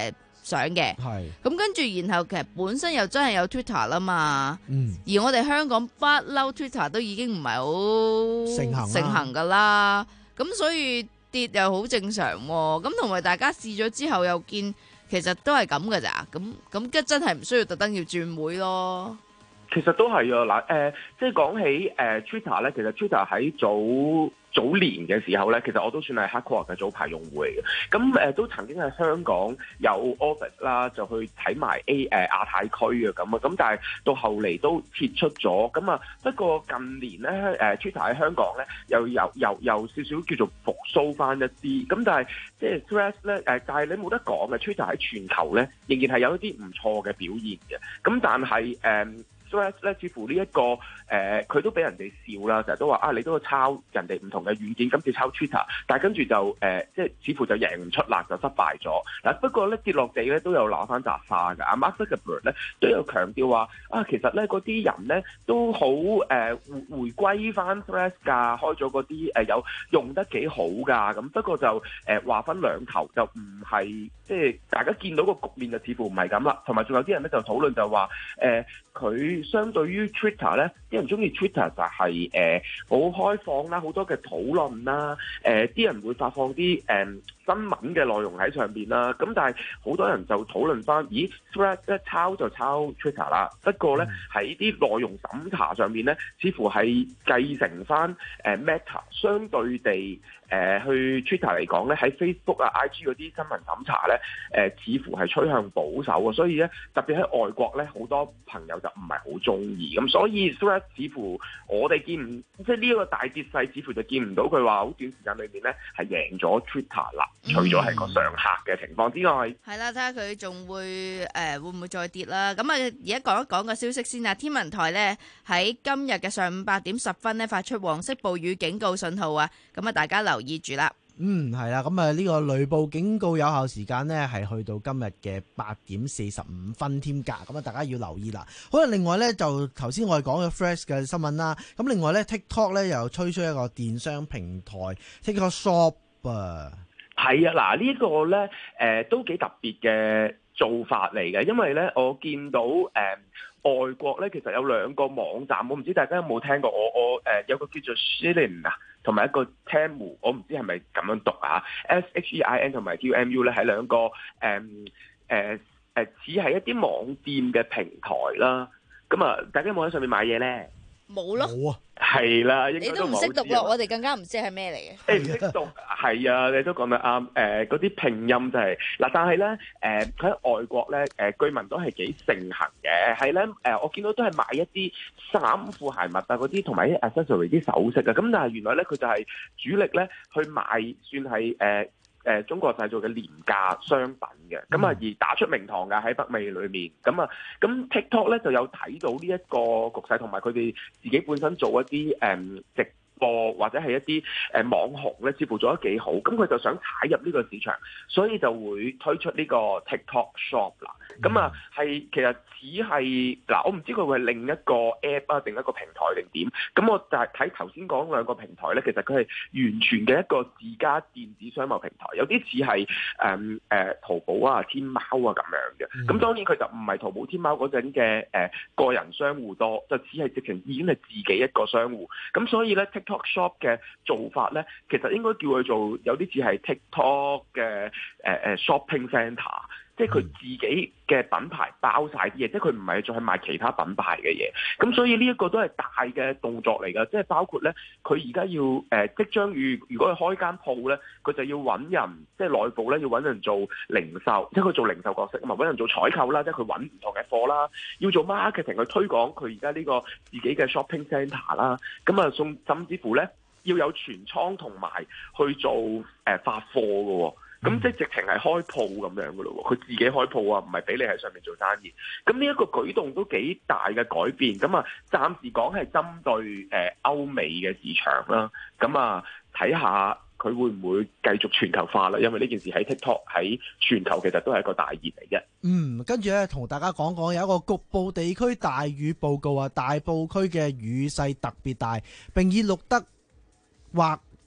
相嘅。 係咁跟住，然後其實本身又真係有 Twitter 啦嘛。 嗯。 而我哋香港不嬲 Twitter 都已經唔係好盛行啦盛行㗎啦。咁所以跌又好正常喎。咁同埋大家試咗之後又見其實都係咁㗎咋。咁咁即真係唔需要特登要轉會咯。 其實都係啊，嗱、呃、誒，即係講起誒、呃、Twitter 咧，其實 Twitter 喺早早年嘅時候咧，其實我都算係 hardcore 嘅早排用戶嚟嘅。咁誒、呃、都曾經喺香港有 office 啦，就去睇埋 A 誒、呃、亞太區嘅咁啊。咁但係到後嚟都撤出咗。咁啊，不過近年咧誒、呃、Twitter 喺香港咧又有又有少少叫做復甦翻一啲。咁但係即係 Threads 咧誒，但係你冇得講嘅 Twitter 喺全球咧仍然係有一啲唔錯嘅表現嘅。咁但係誒。呃Threads 咧，似乎呢、這、一個誒，佢、呃、都俾人哋笑啦，成日都話啊，你都抄人哋唔同嘅軟件，今次抄 Twitter，但係跟住就誒、呃，即係似乎就贏唔出啦，就失敗咗。嗱，不過咧跌落地咧都有攞翻扎花㗎。阿 Mark Zuckerberg 咧都有強調話啊，其實咧嗰啲人咧都好誒、呃、回回歸翻 Threads 㗎，開咗嗰啲誒有用得幾好㗎。咁不過就誒話、呃、分兩頭，就唔係即係大家見到個局面就似乎唔係咁啦。同埋仲有啲人咧就討論就話誒佢。呃相對於 Twitter 咧，啲人中意 Twitter 就係誒好開放啦，好多嘅討論啦，誒、呃、啲人會發放啲誒、呃、新聞嘅內容喺上邊啦。咁但係好多人就討論翻，咦 Threads 咧抄就抄 Twitter 啦，不過咧喺啲內容審查上面咧，似乎係繼承翻誒 Meta 相對地。誒、呃、去 Twitter 嚟講咧，喺 Facebook 啊、I G 嗰啲新聞審查咧，誒、呃、似乎係趨向保守啊，所以咧特別喺外國咧，好多朋友就唔係好中意，咁所以 Threads 似乎我哋見唔即係呢一個大跌勢，似乎就見唔到佢話好短時間裏面咧係贏咗 Twitter 啦，除咗係個上客嘅情況之外， 係啦，睇下佢仲會誒、呃、會唔會再跌啦？咁啊，而家講一講個消息先啊，天文台咧喺今日嘅上午八點十分咧發出黃色暴雨警告信號啊，咁啊大家留意住啦。 嗯，係啦，咁啊呢個雷暴警告有效時間呢係去到今日嘅八點四十五分添㗎，咁啊大家要留意啦。好啦，另外呢，就頭先我哋講嘅 Threads 嘅新聞啦，咁另外呢 TikTok 呢又推出一個電商平台 TikTok Shop 啊， 係啊，嗱、這、呢個呢誒、呃、都幾特別嘅做法嚟嘅，因為呢我見到誒。呃外國咧其實有兩個網站，我唔知大家有冇聽過。我我誒、呃、有個叫做 Shein 啊，同埋一個 Temu，我唔知係咪咁樣讀啊 ？S H E I N 同埋 T U M U 咧係兩個誒誒誒似係一啲網店嘅平台啦。咁啊，大家有冇喺上面買嘢咧？ 冇咯。 冇啊。 係啦， 你都唔識讀咯，我哋更加唔知係咩嚟嘅。 誒唔識讀，係啊，你都講得啱。誒嗰啲拼音就係、是、嗱，但係咧誒佢喺外國咧誒、呃、據聞都係幾盛行嘅，係咧誒我見到都係賣一啲衫褲鞋襪啊嗰啲，同埋啲 accessory 啲首飾啊。咁但係原來咧佢就係主力咧去賣算係誒。呃誒、呃、中國製造嘅廉價商品嘅，咁啊而打出名堂㗎喺北美裏面，咁啊咁 TikTok 咧就有睇到呢一個局勢，同埋佢哋自己本身做一啲誒、嗯、直播或者係一啲誒、呃、網紅咧，似乎做得幾好，咁佢就想踩入呢個市場，所以就會推出呢個 TikTok Shop 啦。咁啊係其實只係嗱，我唔知佢會係另一個 app 啊，定一個平台定點。咁我就係睇頭先講兩個平台咧，其實佢係完全嘅一個自家電子商貿平台，有啲似係誒誒淘寶啊、天貓啊咁樣嘅。咁、嗯、當然佢就唔係淘寶、天貓嗰陣嘅誒個人商戶多，就只係直情已經係自己一個商戶。咁所以咧 TikTok Shop 嘅做法咧，其實應該叫佢做有啲似係 TikTok 嘅誒誒 Shopping Centre。即係佢自己嘅品牌包晒啲嘢，即係佢唔係再係賣其他品牌嘅嘢，咁所以呢一個都係大嘅動作嚟㗎，即係包括咧，佢而家要誒、呃、即將如如果佢開間鋪咧，佢就要揾人，即係內部咧要揾人做零售，即係佢做零售角色啊嘛，揾人做採購啦，即係佢揾唔同嘅貨啦，要做 marketing 去推廣佢而家呢個自己嘅 shopping centre 啦，咁啊送甚至乎咧要有全倉同埋去做誒、呃、發貨㗎喎。咁即係直情係開鋪咁樣嘅咯喎，佢自己開鋪啊，唔係俾你喺上面做生意。咁呢一個舉動都幾大嘅改變。咁啊，暫時講係針對誒歐美嘅市場啦。咁啊，睇下佢會唔會繼續全球化啦？因為呢件事喺 TikTok 喺全球其實都係一個大熱嚟嘅。 嗯，跟住咧同大家講講有一個局部地區大雨報告啊，大埔區嘅雨勢特別大，並已錄得或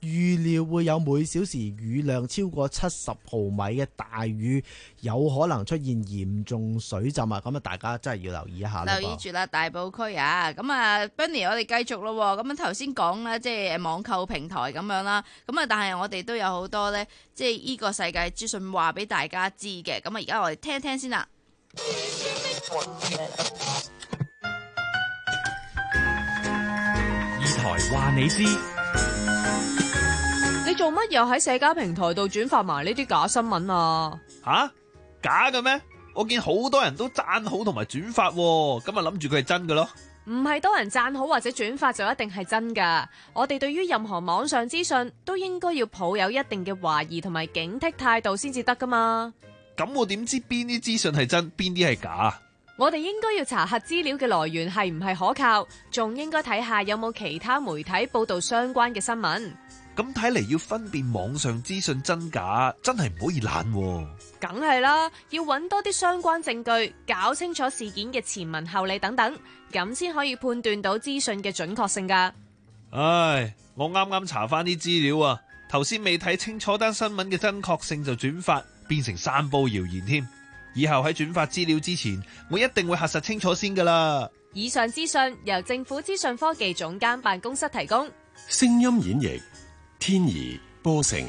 預料會有每小時雨量超過七十毫米嘅大雨，有可能出現嚴重水浸啊！咁啊，大家真係要留意一下啦。 留意住啦，大埔區啊！咁啊 Benny 我哋繼續咯。咁樣頭先講啦，即係網購平台咁樣啦。咁啊，但係我哋都有好多咧，即係呢個世界資訊話俾大家知嘅。咁啊，而家我哋聽一聽先啦。 二台話你知。 你做乜又喺社交平台度轉發埋呢啲假新聞啊？ 吓？假嘅咩？我見好多人都讚好同埋轉發，咁啊諗住佢係真嘅咯。 唔係多人讚好或者轉發就一定係真噶。我哋對於任何網上資訊都應該要抱有一定嘅懷疑同埋警惕態度先至得噶嘛。 咁我點知邊啲資訊係真，邊啲係假？ 我哋應該要查核資料嘅來源係唔係可靠，仲應該睇下有冇其他媒體報道相關嘅新聞。 咁睇嚟要分辨網上資訊真假，真係唔可以懶喎。 梗係啦，要揾多啲相關證據，搞清楚事件嘅前文後理等等，咁先可以判斷到資訊嘅準確性噶。 唉，我啱啱查翻啲資料啊，頭先未睇清楚單新聞嘅真確性就轉發，變成散布謠言添。以後喺轉發資料之前，我一定會核實清楚先噶啦。 以上資訊由政府資訊科技總監辦公室提供。 聲音演繹天怡波成。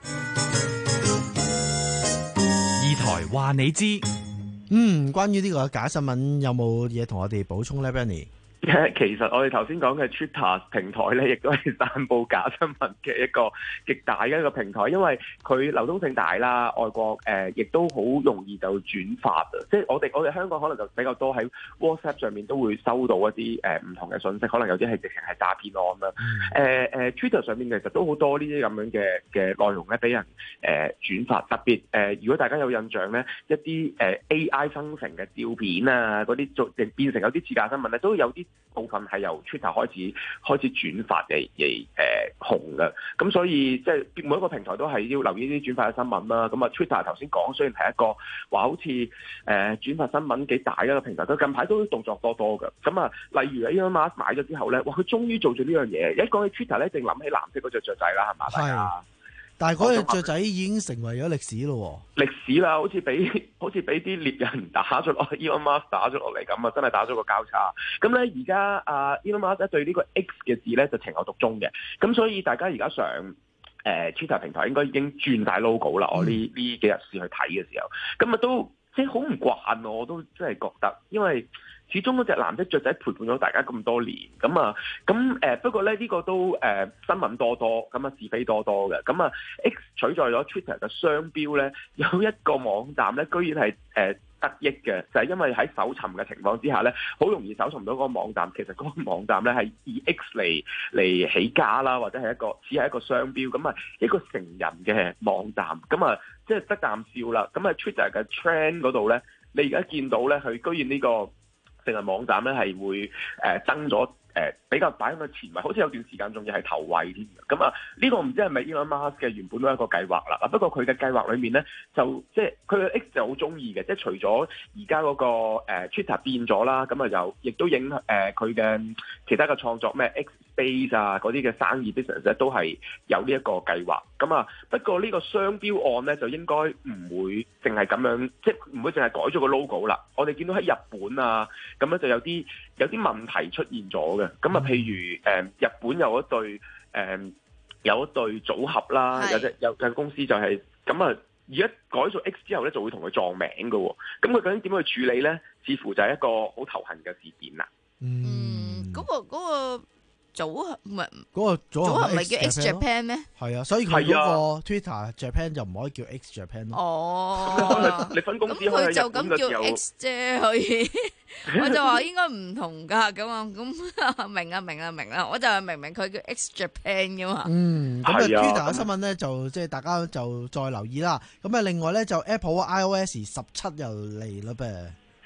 二台話你知。 嗯，關於呢個假新聞有冇嘢同我哋補充呢 Benny？ 其實我哋頭先講嘅 Twitter 平台咧，亦都係散佈假新聞嘅一個極大嘅一個平台，因為佢流通性大啦，外國誒亦、呃、都好容易就轉發啊！即係我哋我哋香港可能就比較多喺 WhatsApp 上面都會收到一啲誒唔同嘅信息，可能有啲係直情係詐騙案啦。誒誒、呃呃、Twitter 上面其實都好多呢啲咁樣嘅嘅內容咧，俾人誒、呃、轉發，特別誒、呃、如果大家有印象咧，一啲誒、呃、A I 生成嘅照片啊，嗰啲做變成有啲似假新聞咧，都有啲部分係由 Twitter 開始開始轉發嘅而誒紅嘅，咁所以即係每一個平台都係要留意呢啲轉發嘅新聞啦。咁啊 Twitter 頭先講雖然係一個話好似誒、呃、轉發新聞幾大嘅一個平台，佢近排都動作多多嘅。咁啊，例如 Elon Musk 買咗之後咧，哇！佢終於做咗呢樣嘢。一講起 Twitter 咧，一定諗起藍色嗰隻雀仔啦，係嘛？係啊。 但係嗰隻雀仔已經成為咗歷史咯， 歷史啦，好似俾好似俾啲獵人打咗落，Elon Musk 打咗落嚟咁啊，真係打咗個交叉。咁咧而家啊 Elon Musk 對呢個 X 嘅字咧就情有獨鍾嘅，咁所以大家而家上誒、呃、Twitter 平台應該已經轉大 logo 啦。我呢呢幾日試去睇嘅時候，咁啊都即係好唔慣，我都真係覺得，因為始終嗰隻藍色雀仔陪伴咗大家咁多年，咁啊，咁誒不過咧呢、呢個都誒、呃、新聞多多，咁啊是非多多嘅，咁啊 X 取代咗 Twitter 嘅商標咧，有一個網站咧，居然係誒、呃、得益嘅，就係、是、因為喺搜尋嘅情況之下咧，好容易搜尋到嗰個網站，其實嗰個網站咧係以 X 嚟嚟起家啦，或者係一個只係一個商標，咁啊一個成人嘅網站，咁啊即係得啖笑啦，咁啊 Twitter 嘅 trend 嗰度咧，你而家見到咧，佢居然呢、呢個成人網站咧係會誒、呃、增咗誒、呃、比較擺喺個前位，好似有段時間仲要係頭位添嘅。咁啊呢個唔知係咪 Elon Musk 嘅原本都係一個計劃啦。不過佢嘅計劃裏面咧就即係佢嘅 X 就好中意嘅，即係除咗而家嗰個、呃、Twitter 變咗啦，咁啊又亦都影響誒佢嘅其他嘅創作咩 X Space 啊嗰啲嘅生意 business 咧都係有呢一個計劃。咁啊不過呢個商標案咧就應該唔會淨係咁樣，即係唔會淨係改咗個 logo 啦。我哋見到喺日本啊。咁咧就有啲有啲問題出現咗嘅，咁啊譬如誒、呃、日本有一對誒、呃、有一對組合啦，有隻有間公司就係咁啊，而家改咗 X 之後咧就會同佢撞名嘅喎，咁佢究竟點樣去處理咧？似乎就係一個好頭痕嘅事件啦。 嗯，嗰、嗰個嗰、嗰個組合唔係嗰個組合唔係叫 X Japan 咩？ 係啊，所以佢嗰個 Twitter Japan 就唔可以叫 X Japan 咯。 哦， 你分公司咁佢就咁叫 X 啫，可以。我就話應該唔同㗎，咁啊，咁明啊明啊明啊，我就係明明佢叫 X Japan 㗎嘛。 嗯，咁啊 Twitter 嘅新聞咧就即係大家就再留意啦。咁啊另外咧就 Apple iOS 十七又嚟啦噃。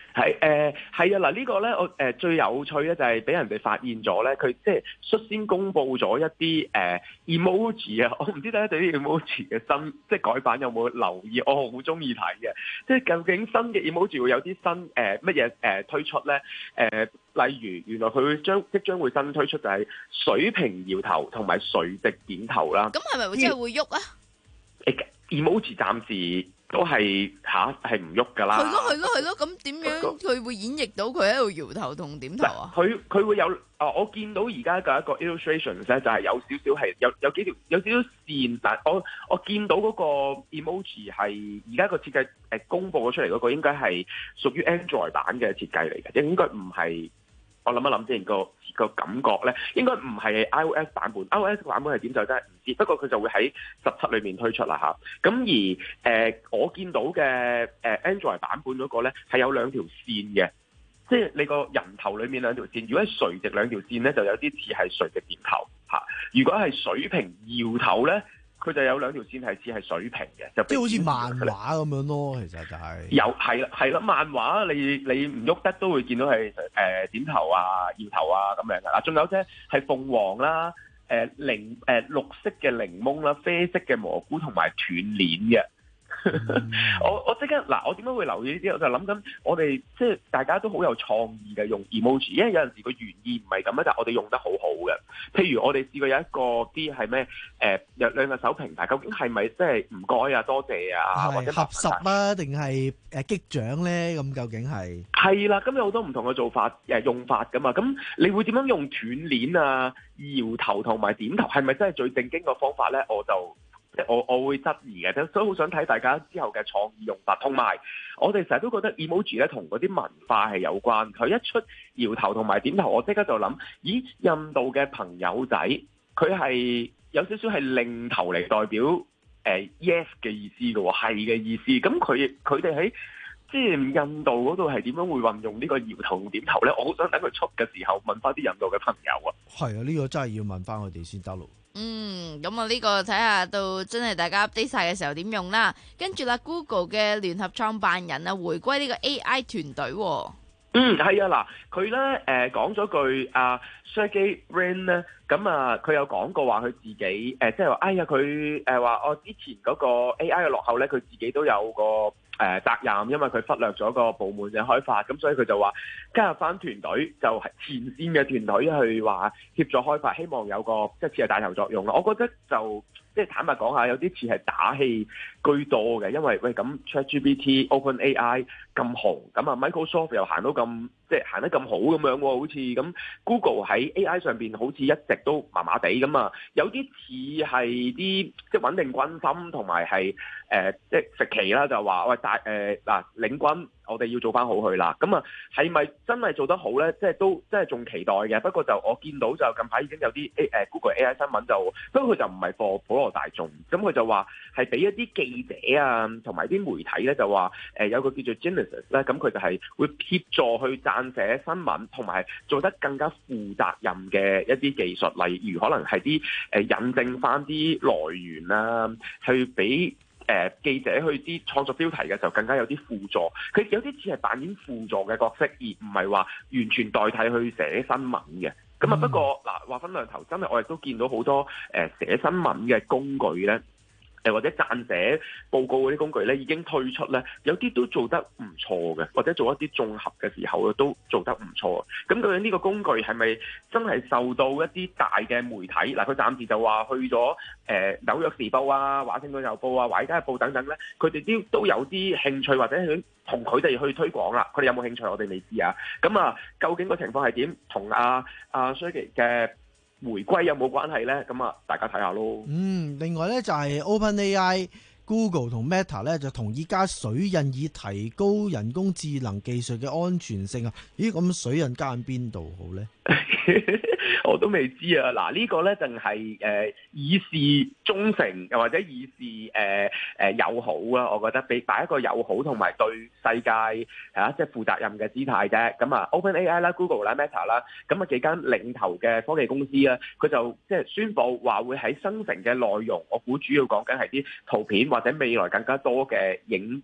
係誒係啊嗱，呢個咧我誒最有趣咧就係俾人哋發現咗咧，佢即係率先公布咗一啲誒 emoji 啊，我唔知大家對啲 emoji 嘅新即係改版有冇留意？我好中意睇嘅，即係究竟新嘅 emoji 會有啲新誒乜嘢誒推出咧？誒、呃、例如原來佢會將即將會新推出就係水平搖頭同埋垂直點頭啦。 咁係咪會真係會喐啊？ 誒 emoji 暫時都係吓係唔喐㗎啦。 係咯係咯係咯，咁點樣佢會演繹到佢喺度搖頭同點頭啊？ 佢佢會有啊！我見到而家嘅一個 illustrations 咧，就係有少少係有有幾條有少少線，但我我見到嗰個 emoji 係而家個設計誒公佈咗出嚟嗰個應該係屬於 Android 版嘅設計嚟嘅，應該唔係。我諗一諗先，個個感覺咧，應該唔係 iOS 版本 ，iOS 版本係點就真係唔知。不過佢就會喺十七裏面推出啦嚇。咁而誒、呃、我見到嘅誒、呃、Android 版本嗰個咧係有兩條線嘅，即係你個人頭裏面兩條線。如果係垂直兩條線咧，就有啲似係垂直點頭嚇。如果係水平搖頭咧，佢就有兩條線係似係水平嘅，就即係好似漫畫咁樣咯，其實就係、是、 有係啦係啦，漫畫你你唔喐得都會見到係誒、呃、點頭啊、搖頭啊咁樣嘅嗱，仲有啫係鳳凰啦、誒檸誒綠色嘅檸檬啦、啡色嘅蘑菇同埋斷鏈嘅。嗯、我我即刻嗱，我點解會留意呢啲？我就諗緊，我哋即係大家都好有創意嘅用 emoji，因為有陣時個原意唔係咁樣，但係我哋用得好好嘅。譬如我哋試過有一個啲係咩誒，兩兩個手平排，究竟係咪即係唔該啊、多謝啊，或者合十啊，定係誒擊掌咧？咁究竟係係啦，咁有好多唔同嘅做法誒用法噶嘛。咁你會點樣用斷鏈啊、搖頭同埋點頭？係咪真係最正經嘅方法咧？我就我我會質疑嘅，所以好想睇大家之後嘅創意用法。同埋我哋成日都覺得 emoji 咧同嗰啲文化係有關。佢一出搖頭同埋點頭，我即刻就諗，咦？印度嘅朋友仔佢係有少少係擰頭嚟代表誒、呃、yes 嘅意思嘅喎，係嘅意思。咁佢佢哋喺即係印度嗰度係點樣會運用呢個搖頭同點頭咧？我好想等佢出嘅時候問翻啲印度嘅朋友啊。 係啊，呢、這個真係要問翻佢哋先得咯。 嗯，咁啊呢個睇下到真係大家 update 晒嘅時候點用啦。跟住啦 ，Google 嘅聯合創辦人啊，回歸呢個 A I 團隊。 嗯，係啊，嗱，佢咧誒講咗句啊 Sergey Brin 咧，咁啊佢有講過話佢自己誒、呃，即係話，哎呀佢誒話我之前嗰個 A I 嘅落後咧，佢自己都有個誒、呃、責任，因為佢忽略咗個部門嘅開發，咁所以佢就話加入翻團隊，就係前線嘅團隊去話協助開發，希望有個即係似係帶頭作用咯。我覺得就即係坦白講下，有啲似係打氣居多嘅，因為喂咁 ChatGPT、OpenAI 咁紅，咁啊 Microsoft 又行到咁即係行得咁好咁樣喎，好似咁 Google 喺 A I 上邊好似一直都麻麻地咁啊，有啲似係啲即係穩定軍心同埋係誒即係食旗啦，就話喂大誒嗱領軍，我哋要做翻好佢啦。咁啊係咪真係做得好咧？即係都即係仲期待嘅。不過就我見到就近排已經有啲 A 誒 Google A I 新聞就，不過佢就唔係貨普羅大眾，咁佢就話係俾一啲記者啊同埋啲媒體咧就話誒、呃、有個叫做 Genesis 咧，咁佢就係會協助去撰寫新聞，同埋做得更加負責任嘅一啲技術，例如可能係啲誒引證翻啲來源啊，去俾誒、呃、記者去啲創作標題嘅時候更加有啲輔助。佢有啲似係扮演輔助嘅角色，而唔係話完全代替去寫新聞嘅。咁啊，不過嗱話分兩頭，真係我亦都見到好多誒、呃、寫新聞嘅工具咧。誒或者撰寫報告嗰啲工具咧已經推出咧，有啲都做得唔錯嘅，或者做一啲綜合嘅時候都做得唔錯。咁究竟呢個工具係咪真係受到一啲大嘅媒體嗱？佢暫時就話去咗誒、呃、紐約時報啊、華盛頓郵報啊、華爾街日報等等咧，佢哋都都有啲興趣或者去同佢哋去推廣啦。佢哋有冇興趣我哋未知啊。咁啊，究竟個情況係點？同阿阿 Sergey 嘅回歸有冇關係咧？咁啊，大家睇下咯。 嗯，另外咧就係 OpenAI、Google 同 Meta 咧就同意加水印以提高人工智能技術嘅安全性啊。咦，咁水印加喺邊度好咧？ 我都未知啊！嗱，呢個咧就係誒以示忠誠，又或者以示誒誒、呃、友好啦。我覺得俾擺一個友好同埋對世界係啊，即係負責任嘅姿態啫。咁啊，OpenAI 啦、Google 啦、Meta 啦，咁啊幾間領頭嘅科技公司咧，佢就即係宣布話會喺生成嘅內容，我估主要講緊係啲圖片或者未來更加多嘅影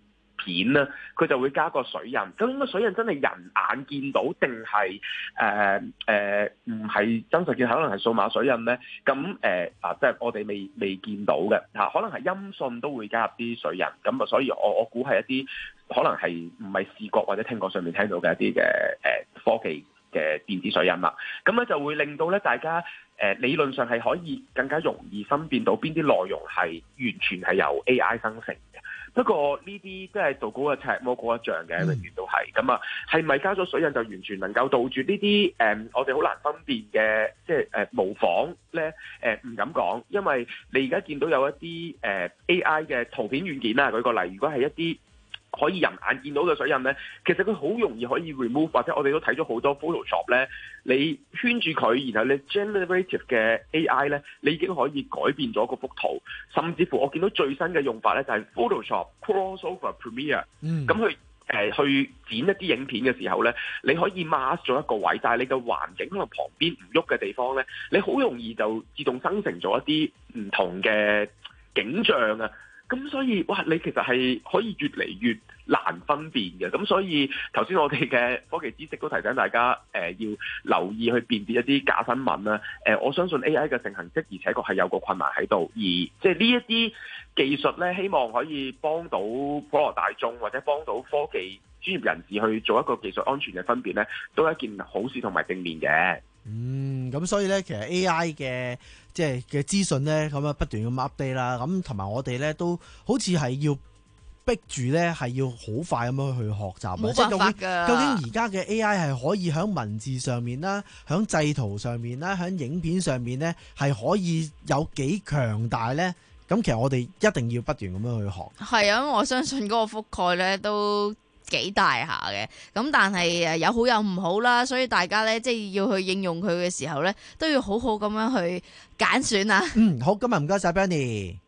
片咧，佢就會加個水印。究竟個水印真係人眼見到定係誒誒唔係真實見，可能係數碼水印咧？咁誒啊，即係我哋未未見到嘅嚇，可能係音訊都會加入啲水印。咁啊，所以我我估係一啲可能係唔係視覺或者聽覺上面聽到嘅一啲嘅誒科技嘅電子水印啦。咁咧就會令到咧大家誒、呃、理論上係可以更加容易分辨到邊啲內容係完全係由 A I 生成嘅。不過呢啲即係道高一尺，魔高一丈嘅，永遠都係咁啊。係咪加咗水印就完全能夠杜絕呢啲誒我哋好難分辨嘅即係誒、呃、模仿咧？誒、呃、唔敢講，因為你而家見到有一啲誒、呃、A I 嘅圖片軟件啦，舉個例，如果係一啲可以人眼見到嘅水印咧，其實佢好容易可以 remove， 或者我哋都睇咗好多 Photoshop 咧，你圈住佢，然後你 generative 嘅 A I 咧，你已經可以改變咗嗰幅圖，甚至乎我見到最新嘅用法咧就係 Photoshop crossover Premiere， 嗯， 咁去誒去剪一啲影片嘅時候咧，你可以 mask 咗一個位，但係你嘅環境可能旁邊唔喐嘅地方咧，你好容易就自動生成咗一啲唔同嘅景象啊！咁所以，哇！你其實係可以越嚟越難分辨嘅。咁所以頭先我哋嘅科技知識都提醒大家，誒、呃、要留意去辨別一啲假新聞啦。誒、呃，我相信 A I 嘅盛行，的而且確係有個困難喺度。而即係呢一啲技術咧，希望可以幫到普羅大眾或者幫到科技專業人士去做一個技術安全嘅分辨咧，都係一件好事同埋正面嘅。 嗯，咁所以咧，其實 A I 嘅即係嘅資訊咧，咁啊不斷咁 update 啦，咁同埋我哋咧都好似係要逼住咧，係要好快咁樣去學習。 冇辦法㗎。 究竟而家嘅 A I 係可以喺文字上面啦，喺製圖上面啦，喺影片上面咧，係可以有幾強大咧？咁其實我哋一定要不斷咁樣去學。 係啊，我相信嗰個覆蓋咧都幾大下嘅，咁但係誒有好有唔好啦，所以大家咧即係要去應用佢嘅時候咧，都要好好咁樣去揀選啊。 嗯，好，今日唔該晒 Bernie。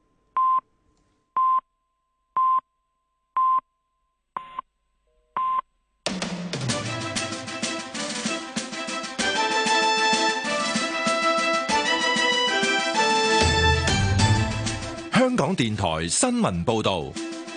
香港電台新聞報導。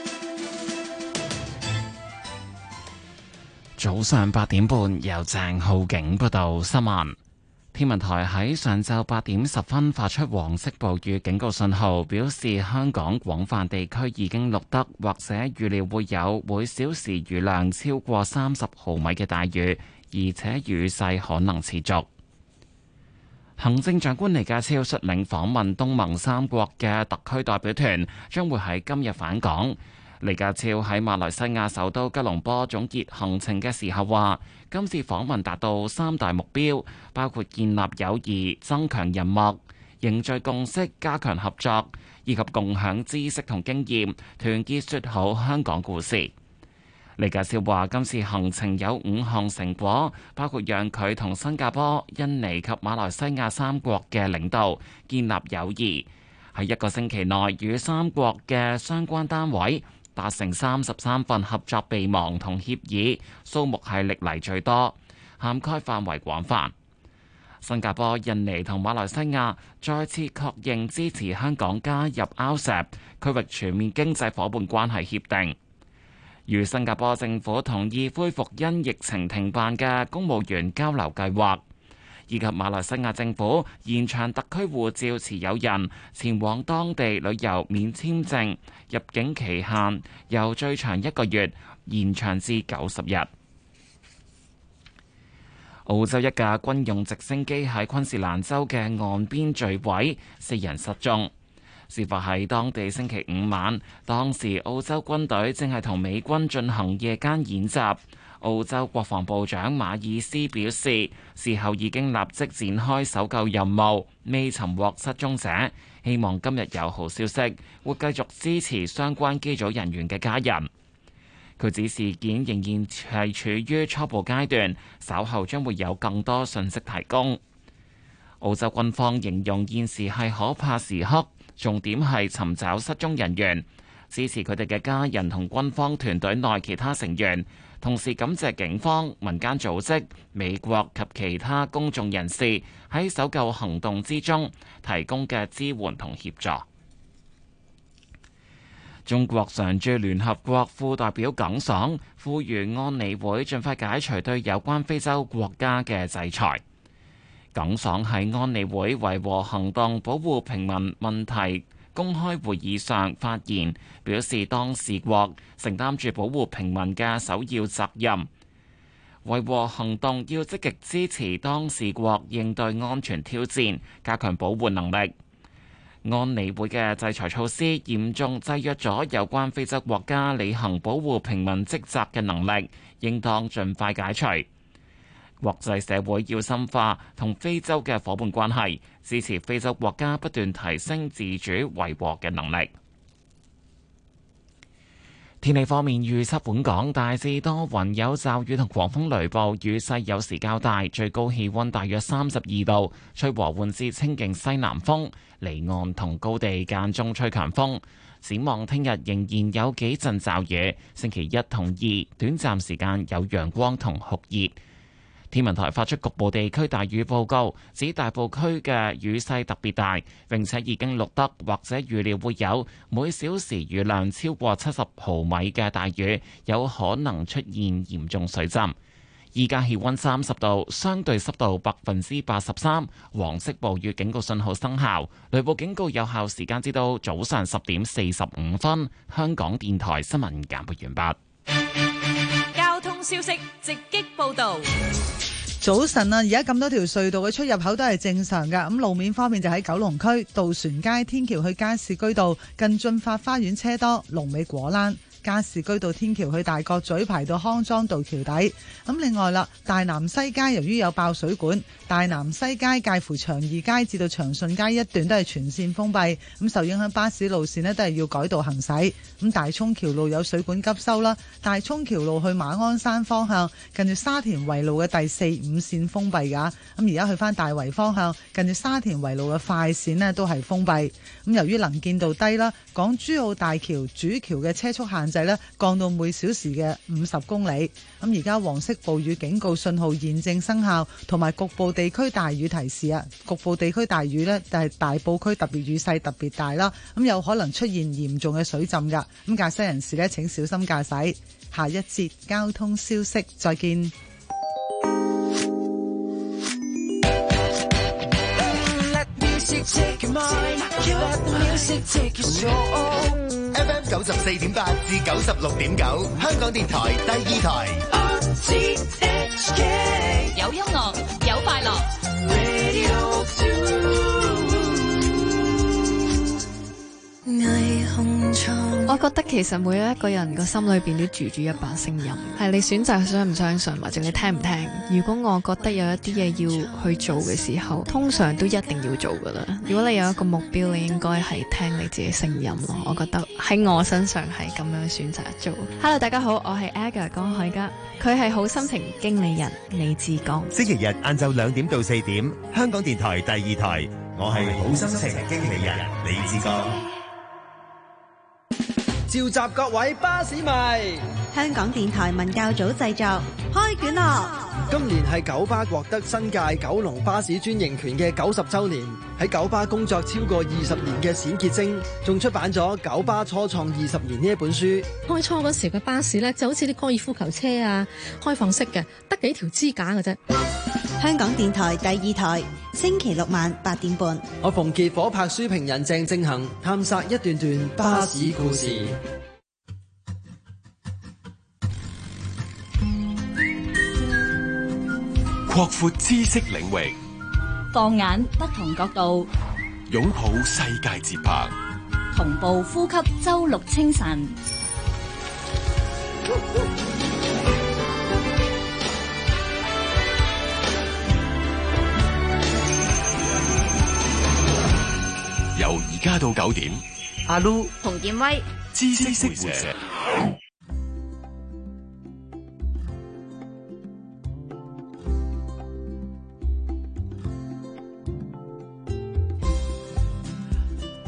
早上八點半，由鄭浩景報道新聞。天文台喺上晝八點十分發出黃色暴雨警告信號，表示香港廣泛地區已經錄得或者預料會有每小時雨量超過三十毫米嘅大雨，而且雨勢可能持續。行政長官李家超率領訪問東盟三國嘅特區代表團，將會喺今日返港。李家超喺馬來西亞首都吉隆坡總結行程嘅時候話，今次訪問達到三大目標，包括建立友誼、增強人脈、凝聚共識、加強合作，以及共享知識同經驗，團結説好香港故事。李家超話，今次行程有五項成果，包括讓佢同新加坡、印尼及馬來西亞三國嘅領導建立友誼，喺一個星期內與三國嘅相關單位達成三十三份合作備忘同協議，數目係歷嚟最多，涵蓋範圍廣泛。新加坡、印尼同馬來西亞再次確認支持香港加入 R C E P 區域全面經濟夥伴關係協定，與新加坡政府同意恢復因疫情停辦嘅公務員交流計劃，以及馬來西亞政府延長特區護照持有人前往當地旅遊免簽證入境期限由最長一個月延長至九十日。澳洲一架軍用直升機喺昆士蘭州嘅岸邊墜毀，四人失蹤。事發喺當地星期五晚，當時澳洲軍隊正係同美軍進行夜間演習。澳洲國防部長馬爾斯表示，事後已經立即展開搜救任務，未尋獲失蹤者。希望今日有好消息，會繼續支持相關機組人員嘅家人。佢指事件仍然係處於初步階段，稍後將會有更多信息提供。澳洲軍方形容現時係可怕時刻，重點係尋找失蹤人員，支持佢哋嘅家人同軍方團隊內其他成員，同時感謝警方、民間組織、美國及其他公眾人士喺搜救行動之中提供嘅支援同協助。 中國常駐聯合國副代表耿爽呼籲安理會盡快解除對有關非洲國家嘅制裁。耿爽喺安理會維和行動保護平民問題公開會議上發言，表示當事國承擔住保護平民嘅首要責任。維和行動要積極支持當事國應對安全挑戰，加強保護能力。安理會嘅制裁措施嚴重制約咗有關非洲國家履行保護平民職責嘅能力，應當盡快解除。國際社會要深化同非洲嘅夥伴關係，支持非洲國家不斷提升自主維和嘅能力。天氣方面預測，本港大致多雲，有驟雨同狂風雷暴，雨勢有時較大，最高氣溫大約三十二度，吹和緩至清勁西南風，離岸同高地間中吹強風。展望聽日仍然有幾陣驟雨，星期一同二短暫時間有陽光同酷熱。天文台發出局部地區大雨報告，指大埔區嘅雨勢特別大，並且已經錄得或者預料會有每小時雨量超過七十毫米嘅大雨，有可能出現嚴重水浸。依家氣溫三十度，相對濕度百分之八十三，黃色暴雨警告信號生效，雷暴警告有效時間至到早上十點四十五分。香港電台新聞簡報完畢。 交通消息直擊報道。 早晨啊，而家咁多條隧道嘅出入口都係正常噶。咁路面方面就喺九龍區渡船街天橋去加士居道近駿發花園車多，龍尾果欄。加士居道天橋去大角咀排到康莊道橋底。咁另外啦，大南西街由於有爆水管，大南西街介乎長義街至到長順街一段都係全線封閉。咁受影響巴士路線呢都係要改道行駛。咁大涌橋路有水管急修啦，大涌橋路去馬鞍山方向近住沙田圍路嘅第四五線封閉噶。咁而家去翻大圍方向近住沙田圍路嘅快線呢都係封閉。咁由於能見度低啦，港珠澳大橋主橋嘅車速限制咧降到每小時嘅五十公里。咁而家黃色暴雨警告信號現正生效，同埋局部地區大雨提示啊！局部地區大雨呢，就係大埔區特別雨勢特別大啦，咁有可能出現嚴重嘅水浸噶。咁駕駛人士呢，請小心駕駛。下一節交通消息，再見。 F M 九十四點八至九十六點九，香港電台第二台。 有音樂，有快樂。 我覺得其實每一個人個心裏邊都住住一把聲音，係你選擇相唔相信，或者你聽唔聽。如果我覺得有一啲嘢要去做嘅時候，通常都一定要做噶啦。如果你有一個目標，你應該係聽你自己聲音咯。我覺得喺我身上係咁樣選擇做。Hello， 大家好，我係 Aga 江海嘉，佢係好心情經理人李志剛。 星期日晏晝兩點到四點，香港電台第二台，我係好心情經理人李志剛。 召集各位巴士迷， 香港電台文教組製作開卷樂。 今年係九巴獲得新界九龍巴士專營權嘅九十週年，喺九巴工作超過二十年嘅冼潔晶，仲出版咗《九巴初創二十年》呢一本書。 開初嗰時嘅巴士呢，就好似啲高爾夫球車啊，開放式嘅，得幾條支架嘅啫。 香港電台第二台，星期六晚八點半， 我馮傑火拍書評人鄭正恒探索一段段巴士故事。 擴闊知識領域， 放眼不同角度， 擁抱世界節拍， 同步呼吸周六清晨。 由而家到九點， 阿 Lu、洪建威、 知識會社。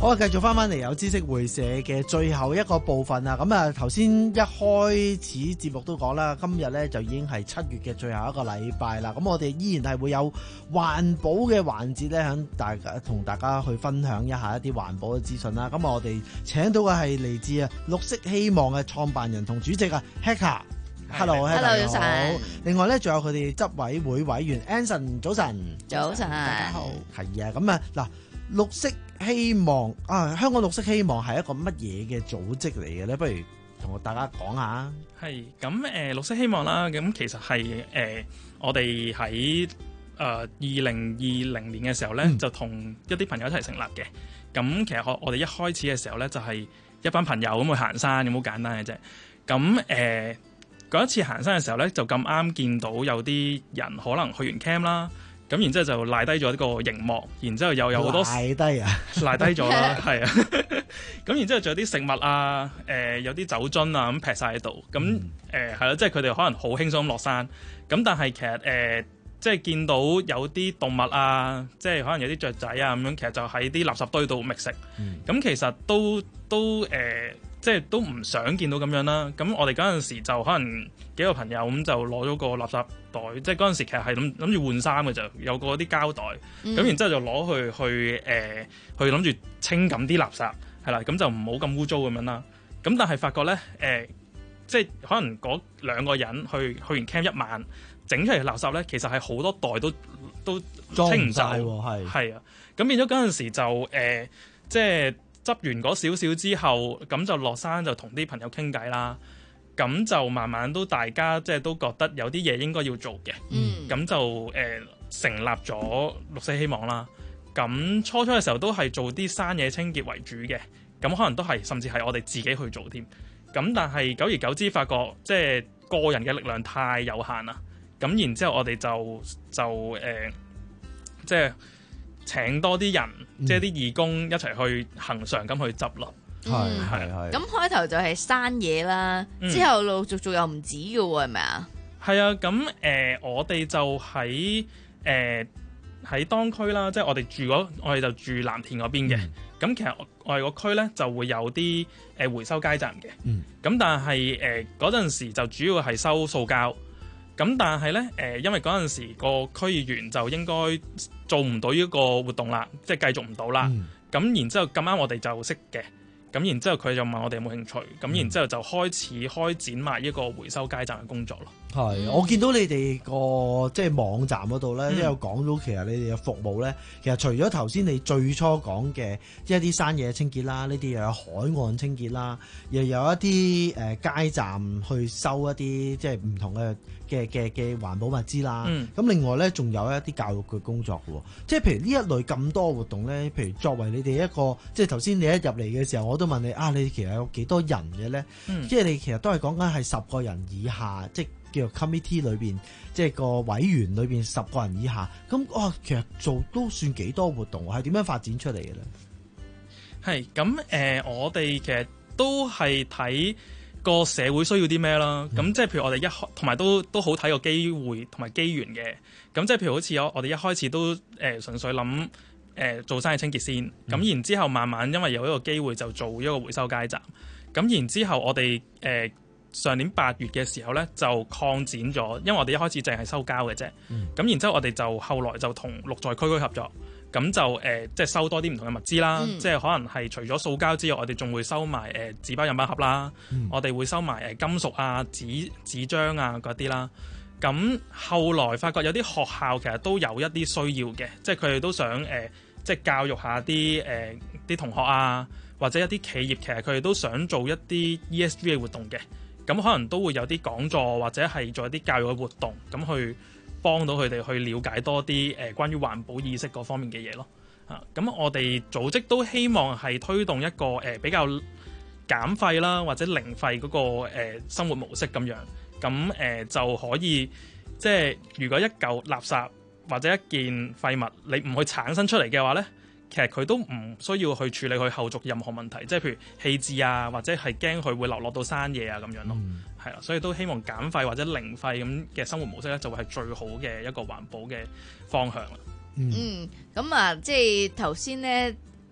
好啊，繼續翻翻嚟有知識會社嘅最後一個部分啊！咁啊，頭先一開始節目都講啦，今日咧就已經係七月嘅最後一個禮拜啦。咁我哋依然係會有環保嘅環節咧，響大家同大家去分享一下一啲環保嘅資訊啦。咁我哋請到嘅係嚟自啊綠色希望嘅創辦人同主席啊 Heka。Hello，Hello， 早晨。 另外咧，仲有佢哋執委會委員 Anson， 早晨。 早晨， 大家好。係啊，咁啊嗱。綠色希望啊，香港綠色希望係一個乜嘢嘅組織嚟嘅咧？不如同大家講下。 係咁誒，綠色希望啦，咁其實係誒、呃、我哋喺誒二零二零年嘅時候咧，嗯、就同一啲朋友一齊成立嘅。咁其實我我哋一開始嘅時候咧，就係、是、一班朋友咁去行山，咁好簡單嘅啫。咁誒嗰一次行山嘅時候咧，就咁啱見到有啲人可能去完 camp 啦。咁然之後就賴低咗呢個熒幕，然之後又有好多賴低啊， 賴低咗啦，係啊。咁然之後仲有啲食物啊，誒、呃、有啲酒樽啊咁劈晒喺度。咁誒係咯，即係佢哋可能好輕鬆咁落山。咁但係其實誒、呃，即係見到有啲動物啊，即係可能有啲雀仔啊咁樣，其實就喺啲垃圾堆度覓食。咁、嗯、其實都都誒。呃即係都唔想見到咁樣啦，咁我哋嗰陣時就可能幾個朋友咁就攞咗個垃圾袋，即係嗰陣時其實係諗諗住換衫嘅就有個啲膠袋，咁、嗯、然之後就攞去去誒、呃、去諗住清緊啲垃圾，係啦，咁就唔好咁污糟咁樣啦。咁但係發覺咧誒、呃，即係可能嗰兩個人去去完 camp 一晚，整出嚟嘅垃圾咧，其實係好多袋都都清唔晒喎，係係啊，咁變咗嗰陣時就誒、呃、即係。執完嗰少少之後，咁就落山就同啲朋友傾偈啦。咁就慢慢都大家即係都覺得有啲嘢應該要做嘅。嗯，咁就誒、呃、成立咗綠色希望啦。咁初初嘅時候都係做啲山野清潔為主嘅。咁可能都係甚至係我哋自己去做添。咁但係久而久之發覺，即係個人嘅力量太有限啦。咁然之後我哋就就誒、呃、即係。請多啲人，嗯、即係啲義工一齊去恆常咁去執咯。係係係。咁開頭就係山野啦，嗯、之後陸續續又唔止嘅喎，係咪啊？ 係啊，咁誒、呃，我哋就喺誒喺當區啦，即係我哋住嗰，我哋就住藍田嗰邊嘅。咁、嗯、其實我哋個區咧就會有啲誒回收街站嘅。嗯。咁但係誒嗰陣時就主要係收塑膠。咁但係咧，誒、呃，因為嗰陣時個區議員就應該做唔到呢個活動啦，即係繼續唔到啦。咁、嗯、然之後咁啱我哋就識嘅，咁然之後佢就問我哋有冇興趣，咁、嗯、然之後就開始開展埋呢個回收街站嘅工作咯。係、 嗯，我見到你哋個即係網站嗰度咧，都、嗯、有講到其實你哋嘅服務咧，其實除咗頭先你最初講嘅一啲山野清潔啦，呢啲又有海岸清潔啦，又有一啲誒、呃、街站去收一啲即係唔同嘅嘅嘅嘅環保物資啦。咁、嗯、另外咧，仲有一啲教育嘅工作嘅，即係譬如呢一類咁多活動咧，譬如作為你哋一個，即係頭先你一入嚟嘅時候，我都問你啊，你其實有幾多人嘅咧？嗯、即係你其實都係講緊係十個人以下，即係叫做 committee 裏邊，即係個委員裏邊十個人以下。咁哦，其實做都算幾多活動，係點樣發展出嚟嘅咧？ 係咁誒，我哋其實都係睇個社會需要啲咩啦。咁、嗯、即係譬如我哋一開同埋都都好睇個機會同埋機緣嘅。咁即係譬如好似我我哋一開始都誒、呃、純粹諗誒、呃、做山野清潔先。咁、嗯、然之後慢慢因為有一個機會就做一個回收街站。咁然之後我哋誒、呃、上年八月嘅時候咧就擴展咗，因為我哋一開始淨係收膠嘅啫。咁、嗯、然之後我哋就後來就同綠在區區合作。咁就誒、呃，即係收多啲唔同嘅物資啦，嗯、即係可能係除咗塑膠之外，我哋仲會收埋誒、呃、紙包飲品盒啦，嗯、我哋會收埋誒金屬啊、紙紙張啊嗰啲啦。咁後來發覺有啲學校其實都有一啲需要嘅，即係佢哋都想誒、呃，即係教育下啲誒啲同學啊，或者一啲企業，其實佢哋都想做一啲 E S G 嘅活動嘅。咁可能都會有啲講座或者係做一啲教育嘅活動，咁去幫到佢哋去了解多啲誒、呃、關於環保意識嗰方面嘅嘢咯。啊，咁我哋組織都希望係推動一個誒、呃、比較減廢啦，或者零廢嗰、那個、呃、生活模式咁樣。咁誒、呃、就可以即係如果一嚿垃圾或者一件廢物你唔去產生出嚟嘅話咧，其實佢都唔需要去處理佢後續任何問題，即係譬如棄置啊，或者係驚佢會流落到山野啊咁樣咯。係啦、嗯，所以都希望減廢或者零廢咁嘅生活模式咧，就會係最好嘅一個環保嘅方向啦。 嗯，咁、嗯、啊，即係頭先咧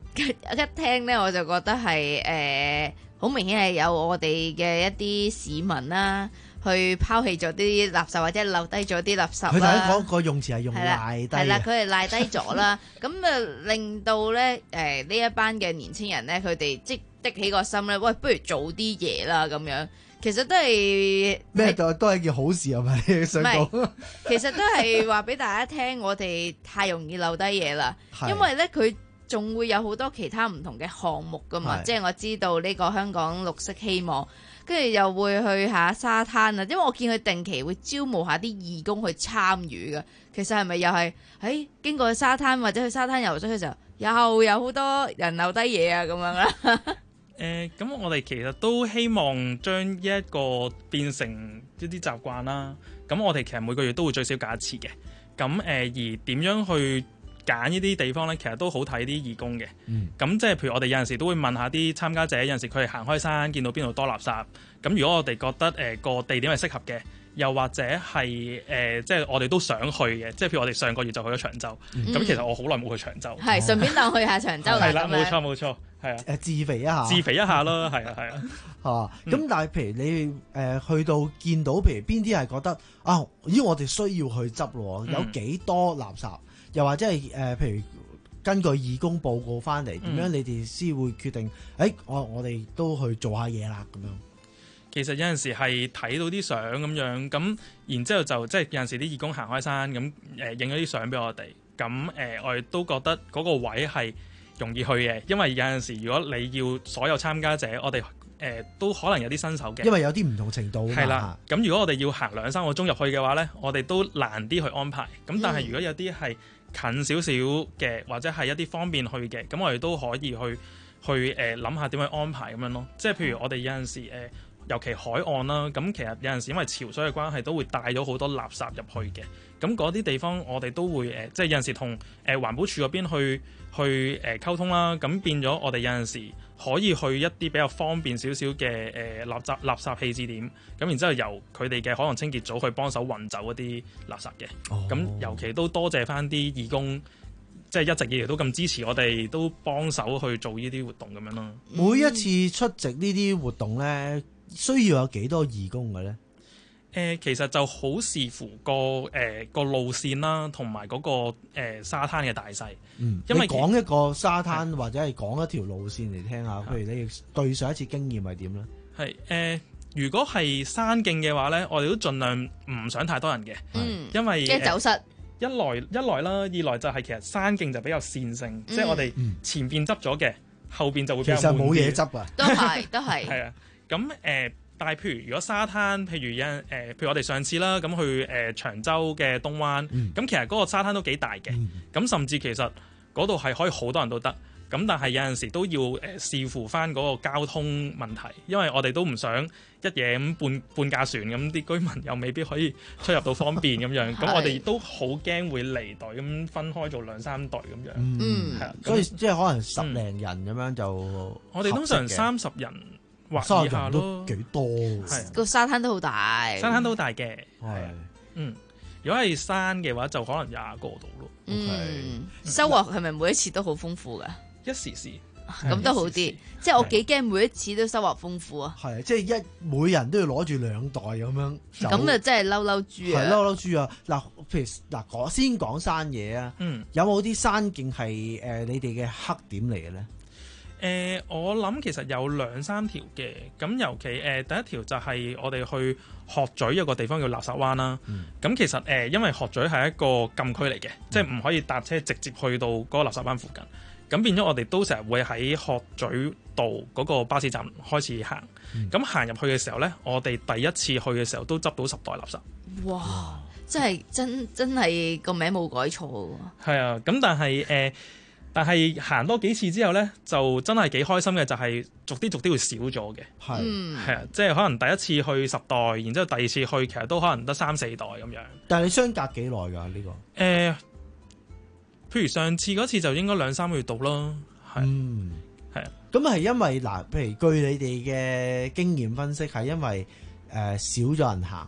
一聽咧我就覺得係誒好明顯係有我哋嘅一啲市民啦，去拋棄咗啲垃圾或者留低咗啲垃圾啦。 佢頭先講個用詞係用賴低嘅， 係啦，佢係賴低咗啦。咁啊令到咧誒呢一班嘅年青人咧，佢哋即的起個心咧，喂，不如做啲嘢啦咁樣。其實都係咩都都係一件好事係咪？你想講？ 其實都係話俾大家聽，我哋太容易留低嘢啦。因為咧佢仲會有好多其他唔同嘅項目噶嘛。即係我知道呢個香港綠色希望，跟住又會去下沙灘啊。因為我見佢定期會招募下啲義工去參與嘅。其實係咪又係喺、哎、經過沙灘或者去沙灘游水嘅時候，又有好多人留低嘢啊咁樣啦。 誒咁、呃，我哋其實都希望將呢一個變成一啲習慣啦。咁我哋其實每個月都會最少揀一次嘅。咁誒、呃，而點樣去揀呢啲地方呢？其實都好睇啲義工嘅。咁、嗯、即係譬如我哋有陣時都會問下啲參加者，有陣時佢哋行開山見到邊度多垃圾。咁如果我哋覺得誒個、呃、地點係適合嘅，又或者係誒、呃、即係我哋都想去嘅，即係譬如我哋上個月就去咗長洲。咁、嗯、其實我好耐冇去長洲。 係順便當去下長洲啦。 係啦，冇錯冇錯。係啊， 誒自肥一下， 自肥一下咯，係啊，係啊， 嚇。咁但係譬如你誒、呃、去到見到，譬如邊啲係覺得啊，咦我哋需要去執咯，有幾多垃圾，嗯、又或者係誒、呃、譬如根據義工報告翻嚟，點、嗯、樣你哋先會決定？誒、欸、我我哋都去做下嘢啦咁樣。 其實有陣時係睇到啲相咁樣，咁然之後就即係有陣時啲義工行開山咁誒影咗啲相俾我哋，咁誒、呃、我哋都覺得嗰個位係容易去嘅，因為有陣時如果你要所有參加者，我哋誒、呃、都可能有啲新手嘅， 因為有啲唔同程度。係啦， 咁如果我哋要行兩三個鐘入去嘅話呢，我哋都難啲去安排。咁但係如果有啲係近少少嘅，或者係一啲方便去嘅，咁我哋都可以去去誒諗下點樣安排咁樣咯。即係譬如我哋有陣時誒、呃，尤其海岸啦，咁其實有陣時因為潮水嘅關係，都會帶咗好多垃圾入去嘅。咁嗰啲地方我哋都會誒、呃，即係有陣時同誒環保署嗰邊去。去誒、呃、溝通啦，咁變咗我哋有陣時可以去一啲比較方便少少嘅誒垃圾垃圾棄置點，咁然之後由佢哋嘅可能清潔組去幫手運走一啲垃圾嘅。咁、哦、尤其都多謝翻啲義工，即係一直以嚟都咁支持我哋，都幫手去做呢啲活動咁樣咯。 每一次出席呢啲活動咧，需要有幾多義工嘅咧？ 誒、呃、其實就好視乎個誒、呃、個路線啦，同埋嗰個、呃、沙灘嘅大細。 嗯，因為講一個沙灘或者係講一條路線嚟聽下，譬如你對上一次經驗係點咧？係誒、 呃，如果係山徑嘅話咧，我哋都盡量唔想太多人嘅。嗯，因為驚走失。 一來一來啦，二來就係其實山徑就比較線性，嗯、即係我哋前邊執咗嘅，後邊就會比較悶啲。 其實冇嘢執啊， 都係都係。 係啊，咁誒。呃但係，譬如如果沙灘，譬如有誒、呃，譬如我哋上次啦，咁去誒、呃、長洲嘅東灣，咁、嗯、其實嗰個沙灘都幾大嘅，咁、嗯、甚至其實嗰度係可以好多人都得，咁但係有陣時都要誒、呃、視乎翻嗰個交通問題，因為我哋都唔想一嘢咁半半架船咁，啲居民又未必可以出入到方便咁樣，咁我哋都好驚會離隊咁分開做兩三隊咁樣， 嗯，係啊，所以即係可能十零人咁樣就、嗯， 我哋通常三十人。 沙灘都幾多， 個沙灘都好大， 沙灘都好大嘅，係嗯，如果係山嘅話，就可能廿個度咯。 嗯，okay. 收穫係咪每一次都好豐富噶？ 一時時， 咁都好啲。即係我幾驚每一次都收穫豐富啊！ 係，即係一每人都要攞住兩袋咁樣。 咁啊，真係嬲嬲豬啊！ 係嬲嬲豬啊！嗱，譬如嗱，講先講山嘢啊。嗯，有冇啲山徑係誒你哋嘅黑點嚟嘅咧？ 誒、呃，我諗其實有兩三條嘅，咁尤其誒、呃、第一條就係我哋去鶴咀有個地方叫垃圾灣啦。咁、嗯、其實誒、呃，因為鶴咀係一個禁區嚟嘅，嗯、即係唔可以搭車直接去到嗰個垃圾灣附近。咁變咗我哋都成日會喺鶴咀道嗰個巴士站開始行。咁行入去嘅時候呢，我哋第一次去嘅時候都執到十袋垃圾。 哇！真係真真係個名冇改錯喎。 係啊，咁但係誒。呃但係行多幾次之後呢，就真係幾開心嘅，就係、是、逐啲逐啲會少咗嘅。係係啊，即係可能第一次去十袋，然之後第二次去其實都可能得三四袋咁樣。 但係你相隔幾耐㗎呢個？誒、 呃，譬如上次嗰次就應該兩三個月到咯。係， 嗯， 係啊。 咁係因為嗱，譬如據你哋嘅經驗分析，係因為誒、呃、少咗人行。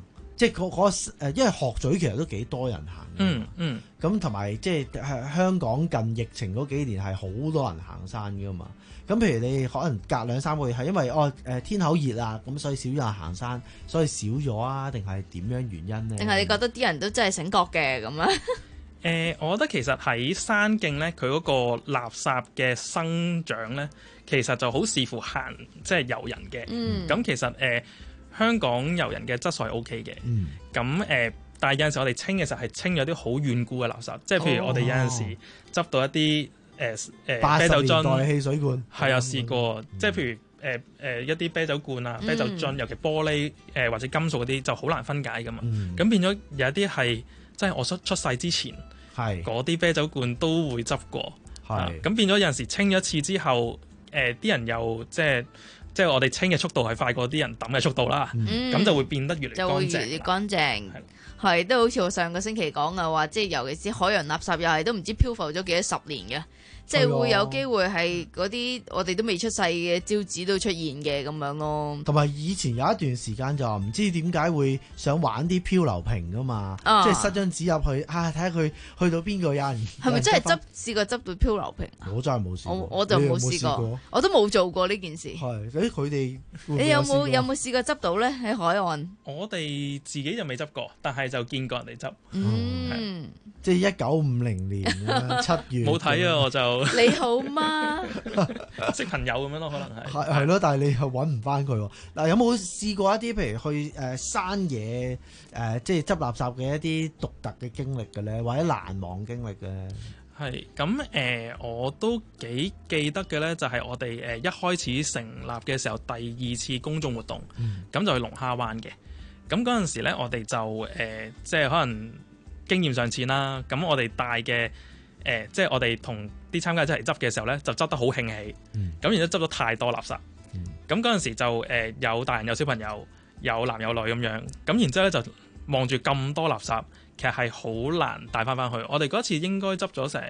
即係嗰嗰因為鶴咀其實都幾多人行嘅。 嗯嗯。 咁同埋即係香港近疫情嗰幾年係好多人行山噶嘛。咁譬如你可能隔兩三個月係因為哦誒天口熱啊，咁所以少咗人行山，所以少咗啊，定係點樣原因呢？ 定係你覺得啲人都真係醒覺嘅咁啊？ 誒、呃，我覺得其實喺山徑咧，佢嗰個垃圾嘅生長咧，其實就好視乎行即係遊人嘅。 嗯。 咁其實誒、呃、香港遊人嘅質素係 O K 嘅。 嗯。 咁誒、呃，但係有陣時我哋清嘅時候係清咗啲好遠古嘅垃圾，即係譬如我哋有陣時執到一啲誒誒啤酒樽、 八十年代汽水罐， 係啊試過，嗯、即係譬如誒誒、呃呃、一啲啤酒罐啊、啤酒樽，嗯、尤其玻璃誒、呃、或者金屬嗰啲就好難分解噶嘛。咁、嗯、變咗有一啲係即係我出出世之前。係嗰啲啤酒罐都會執過，係咁、啊、變咗有陣時清咗一次之後，誒、呃、啲人又即係即係我哋清嘅速度係快過啲人抌嘅速度啦，咁、嗯、就會變得越嚟越乾淨， 就會越嚟越乾淨。係都好似我上個星期講嘅話，即係尤其是海洋垃圾又係都唔知漂浮咗幾多十年嘅。即係會有機會係嗰啲我哋都未出世嘅招紙都出現嘅咁樣咯。 同埋以前有一段時間就唔知點解會想玩啲漂流瓶噶嘛， 啊、 即係塞張紙入去啊，睇下佢去到邊個有人。 係咪真係執試過執到漂流瓶？ 我真係冇試過， 我我就冇試過，過我都冇做過呢件事。 係誒，佢哋你有冇有冇試過執到咧？喺海岸？ 我哋自己就未執過，但係就見過人哋執。 嗯， 即係一九五零年七月。 冇睇啊，我就。 你好嗎？ 識朋友咁樣咯，可能係係係咯，但係你又揾唔翻佢嗱。有冇試過一啲譬如去誒、呃、山野誒、呃，即係執垃圾嘅一啲獨特嘅經歷嘅咧，或者難忘經歷嘅？ 係咁誒，我都幾記得嘅咧，就係我哋誒一開始成立嘅時候，第二次公眾活動，咁、嗯、就去龍蝦灣嘅。咁嗰陣時咧，我哋就誒、呃、即係可能經驗尚淺啦。咁我哋帶嘅。誒、呃，即係我哋同啲參加者一齊執嘅時候咧，就執得好興起，咁、嗯、然之後執咗太多垃圾，咁嗰陣時就誒、呃、有大人有小朋友，有男有女咁樣，咁然之後咧就望住咁多垃圾，其實係好難帶翻翻去。我哋嗰次應該執咗成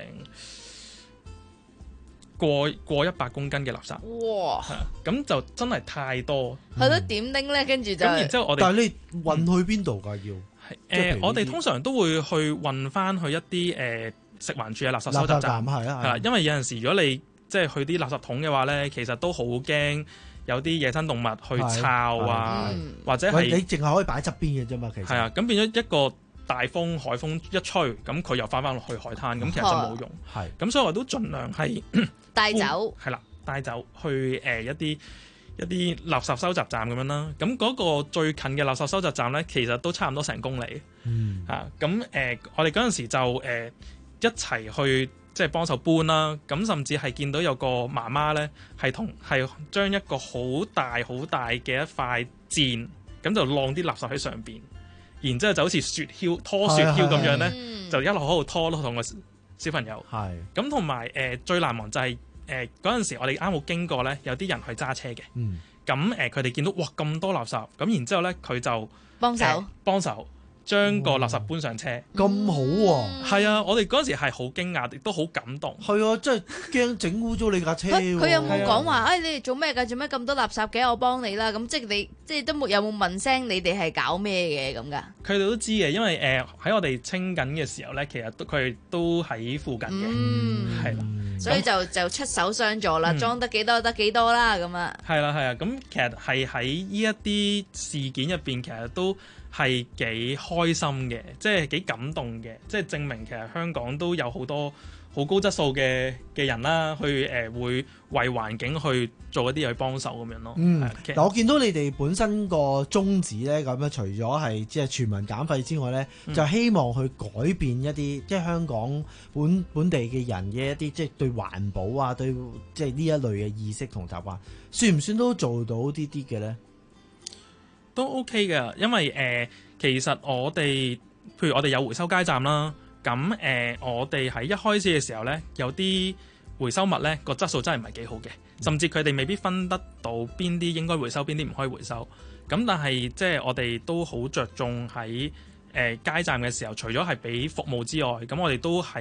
過過一百公斤嘅垃圾， 哇！ 咁就真係太多。 係咯，點拎咧？跟住就， 咁然之後我哋， 但係你運去邊度㗎？要誒、呃，我哋通常都會去運翻去一啲誒。呃食環署嘅垃圾收集站係啊，係啦，因為有陣時如果你即係去啲垃圾桶嘅話咧，其實都好驚有啲野生動物去抄啊，或者係你淨係可以擺側邊嘅啫嘛，其實係啊，咁變咗一個大風海風一吹，咁佢又翻翻落去海灘，咁其實就冇用。係咁，所以我都盡量係帶走，係啦，帶走去誒、呃、一啲一啲垃圾收集站咁樣啦。咁嗰個最近嘅垃圾收集站咧，其實都差唔多成公里。嗯啊，咁誒、呃，我哋嗰陣時就誒。呃一齊去即係幫手搬啦，咁甚至係見到有個媽媽咧，係同係將一個好大好大嘅一塊墊，咁就晾啲垃圾喺上邊，然之後就好似雪橇拖雪橇咁樣咧，就一路喺度拖咯，同個小朋友。係咁同埋誒最難忘就係誒嗰陣時我哋啱好經過咧，有啲人去揸車嘅，咁誒佢哋見到哇咁多垃圾，咁然之後咧佢就幫手、呃、幫手。 將個垃圾搬上車， 咁好喎！ 係啊，我哋嗰陣時係好驚訝，亦都好感動。 係啊，真係驚整污糟你架車。 佢有冇講話？誒，你哋做咩㗎？做咩咁多垃圾嘅？我幫你啦。咁即係你，即係都冇有冇問聲你哋係搞咩嘅咁㗎？ 佢哋都知嘅，因為誒喺、呃、我哋清緊嘅時候咧，其實都佢哋都喺附近嘅，係啦、嗯。 所以就就出手相助啦，裝、嗯、得幾多得幾多啦咁啊。係啦係啊，咁其實係喺呢一啲事件入邊，其實都係幾開心嘅，即係幾感動嘅，即係證明其實香港都有好多好高質素嘅嘅人啦，去誒、呃、會為環境去做一啲去幫手咁樣咯。 嗯，嗱，我見到你哋本身個宗旨咧，咁樣除咗係即係全民減廢之外咧，嗯、就希望去改變一啲即係香港本本地嘅人嘅一啲即係對環保啊，對即係呢一類嘅意識同習慣，算唔算都做到啲啲嘅咧？ 都 OK 嘅，因為誒、呃、其實我哋譬如我哋有回收街站啦。咁誒、呃，我哋喺一開始嘅時候呢，有啲回收物呢個質素真係唔係幾好嘅，甚至佢哋未必分得到邊啲應該回收，邊啲唔可以回收。咁但係即係我哋都好着重喺誒、呃、街站嘅時候，除咗係俾服務之外，咁我哋都係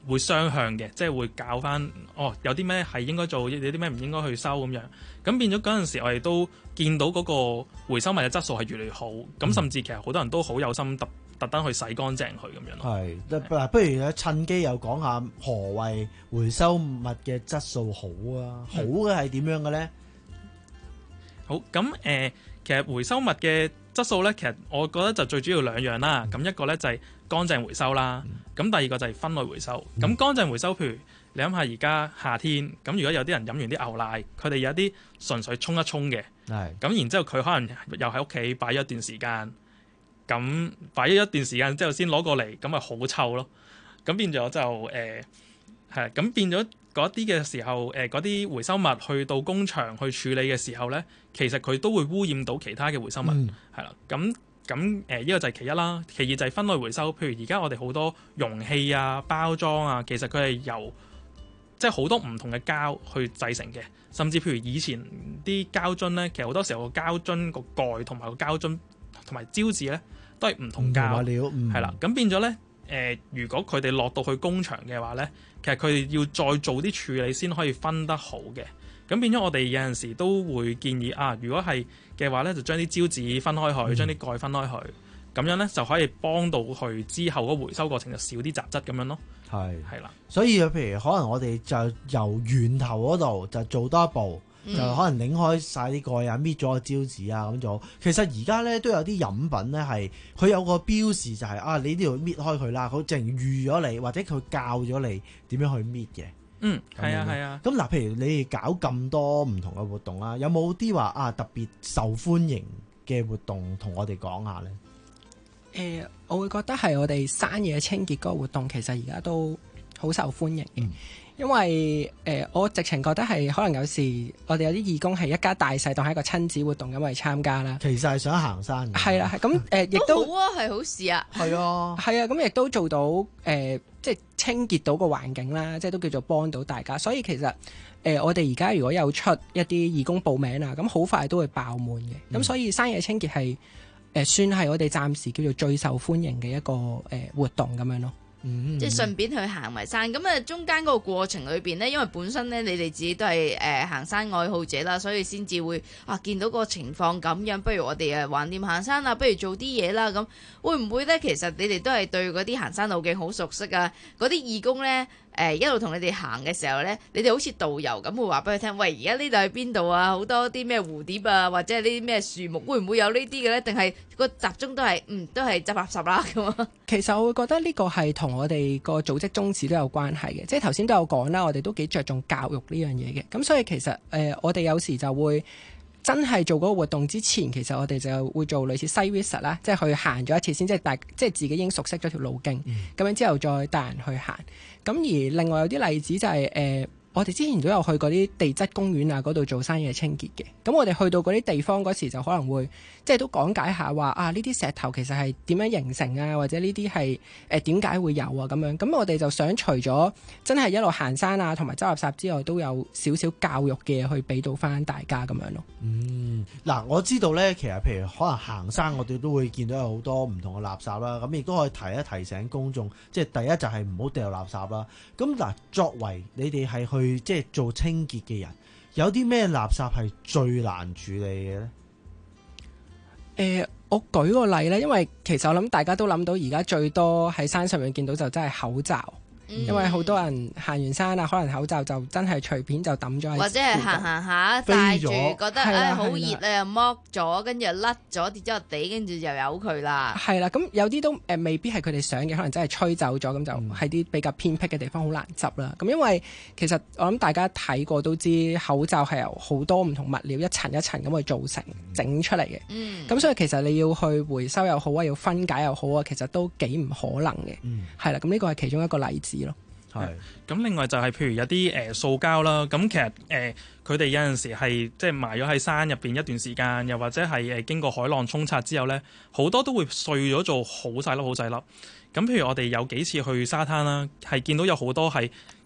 會雙向嘅，即係會教翻哦，有啲咩係應該做，有啲咩唔應該去收咁樣。咁變咗嗰陣時，我哋都見到嗰個回收物嘅質素係越嚟越好。咁、嗯、甚至其實好多人都好有心特特登去洗乾淨佢咁樣咯。 係，嗱，不如趁機又講下何謂回收物嘅質素好啊？好嘅係點樣嘅咧？ 好，咁誒、呃，其實回收物嘅質素咧，其實我覺得就最主要兩樣啦。咁、嗯、一個咧就係乾淨回收啦，咁、嗯、第二個就係分類回收。咁、嗯、乾淨回收，譬如你諗下而家夏天，咁如果有啲人飲完啲牛奶，佢哋有啲純粹沖一沖嘅，咁然之後佢可能又喺屋企擺咗一段時間，咁擺咗一段時間之後先攞過嚟，咁咪好臭咯。咁變咗就誒係，咁、呃、變咗嗰啲嘅時候，誒嗰啲回收物去到工場去處理嘅時候咧，其實佢都會污染到其他嘅回收物，係啦、嗯。咁咁誒呢個就係其一啦，其二就係分類回收。譬如而家我哋好多容器啊、包裝啊，其實佢係由即係好多唔同嘅膠去製成嘅，甚至譬如以前啲膠樽咧，其實好多時候個膠樽個蓋同埋個膠樽同埋膠紙咧都係唔同膠料，係啦、嗯。咁變咗咧誒，如果佢哋落到去工場嘅話咧，其實佢哋要再做啲處理先可以分得好嘅。咁變咗我哋有陣時都會建議啊，如果係嘅話咧，就將啲膠紙分開去，將啲蓋分開去，咁樣咧就可以幫到佢之後嗰回收過程就少啲雜質咁樣咯。係係啦， 所以譬如可能我哋就由源頭嗰度就做多一步，嗯、就可能擰開晒啲蓋啊，搣咗個膠紙啊咁做。其實而家咧都有啲飲品咧係佢有個標示就係、是、啊，你呢度搣開佢啦，佢淨預咗你，或者佢教咗你點樣去搣嘅。 嗯，係啊，係啊。 咁嗱，譬如你哋搞咁多唔同嘅活動啦，有冇啲話啊特別受歡迎嘅活動同我哋講下咧？ 誒、呃，我會覺得係我哋山野清潔嗰個活動，其實而家都好受歡迎嘅。嗯、因為誒、呃，我直情覺得係可能有時我哋有啲義工係一家大細當係一個親子活動咁嚟參加啦。其實係想行山嘅。係啦，係咁誒，亦都好啊，係好事啊。 係啊，係啊，咁亦都做到誒。呃即係清潔到個環境啦，即係都叫做幫到大家。所以其實誒、呃，我哋而家如果有出一啲義工報名啊，咁好快都會爆滿嘅。咁、嗯、所以山野清潔係誒、呃、算係我哋暫時叫做最受歡迎嘅一個誒、呃、活動咁樣咯。嗯、 即係順便去行埋山，咁啊中間嗰個過程裏邊呢，因為本身呢，你哋自己都係誒、呃、行山愛好者啦，所以先至會啊見到個情況咁樣，不如我哋誒橫掂行山啊，不如做啲嘢啦。咁會唔會呢？其實你哋都係對嗰啲行山路徑好熟悉啊，嗰啲義工呢，誒、呃、一路同你哋行嘅時候呢，你哋好似導遊咁會話俾佢聽，喂，而家呢度喺邊度啊？好多啲咩蝴蝶啊，或者係呢啲咩樹木，會唔會有呢啲嘅呢？定係個集中都係嗯都係執垃圾啦咁啊？ 其實我會覺得呢個係同我哋個組織宗旨都有關係嘅，即係頭先都有講啦，我哋都幾着重教育呢樣嘢嘅。咁所以其實誒、呃，我哋有時就會真係做嗰個活動之前，其實我哋就會做類似 site visit 啦，即係去行咗一次先，即係大即係自己已經熟悉咗條路徑，咁、嗯、樣之後再帶人去行。咁而另外有啲例子就係、是、誒。呃我哋之前都有去過啲地質公園啊，嗰度做山野清潔嘅。咁我哋去到嗰啲地方嗰時，就可能會即係都講解下話啊，呢啲石頭其實係點樣形成啊，或者呢啲係誒點解會有啊咁樣。咁我哋就想除咗真係一路行山啊，同埋執垃圾之外，都有少少教育嘅去俾到翻大家咁樣咯。 嗯，嗱，我知道咧，其實譬如可能行山，我哋都會見到有好多唔同嘅垃圾啦。咁亦都可以提一提醒公眾，即係第一就係唔好掉垃圾啦。咁嗱，作為你哋係去即係做清潔嘅人，有啲咩垃圾係最難處理嘅呢？ 誒、呃，我舉個例咧，因為其實我諗大家都諗到，而家最多喺山上面見到就真係口罩。嗯、因為好多人行完山啊，可能口罩就真係隨便就抌咗喺，或者係行行下戴住覺得誒好熱啊，又剝咗，跟住又甩咗跌咗個地，跟住就由佢啦。 係啦，咁有啲都誒、呃、未必係佢哋想嘅，可能真係吹走咗，咁就喺啲比較偏僻嘅地方好難執啦。咁、嗯、因為其實我諗大家睇過都知，口罩係由好多唔同物料一層一層咁去做成整出嚟嘅。嗯，咁所以其實你要去回收又好啊，要分解又好啊，其實都幾唔可能嘅。嗯，係啦，咁呢個係其中一個例子咯。 係，咁另外就係譬如有啲誒、呃、塑膠啦，咁其實誒佢哋有陣時係即係埋咗喺山入邊一段時間，又或者係誒、呃、經過海浪沖刷之後咧，好多都會碎咗做好細粒好細粒。咁譬如我哋有幾次去沙灘啦，係見到有好多係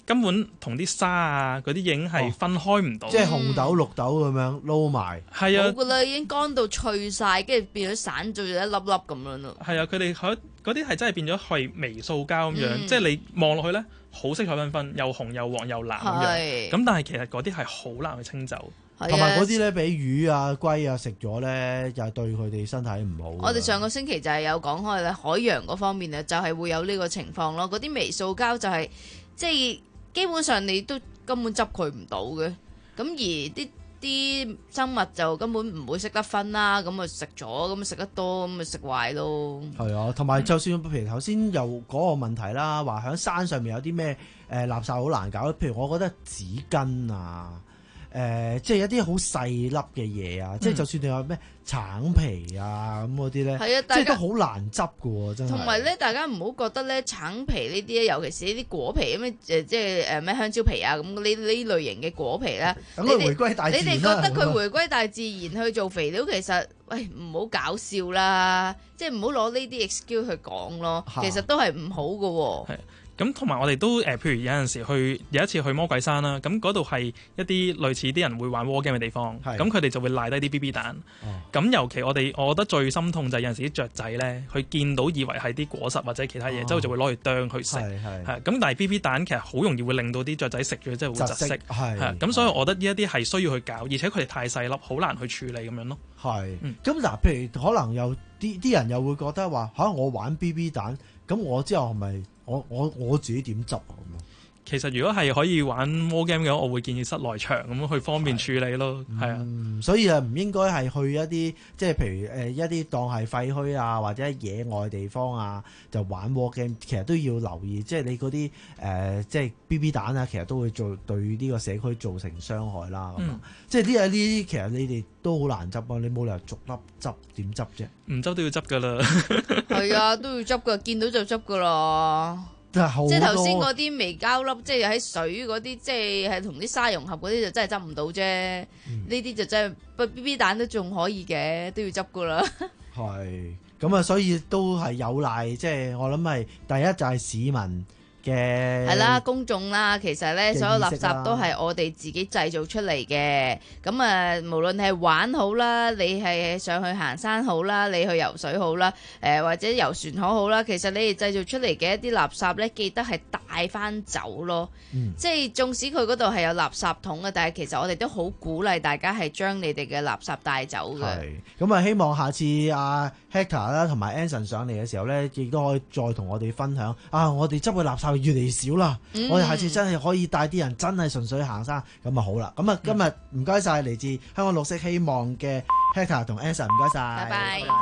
根本同啲沙啊嗰啲已經係分開唔到、 哦，即係紅豆綠豆咁樣撈埋。 係啊， 冇噶啦，已經乾到脆晒，跟住變咗散咗一粒粒咁樣咯。 係啊，佢哋嗰啲係真係變咗係微塑膠咁樣， 嗯、 即係你望落去咧好色彩繽紛，又紅又黃又藍咁樣。咁但係其實嗰啲係好難去清走。 同埋嗰啲咧，俾魚啊、龜啊食咗咧，又對佢哋身體唔好。 我哋上個星期就係有講開咧，海洋嗰方面咧，就係會有呢個情況咯。嗰啲微塑膠就係、是、即係基本上你都根本執佢唔到嘅。咁而啲啲生物就根本唔會識得分啦。咁啊食咗，咁啊食得多，咁啊食壞咯。 係啊，同埋就算譬如頭先又嗰個問題啦，話喺山上面有啲咩誒垃圾好難搞。譬如我覺得紙巾啊。誒、呃，即係一啲好細粒嘅嘢啊！嗯、即係就算你話咩橙皮啊咁嗰啲咧，係啊，即係都好難執㗎喎，真係。 同埋咧，大家唔好覺得咧橙皮呢啲咧，尤其是呢啲果皮咁樣誒，即係誒咩香蕉皮啊咁呢呢類型嘅果皮咧， 等佢回歸大自然。 你哋覺得佢回歸大自然去做肥料，其實喂唔好搞笑啦，即係唔好攞呢啲 excuse 去講咯，其實都係唔好㗎喎。 咁同埋我哋都誒、呃，譬如有陣時去有一次去魔鬼山啦，咁嗰度係一啲類似啲人會玩 war game 嘅地方，咁佢哋就會賴低啲 B B 彈。咁、哦、尤其我哋，我覺得最心痛就係有陣時啲雀仔咧，佢見到以為係啲果實或者其他嘢，之後、哦、就會攞去啄去食。係咁，但係 B B 彈其實好容易會令到啲雀仔食咗之後會窒息。係咁，所以我覺得呢一啲係需要去搞，而且佢哋太細粒，好難去處理咁樣咯。係。 咁嗱、嗯，譬如可能有啲啲人又會覺得話嚇、啊，我玩 B B 彈，咁我之後係咪？我我我自己點執啊？咁樣其實如果係可以玩 war game 嘅話，我會建議室內場咁去方便處理咯。係啊、 嗯，所以啊，唔應該係去一啲即係譬如誒、呃、一啲當係廢墟啊，或者野外地方啊，就玩 war game。其實都要留意，即係你嗰啲誒即係 B B 彈啊，其實都會做對呢個社區造成傷害啦。咁、嗯、即係呢啲呢啲，其實你哋都好難執啊！你冇理由逐粒執，點執啫？ 唔執都要執噶啦。 係啊，都要執噶，見到就執噶啦。即係頭先嗰啲微膠粒，即係喺水嗰啲，即係係同啲沙融合嗰啲，就真係執唔到啫。呢啲、嗯、就真係 B B 彈都仲可以嘅，都要執噶啦。 係咁啊，所以都係有賴，即係我諗係第一就係市民嘅係啦，公眾啦，其實咧所有垃圾都係我哋自己製造出嚟嘅。咁啊，無論係玩好啦，你係上去行山好啦，你去游水好啦，誒、呃、或者遊船河好啦，其實你哋製造出嚟嘅一啲垃圾咧，記得係帶翻走咯。嗯、即係縱使佢嗰度係有垃圾桶嘅，但係其實我哋都好鼓勵大家係將你哋嘅垃圾帶走嘅。係咁啊，希望下次阿 Hector 啦同埋 Anson 上嚟嘅時候咧，亦都可以再同我哋分享啊！我哋執嘅垃圾越嚟越少啦，嗯、我哋下次真係可以帶啲人真係純粹行山，咁啊好啦。咁啊今日唔該晒嚟自香港綠色希望嘅 Hector 同 Anson， 唔該晒。拜拜。